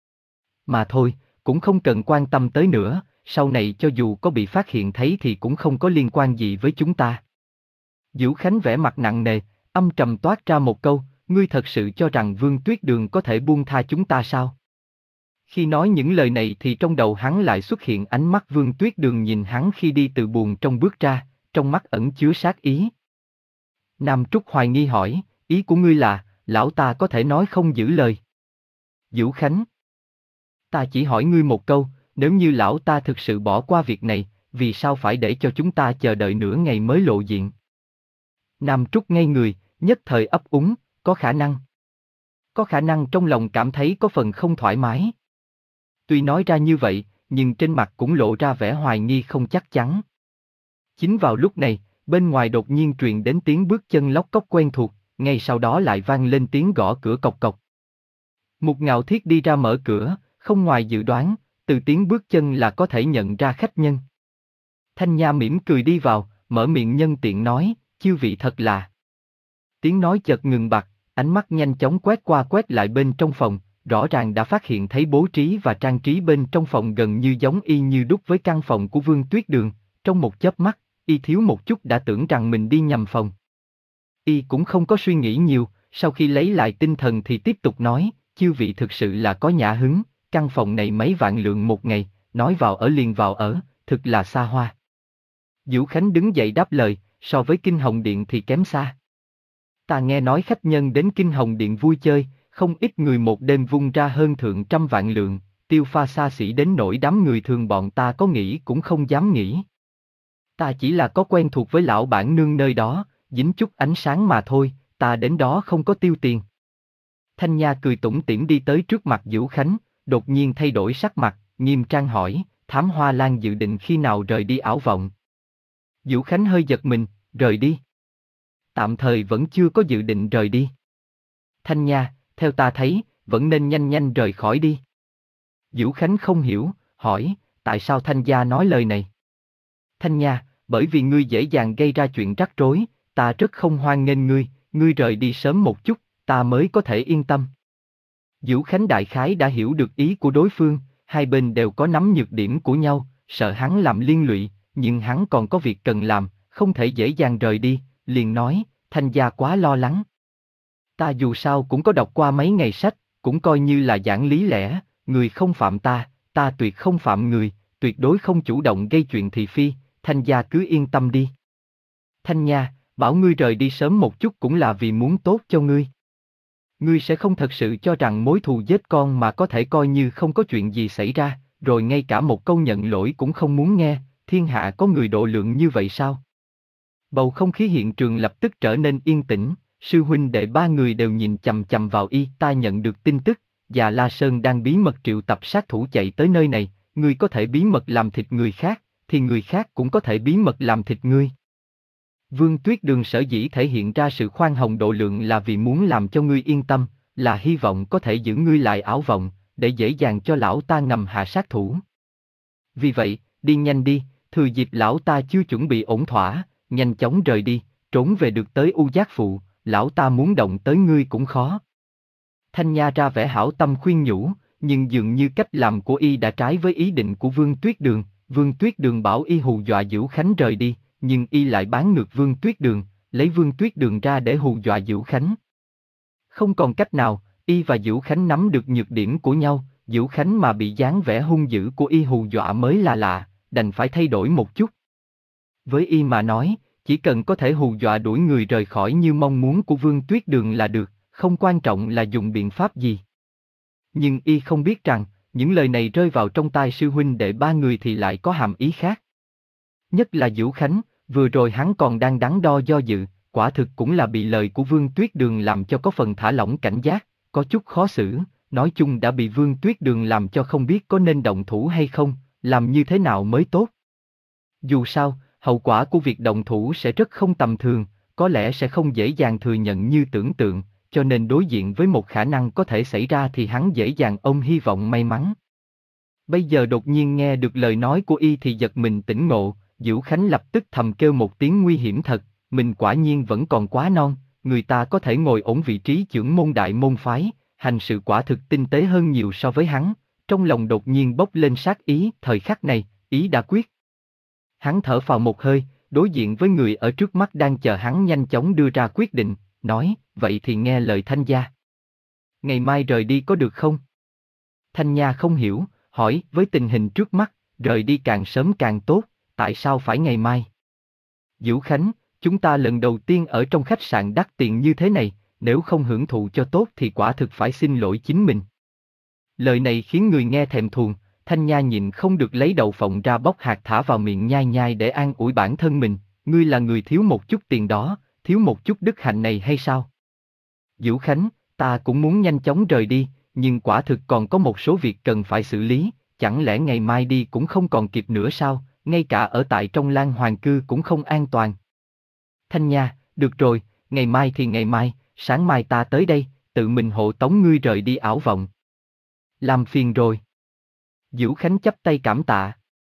Mà thôi, cũng không cần quan tâm tới nữa, sau này cho dù có bị phát hiện thấy thì cũng không có liên quan gì với chúng ta. Dữu Khánh vẻ mặt nặng nề, âm trầm toát ra một câu, ngươi thật sự cho rằng Vương Tuyết Đường có thể buông tha chúng ta sao? Khi nói những lời này thì trong đầu hắn lại xuất hiện ánh mắt Vương Tuyết Đường nhìn hắn khi đi từ buồng trong bước ra, trong mắt ẩn chứa sát ý. Nam Trúc hoài nghi hỏi, ý của ngươi là, lão ta có thể nói không giữ lời. Vũ Khánh, ta chỉ hỏi ngươi một câu, nếu như lão ta thực sự bỏ qua việc này, vì sao phải để cho chúng ta chờ đợi nửa ngày mới lộ diện? Nam Trúc ngây người, nhất thời ấp úng, có khả năng. Có khả năng trong lòng cảm thấy có phần không thoải mái. Tuy nói ra như vậy, nhưng trên mặt cũng lộ ra vẻ hoài nghi không chắc chắn. Chính vào lúc này, bên ngoài đột nhiên truyền đến tiếng bước chân lóc cóc quen thuộc, ngay sau đó lại vang lên tiếng gõ cửa cộc cộc. Mục Ngạo Thiết đi ra mở cửa, không ngoài dự đoán, từ tiếng bước chân là có thể nhận ra khách nhân. Thanh Nha mỉm cười đi vào, mở miệng nhân tiện nói, chư vị thật là. Tiếng nói chợt ngừng bặt, ánh mắt nhanh chóng quét qua quét lại bên trong phòng, rõ ràng đã phát hiện thấy bố trí và trang trí bên trong phòng gần như giống y như đúc với căn phòng của Vương Tuyết Đường, trong một chớp mắt, y thiếu một chút đã tưởng rằng mình đi nhầm phòng. Y cũng không có suy nghĩ nhiều, sau khi lấy lại tinh thần thì tiếp tục nói, chư vị thực sự là có nhã hứng, căn phòng này mấy vạn lượng một ngày, nói vào ở liền vào ở, thực là xa hoa. Vũ Khánh đứng dậy đáp lời, so với Kinh Hồng Điện thì kém xa. Ta nghe nói khách nhân đến Kinh Hồng Điện vui chơi, không ít người một đêm vung ra hơn thượng trăm vạn lượng, tiêu pha xa xỉ đến nỗi đám người thường bọn ta có nghĩ cũng không dám nghĩ. Ta chỉ là có quen thuộc với lão bản nương nơi đó, dính chút ánh sáng mà thôi, ta đến đó không có tiêu tiền. Thanh Nha cười tủm tỉm đi tới trước mặt Vũ Khánh, đột nhiên thay đổi sắc mặt, nghiêm trang hỏi, Thám Hoa Lan dự định khi nào rời đi ảo vọng? Vũ Khánh hơi giật mình, rời đi. Tạm thời vẫn chưa có dự định rời đi. Thanh Nha, theo ta thấy, vẫn nên nhanh nhanh rời khỏi đi. Vũ Khánh không hiểu, hỏi, tại sao Thanh gia nói lời này? Thanh Nha, bởi vì ngươi dễ dàng gây ra chuyện rắc rối, ta rất không hoan nghênh ngươi, ngươi rời đi sớm một chút, ta mới có thể yên tâm. Vũ Khánh đại khái đã hiểu được ý của đối phương, hai bên đều có nắm nhược điểm của nhau, sợ hắn làm liên lụy, nhưng hắn còn có việc cần làm, không thể dễ dàng rời đi, liền nói, Thanh gia quá lo lắng. Ta dù sao cũng có đọc qua mấy ngày sách, cũng coi như là giảng lý lẽ, người không phạm ta, ta tuyệt không phạm người, tuyệt đối không chủ động gây chuyện thị phi, Thanh gia cứ yên tâm đi. Thanh Nha, bảo ngươi rời đi sớm một chút cũng là vì muốn tốt cho ngươi. Ngươi sẽ không thật sự cho rằng mối thù giết con mà có thể coi như không có chuyện gì xảy ra, rồi ngay cả một câu nhận lỗi cũng không muốn nghe, thiên hạ có người độ lượng như vậy sao? Bầu không khí hiện trường lập tức trở nên yên tĩnh, sư huynh đệ ba người đều nhìn chằm chằm vào y. Ta nhận được tin tức, Già La Sơn đang bí mật triệu tập sát thủ chạy tới nơi này, ngươi có thể bí mật làm thịt người khác, thì người khác cũng có thể bí mật làm thịt ngươi. Vương Tuyết Đường sở dĩ thể hiện ra sự khoan hồng độ lượng là vì muốn làm cho ngươi yên tâm, là hy vọng có thể giữ ngươi lại ảo vọng, để dễ dàng cho lão ta ngầm hạ sát thủ. Vì vậy, đi nhanh đi, thừa dịp lão ta chưa chuẩn bị ổn thỏa, nhanh chóng rời đi, trốn về được tới U Giác Phụ, lão ta muốn động tới ngươi cũng khó. Thanh Nha ra vẻ hảo tâm khuyên nhủ, nhưng dường như cách làm của y đã trái với ý định của Vương Tuyết Đường. Vương Tuyết Đường bảo y hù dọa Vũ Khánh rời đi, nhưng y lại bán ngược Vương Tuyết Đường, lấy Vương Tuyết Đường ra để hù dọa Vũ Khánh. Không còn cách nào, y và Vũ Khánh nắm được nhược điểm của nhau, Vũ Khánh mà bị dáng vẻ hung dữ của y hù dọa mới là lạ, đành phải thay đổi một chút. Với y mà nói, chỉ cần có thể hù dọa đuổi người rời khỏi như mong muốn của Vương Tuyết Đường là được, không quan trọng là dùng biện pháp gì. Nhưng y không biết rằng, những lời này rơi vào trong tai sư huynh đệ ba người thì lại có hàm ý khác. Nhất là Vũ Khánh, vừa rồi hắn còn đang đắn đo do dự, quả thực cũng là bị lời của Vương Tuyết Đường làm cho có phần thả lỏng cảnh giác, có chút khó xử, nói chung đã bị Vương Tuyết Đường làm cho không biết có nên động thủ hay không, làm như thế nào mới tốt. Dù sao, hậu quả của việc động thủ sẽ rất không tầm thường, có lẽ sẽ không dễ dàng thừa nhận như tưởng tượng, cho nên đối diện với một khả năng có thể xảy ra thì hắn dễ dàng ôm hy vọng may mắn. Bây giờ đột nhiên nghe được lời nói của y thì giật mình tỉnh ngộ, Vũ Khánh lập tức thầm kêu một tiếng nguy hiểm thật, mình quả nhiên vẫn còn quá non, người ta có thể ngồi ổn vị trí chưởng môn đại môn phái, hành sự quả thực tinh tế hơn nhiều so với hắn, trong lòng đột nhiên bốc lên sát ý, thời khắc này, ý đã quyết. Hắn thở phào một hơi, đối diện với người ở trước mắt đang chờ hắn nhanh chóng đưa ra quyết định, nói, vậy thì nghe lời Thanh gia. Ngày mai rời đi có được không? Thanh Nha không hiểu, hỏi, với tình hình trước mắt, rời đi càng sớm càng tốt, tại sao phải ngày mai? Vũ Khánh, chúng ta lần đầu tiên ở trong khách sạn đắt tiền như thế này, nếu không hưởng thụ cho tốt thì quả thực phải xin lỗi chính mình. Lời này khiến người nghe thèm thuồng, Thanh Nha nhịn không được lấy đậu phộng ra bóc hạt thả vào miệng nhai nhai để an ủi bản thân mình, ngươi là người thiếu một chút tiền đó, thiếu một chút đức hạnh này hay sao? Dữu Khánh, ta cũng muốn nhanh chóng rời đi, nhưng quả thực còn có một số việc cần phải xử lý, chẳng lẽ ngày mai đi cũng không còn kịp nữa sao, ngay cả ở tại trong Lan Hoàng Cư cũng không an toàn. Thanh Nha, được rồi, ngày mai thì ngày mai, sáng mai ta tới đây, tự mình hộ tống ngươi rời đi ảo vọng. Làm phiền rồi. Dữu Khánh chắp tay cảm tạ.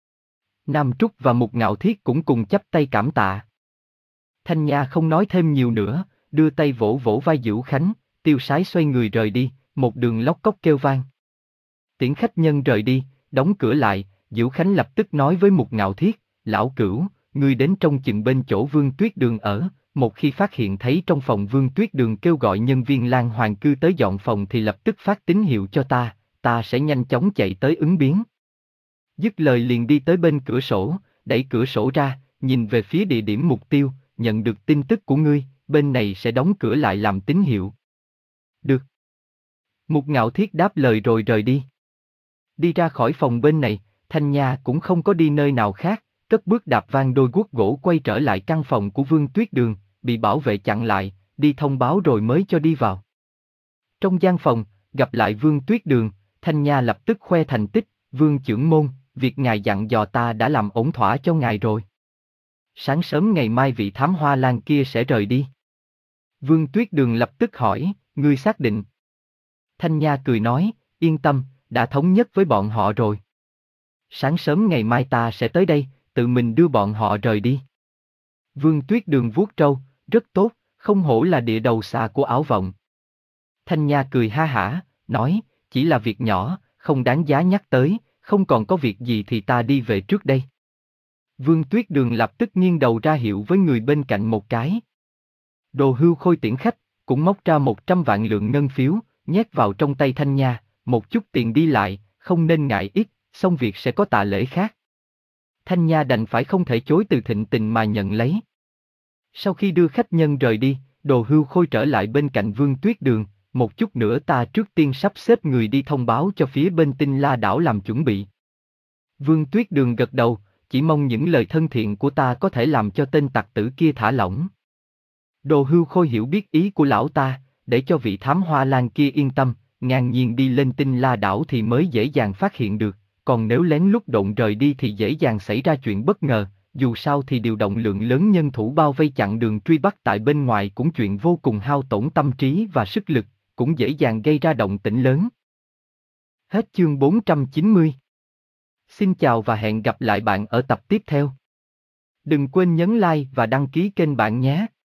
Nam Trúc và Mục Ngạo Thiết cũng cùng chắp tay cảm tạ. Thanh Nha không nói thêm nhiều nữa, đưa tay vỗ vỗ vai Dữu Khánh, tiêu sái xoay người rời đi, một đường lóc cóc kêu vang. Tiễn khách nhân rời đi, đóng cửa lại, Dữu Khánh lập tức nói với Mục Ngạo Thiết, lão cửu, ngươi đến trông chừng bên chỗ Vương Tuyết Đường ở, một khi phát hiện thấy trong phòng Vương Tuyết Đường kêu gọi nhân viên Lan Hoàng Cư tới dọn phòng thì lập tức phát tín hiệu cho ta, ta sẽ nhanh chóng chạy tới ứng biến. Dứt lời liền đi tới bên cửa sổ, đẩy cửa sổ ra, nhìn về phía địa điểm mục tiêu, nhận được tin tức của ngươi, bên này sẽ đóng cửa lại làm tín hiệu. Được. Mục Ngạo Thiết đáp lời rồi rời đi. Đi ra khỏi phòng bên này, Thanh Nha cũng không có đi nơi nào khác, cất bước đạp vang đôi guốc gỗ quay trở lại căn phòng của Vương Tuyết Đường, bị bảo vệ chặn lại, đi thông báo rồi mới cho đi vào. Trong gian phòng, gặp lại Vương Tuyết Đường, Thanh Nha lập tức khoe thành tích, Vương chưởng môn, việc ngài dặn dò ta đã làm ổn thỏa cho ngài rồi. Sáng sớm ngày mai vị thám hoa lan kia sẽ rời đi. Vương Tuyết Đường lập tức hỏi, ngươi xác định? Thanh Nha cười nói, yên tâm, đã thống nhất với bọn họ rồi. Sáng sớm ngày mai ta sẽ tới đây, tự mình đưa bọn họ rời đi. Vương Tuyết Đường vuốt râu, rất tốt, không hổ là địa đầu xà của ảo vọng. Thanh Nha cười ha hả, nói, chỉ là việc nhỏ, không đáng giá nhắc tới, không còn có việc gì thì ta đi về trước đây. Vương Tuyết Đường lập tức nghiêng đầu ra hiệu với người bên cạnh một cái. Đồ Hưu Khôi tiễn khách, cũng móc ra một trăm vạn lượng ngân phiếu, nhét vào trong tay Thanh Nha, một chút tiền đi lại, không nên ngại ít, xong việc sẽ có tạ lễ khác. Thanh Nha đành phải không thể chối từ thịnh tình mà nhận lấy. Sau khi đưa khách nhân rời đi, Đồ Hưu Khôi trở lại bên cạnh Vương Tuyết Đường, một chút nữa ta trước tiên sắp xếp người đi thông báo cho phía bên Tinh La đảo làm chuẩn bị. Vương Tuyết Đường gật đầu, chỉ mong những lời thân thiện của ta có thể làm cho tên tặc tử kia thả lỏng. Đồ Hưu Khôi hiểu biết ý của lão ta, để cho vị thám hoa lan kia yên tâm, ngang nhiên đi lên Tinh La đảo thì mới dễ dàng phát hiện được, còn nếu lén lút độn rời đi thì dễ dàng xảy ra chuyện bất ngờ, dù sao thì điều động lượng lớn nhân thủ bao vây chặn đường truy bắt tại bên ngoài cũng chuyện vô cùng hao tổn tâm trí và sức lực, cũng dễ dàng gây ra động tĩnh lớn. Hết chương bốn trăm chín mươi. Xin chào và hẹn gặp lại bạn ở tập tiếp theo. Đừng quên nhấn like và đăng ký kênh bạn nhé.